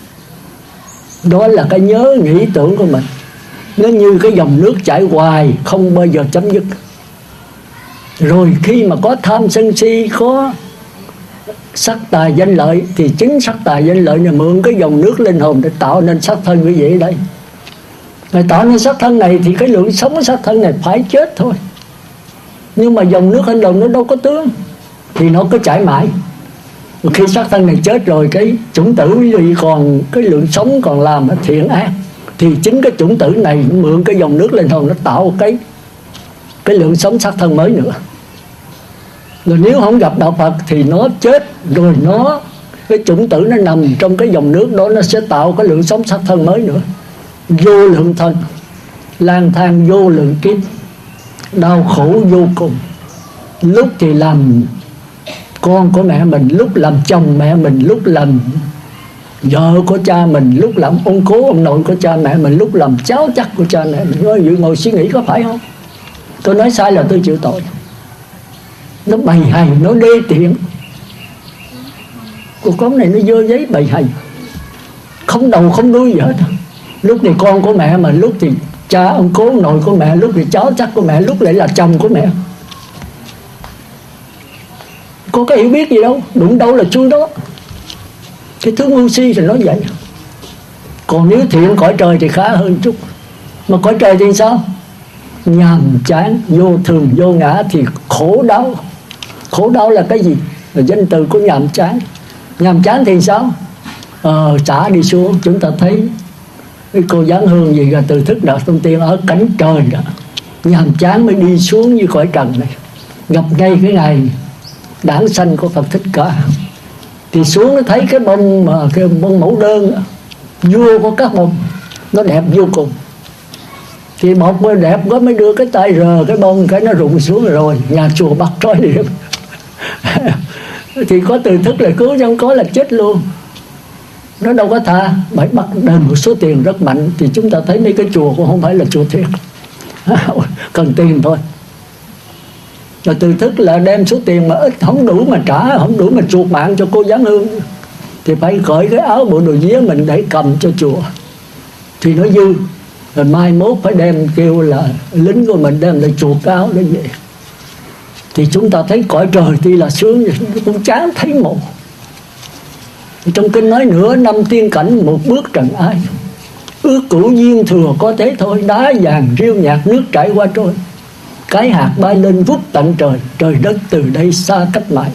A: đó là cái nhớ nghĩ tưởng của mình. Nó như cái dòng nước chảy hoài, không bao giờ chấm dứt. Rồi khi mà có tham sân si, có sắc tài danh lợi, thì chính sắc tài danh lợi này mượn cái dòng nước linh hồn để tạo nên sắc thân quý vị ở đây. Rồi tạo nên sắc thân này thì cái lượng sống của sắc thân này phải chết thôi. Nhưng mà dòng nước linh hồn nó đâu có tướng, thì nó cứ chảy mãi. Rồi khi sắc thân này chết rồi, cái chủng tử quý vị còn cái lượng sống còn làm thiện ác, thì chính cái chủng tử này mượn cái dòng nước linh hồn nó tạo cái cái lượng sống sắc thân mới nữa. Rồi nếu không gặp đạo Phật thì nó chết, rồi nó cái chủng tử nó nằm trong cái dòng nước đó, nó sẽ tạo cái lượng sống sắc thân mới nữa. Vô lượng thân, lang thang vô lượng kiếp, đau khổ vô cùng. Lúc thì làm con của mẹ mình, lúc làm chồng mẹ mình, lúc làm vợ của cha mình, lúc làm ông cố ông nội của cha mẹ mình, lúc làm cháu chắc của cha mẹ mình. Ngồi, ngồi suy nghĩ có phải không? Tôi nói sai là tôi chịu tội. Nó bày hành, nó đê tiện. Cuộc sống này nó dơ giấy bày hành, không đầu không đuôi gì hết. Lúc thì con của mẹ mà, lúc thì cha ông cố ông nội của mẹ, lúc thì cháu chắc của mẹ, lúc lại là chồng của mẹ. Có cái hiểu biết gì đâu, đụng đâu là chui đó. Cái thứ ngu si thì nó vậy. Còn nếu thiện cõi trời thì khá hơn chút. Mà cõi trời thì sao? Nhàm chán, vô thường, vô ngã, thì khổ đau. Khổ đau là cái gì? Là danh từ của nhàm chán. Nhàm chán thì sao? Ờ, xả đi xuống. Chúng ta thấy cái cô Giáng Hương gì là từ thức Đạo Tông Tiên ở cảnh trời đó. Nhàm chán mới đi xuống như cõi trần này, gặp ngay cái ngày đản sanh của Phật Thích Ca. Thì xuống nó thấy cái bông mà cái bông mẫu đơn đó, vua của các bông, nó đẹp vô cùng. Thì một người đẹp quá mới đưa cái tay rờ cái bông, cái nó rụng xuống rồi, nhà chùa bắt trói điểm. Thì có từ thức là cứu, chứ không có là chết luôn. Nó đâu có tha, phải bắt đền một số tiền rất mạnh. Thì chúng ta thấy mấy cái chùa cũng không phải là chùa thiệt, cần tiền thôi. Rồi từ thức là đem số tiền mà ít không đủ mà trả, không đủ mà chuộc mạng cho cô Giáng Hương, thì phải cởi cái áo bộ đồ vía mình để cầm cho chùa, thì nó dư. Rồi mai mốt phải đem kêu là lính của mình đem lại chuộc cái áo đó về. Thì chúng ta thấy cõi trời tuy là sướng, cũng chán thấy một. Trong kinh nói nửa năm tiên cảnh, một bước trần ai. Ước cửu duyên thừa có thế thôi, đá vàng riêu nhạc nước trải qua trôi. Cái hạt bay lên vút tận trời, trời đất từ đây xa cách mãi.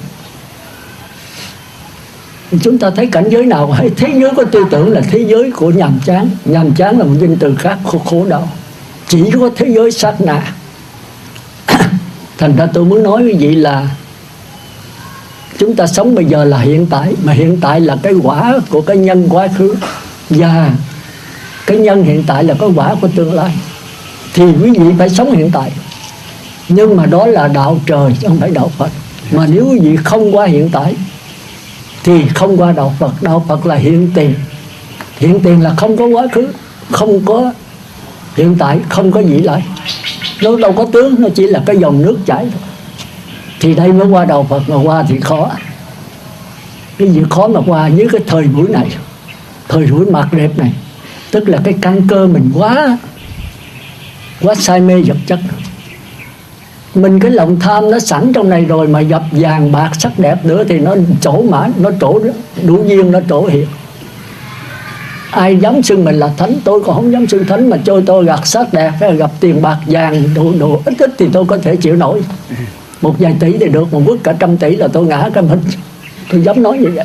A: Chúng ta thấy cảnh giới nào hay thế giới có tư tưởng là thế giới của nhàm chán. Nhàm chán là một danh từ khác khổ, khổ đau. Chỉ có thế giới sát na. Thành ra tôi muốn nói với vị là chúng ta sống bây giờ là hiện tại, mà hiện tại là cái quả của cái nhân quá khứ, và cái nhân hiện tại là cái quả của tương lai. Thì quý vị phải sống hiện tại. Nhưng mà đó là đạo trời chứ không phải đạo Phật. Mà nếu quý vị không qua hiện tại thì không qua đạo Phật. Đạo Phật là hiện tiền. Hiện tiền là không có quá khứ, không có hiện tại, không có vị lại. Nó đâu có tướng, nó chỉ là cái dòng nước chảy thôi. Thì đây mới qua đạo Phật, mà qua thì khó. Cái gì khó mà qua với cái thời buổi này, thời buổi mặt đẹp này. Tức là cái căn cơ mình quá Quá say mê vật chất. Mình cái lòng tham nó sẵn trong này rồi, mà gặp vàng bạc sắc đẹp nữa thì nó trổ mã, nó trổ đủ duyên, nó trổ hiện. Ai dám xưng mình là thánh? Tôi còn không dám xưng thánh, mà cho tôi gặp sắc đẹp hay gặp tiền bạc vàng đồ, đồ ít ít thì tôi có thể chịu nổi. Một vài tỷ thì được, một quốc cả trăm tỷ là tôi ngã cái mình. Tôi dám nói như vậy.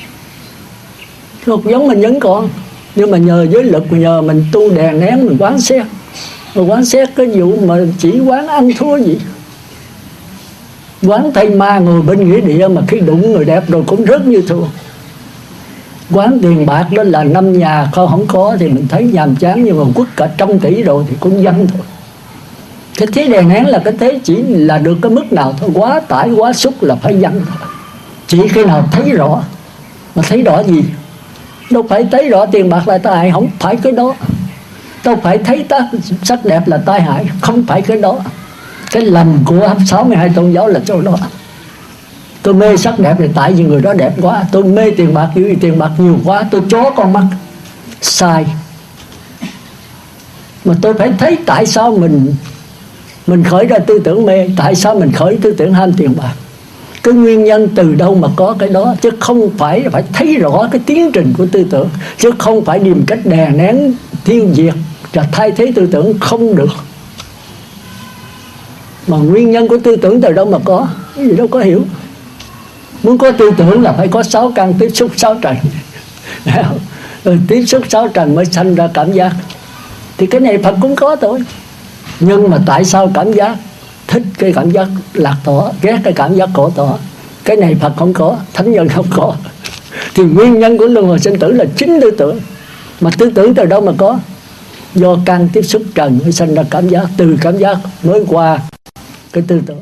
A: Cuộc giống mình vẫn còn, nhưng mà nhờ giới lực, nhờ mình tu đè nén, mình quán xét. Mà quán xét cái vụ mà chỉ quán ăn thua gì. Quán thầy ma ngồi bên nghĩa địa mà khi đụng người đẹp rồi cũng rất như thua. Quán tiền bạc đó là năm nhà không không có thì mình thấy nhàm chán, nhưng mà quất cả trăm tỷ rồi thì cũng dân thôi. Cái thế đè nén là cái thế chỉ là được cái mức nào thôi, quá tải quá xúc là phải dặn thôi. Chỉ khi nào thấy rõ. Mà thấy rõ gì? Đâu phải thấy rõ tiền bạc là tai hại, không phải cái đó. Đâu phải thấy tác sắc đẹp là tai hại, không phải cái đó. Cái lầm của sáu mươi hai tôn giáo là chỗ đó. Tôi mê sắc đẹp là tại vì người đó đẹp quá. Tôi mê tiền bạc vì tiền bạc nhiều quá. Tôi chó con mắt. Sai. Mà tôi phải thấy tại sao mình Mình khởi ra tư tưởng mê. Tại sao mình khởi tư tưởng ham tiền bạc. Cái nguyên nhân từ đâu mà có cái đó. Chứ không phải phải thấy rõ cái tiến trình của tư tưởng. Chứ không phải tìm cách đè nén, tiêu diệt và thay thế tư tưởng, không được. Mà nguyên nhân của tư tưởng từ đâu mà có. Cái gì đâu có hiểu. Muốn có tư tưởng là phải có sáu căn tiếp xúc sáu trần. Rồi tiếp xúc sáu trần mới sanh ra cảm giác. Thì cái này Phật cũng có thôi. Nhưng mà tại sao cảm giác thích cái cảm giác lạc thọ, ghét cái cảm giác khổ thọ? Cái này Phật không có, thánh nhân không có. Thì nguyên nhân của luân hồi sinh tử là chính tư tưởng. Mà tư tưởng từ đâu mà có? Do căn tiếp xúc trần mới sinh ra cảm giác. Từ cảm giác mới qua cái tư tưởng.